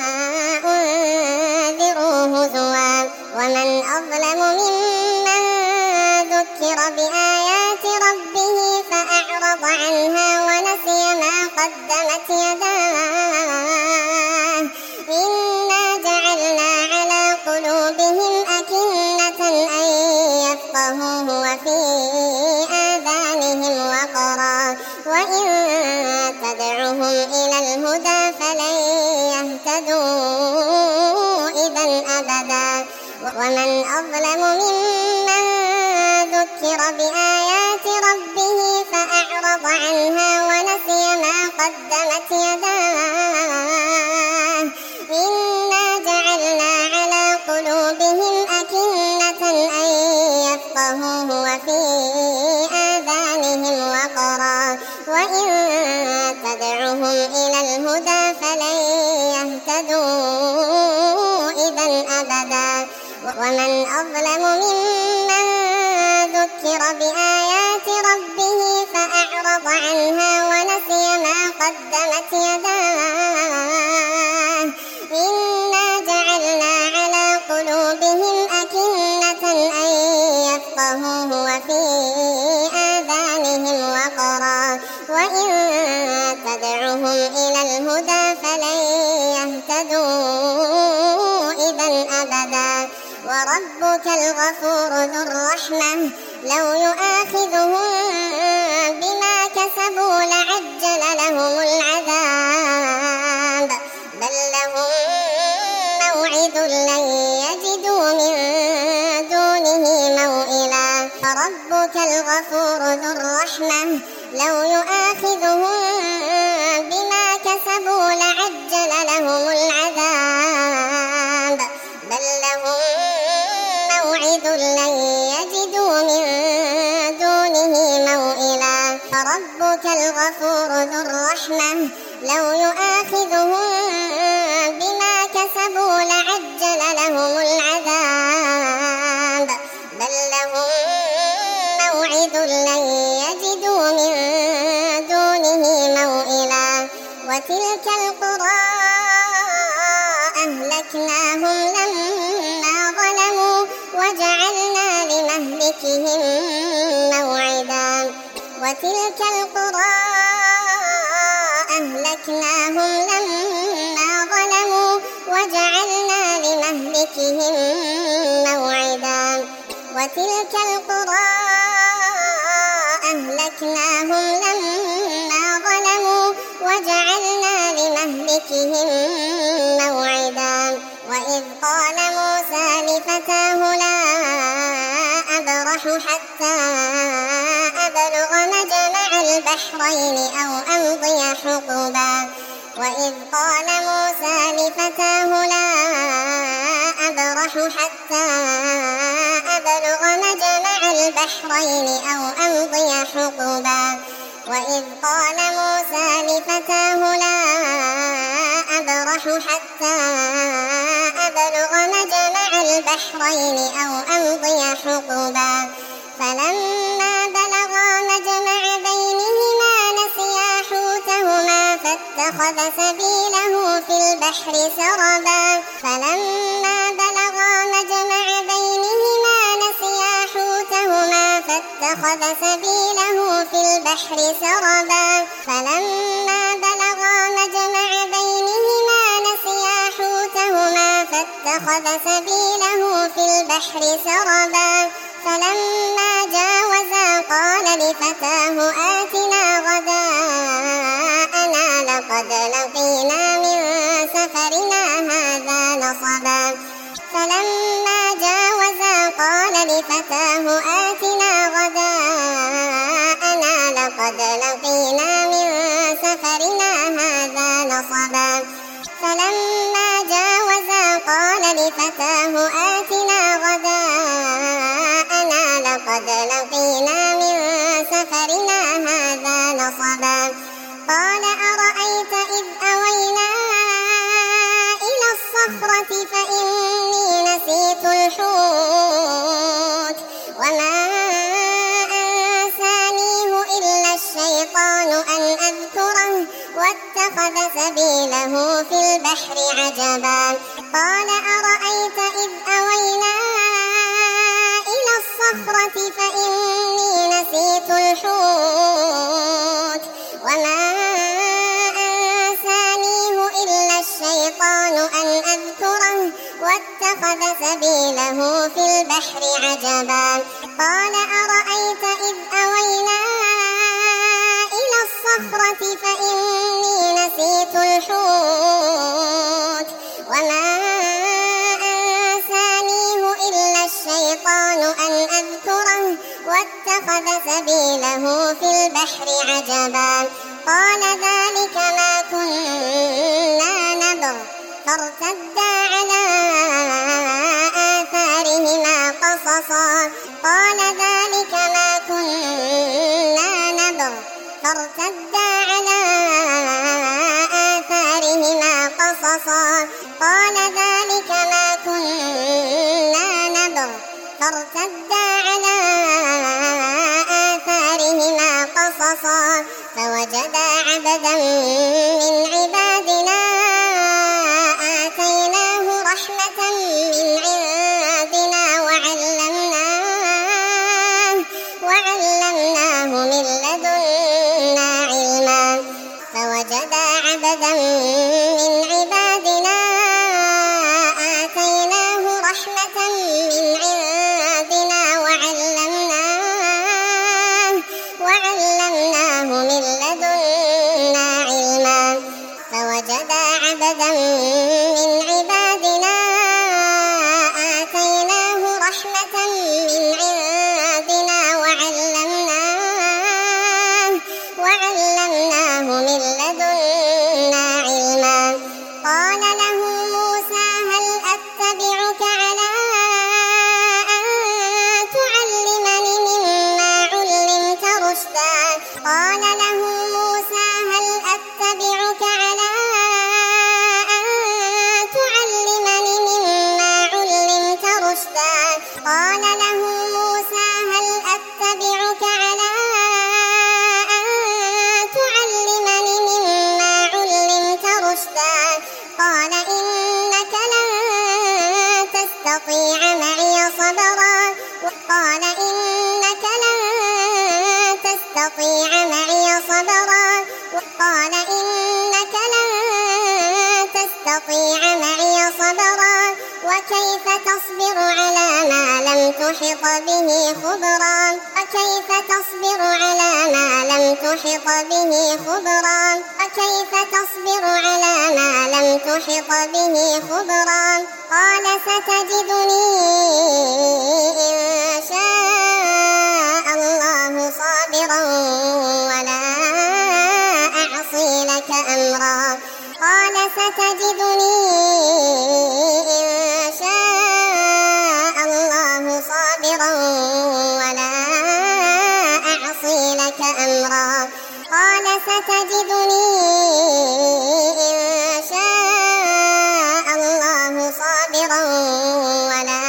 أنذروا هزوا ومن أظلم ممن ذكر بآيات ربه فأعرض عنها ونسي ما قدمت يداه إنا جعلنا على قلوبهم أكنة أن يفقهوه وفي آذانهم وقرا وإن تدعهم إلى الهدى فلن يهتدوا إذا أبدا ومن أظلم ممن ذكر بآيات ربه فأعرض عنها ونسي ما قدمت يداه إنا جعلنا على قلوبهم أكنة أن يفقهوه وفي آذانهم وقرا وإن تدعهم إلى الهدى فلن يهتدوا إذا أبدا ومن أظلم ممن ذكر بآيات ربه فأعرض عنها ونسي ما قدمت يداه إنا جعلنا على قلوبهم أكنة أن يفقهوه وفي آذانهم وقرا وإن تدعهم إلى الهدى فلن يهتدوا إذا أبدا وربك الغفور ذو الرحمة لو يؤاخذهم بما كسبوا لعجل لهم العذاب بل لهم موعد لن يجدوا من دونه موئلا فربك الغفور ذو الرحمة لو يؤاخذهم بما كسبوا لعجل لهم العذاب بل لهم موعد لن يجدوا من دونه موئلا فربك الغفور ذو الرحمة لو يؤاخذهم بما كسبوا لعجل لهم العذاب بل لهم موعد لن يجدوا من دونه موئلا وتلك القرى أهلكناهم لما ظلموا وجعلنا لمهلكهم موعدا وتلك القرى أهلكناهم لما ظلموا وجعلنا لمهلكهم موعدا وتلك القرى أهلكناهم لما ظلموا وجعلنا لمهلكهم موعدا وإذ قال موسى لفتاه لا أبرح حتى أبلغ مجمع البحرين أو أمضي حقبا وإذ قال موسى لفتاه لا أبرح حتى أبلغ مجمع البحرين أو أمضي حقبا وإذ قال موسى لفتاه لا أبرح حتى أبلغ مجمع البحرين أو أمضي حقبا فلما فاتخذ سبيله في البحر سربا فلما بلغا مجمع بينهما نسيا حوتهما فاتخذ سبيله في البحر سربا فلما بلغا مجمع بينهما نسيا حوتهما فاتخذ سبيله في البحر سربا فلما جاوزا قال لفتاه آتنا غداءنا لقد لقينا من سفرنا هذا نصبا فلما جاوزا قال لفتاه آتنا غداءنا لقد لقينا من سفرنا هذا نصبا فلما جاوزا قال لفتاه آتنا غداءنا لقد لقينا من سفرنا هذا نصبا قال أرأيت إذ أوينا إلى الصخرة فإني نسيت الحوت وما أنسانيه إلا الشيطان أن أذكره واتخذ سبيله في البحر عجبا قال أرأيت إذ أوينا إلى الصخرة فإني نسيت الحوت وما أنسانيه إلا الشيطان أن أذكره واتخذ سبيله في البحر عجبا قال أرأيت إذ أوينا إلى الصخرة فإني نسيت الحوت وما أنسانيه إلا الشيطان أن أذكره واتخذ سبيله في البحر عجبا قال ذلك ما كنا نبغ فارتدا على آثارهما قصصا قال ذلك ما كنا نبغ فارتدا على آثارهما قصصا قال ذلك ما كنا نبغ فارتدا على آثارهما قصصا فوجدا عبدا من عبادنا آتيناه رحمة من عندنا وعلمناه من لدنا علما فوجدا عبدا من عبادنا آتيناه رحمة من عندنا وعلمناه من لدنا علما فوجدا عبدا من عبادنا آتيناه رحمة من عندنا وعلمناه من لدنا علما قال له موسى هل أتبعك على أن تعلمني مما علمت رشدا قال له موسى هل أتبعك على أن تعلمني مما علمت رشدا قال له موسى هل أتبعك على أن تعلمني مما علمت رشدا قال إنك لن تستطيع معي صبرا قال إنك لن تستطيع معي صبرا قال إنك لن تستطيع معي صبرا وكيف تصبر على ما لم تحط به خبرا وكيف تصبر على ما لم تحط به خبرا وكيف تصبر على ما لم تحط به خبرا قال ستجدني إن شاء الله صابرا ولا أعصي لك أمرا قال ستجدني إن شاء الله صابرا ولا أعصي لك أمرا قال ستجدني إن شاء الله صابرا ولا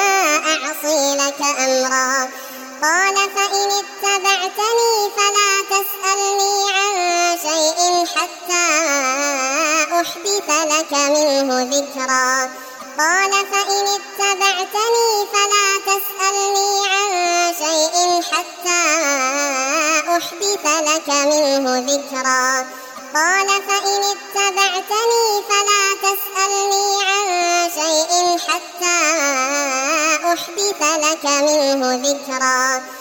أعصي لك أمرا قال فإن اتبعتني فلا تسألني عن شيء حتى أحدث لك منه ذكرا قال فإن اتبعتني فلا تسألني عن شيء حتى أحدث لك منه ذكرا قال فإن اتبعتني فلا تسألني عن شيء حتى أحدث لك منه ذكرا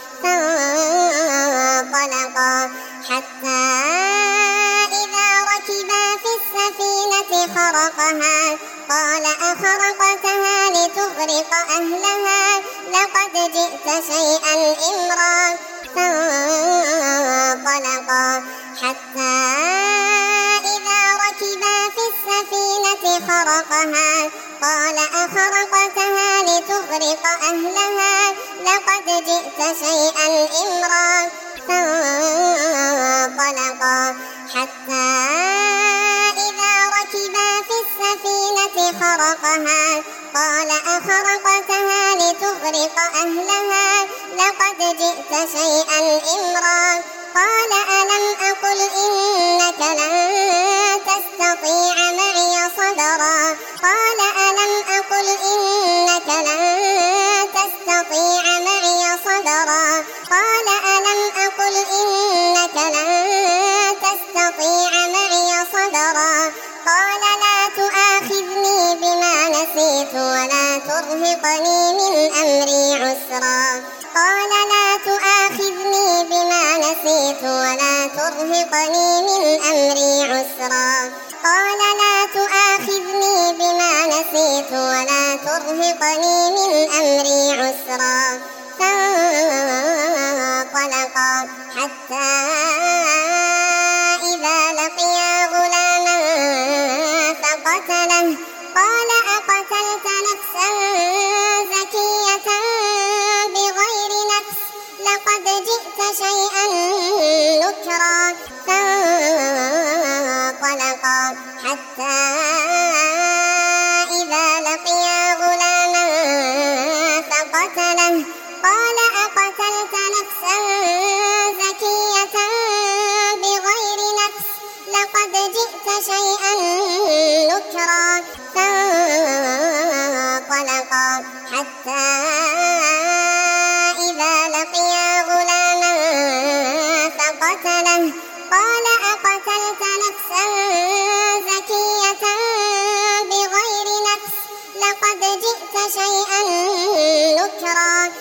فانطلقا حتى إذا ركبا في السفينة خرقها قال أخرقتها لتغرق أهلها لقد جئت شيئا إمرا فانطلقا حتى إذا ركبا في السفينة خرقها قال أخرقتها لتغرق أهلها لقد جئت شيئا إمرا فانطلقا حتى إذا ركبا في السفينة خرقها قال أخرقتها لتغرق أهلها لقد جئت شيئا إمرا قال ألم أقل إنك لن تستطيع معي صبرا قال ألم أقل إنك لن تستطيع معي صبرا قال ألم أقل إنك لن تستطيع معي صبرا قال لا تؤاخذني بما نسيت ولا ترهقني من أمري عسرا قال لا تؤاخذني بما نسيت ولا ترهقني من أمري عسرا قال لا تؤاخذني بما نسيت ولا ترهقني من أمري عسرا فانطلقا حتى إذا لقيا غلاما فقتله قال أقتلت نفسا زكية بغير نفس لقد جئت شيئا نكرا فانطلقا حتى إذا لقيا غلاما فقتله قال أقتلت نفسا زكية بغير نفس لقد جئت شيئا نكرا فانطلقا حتى إذا لقيا غلاما فقتله قال أقتلت نفسا زكية بغير نفس لقد جئت شيئا نكرا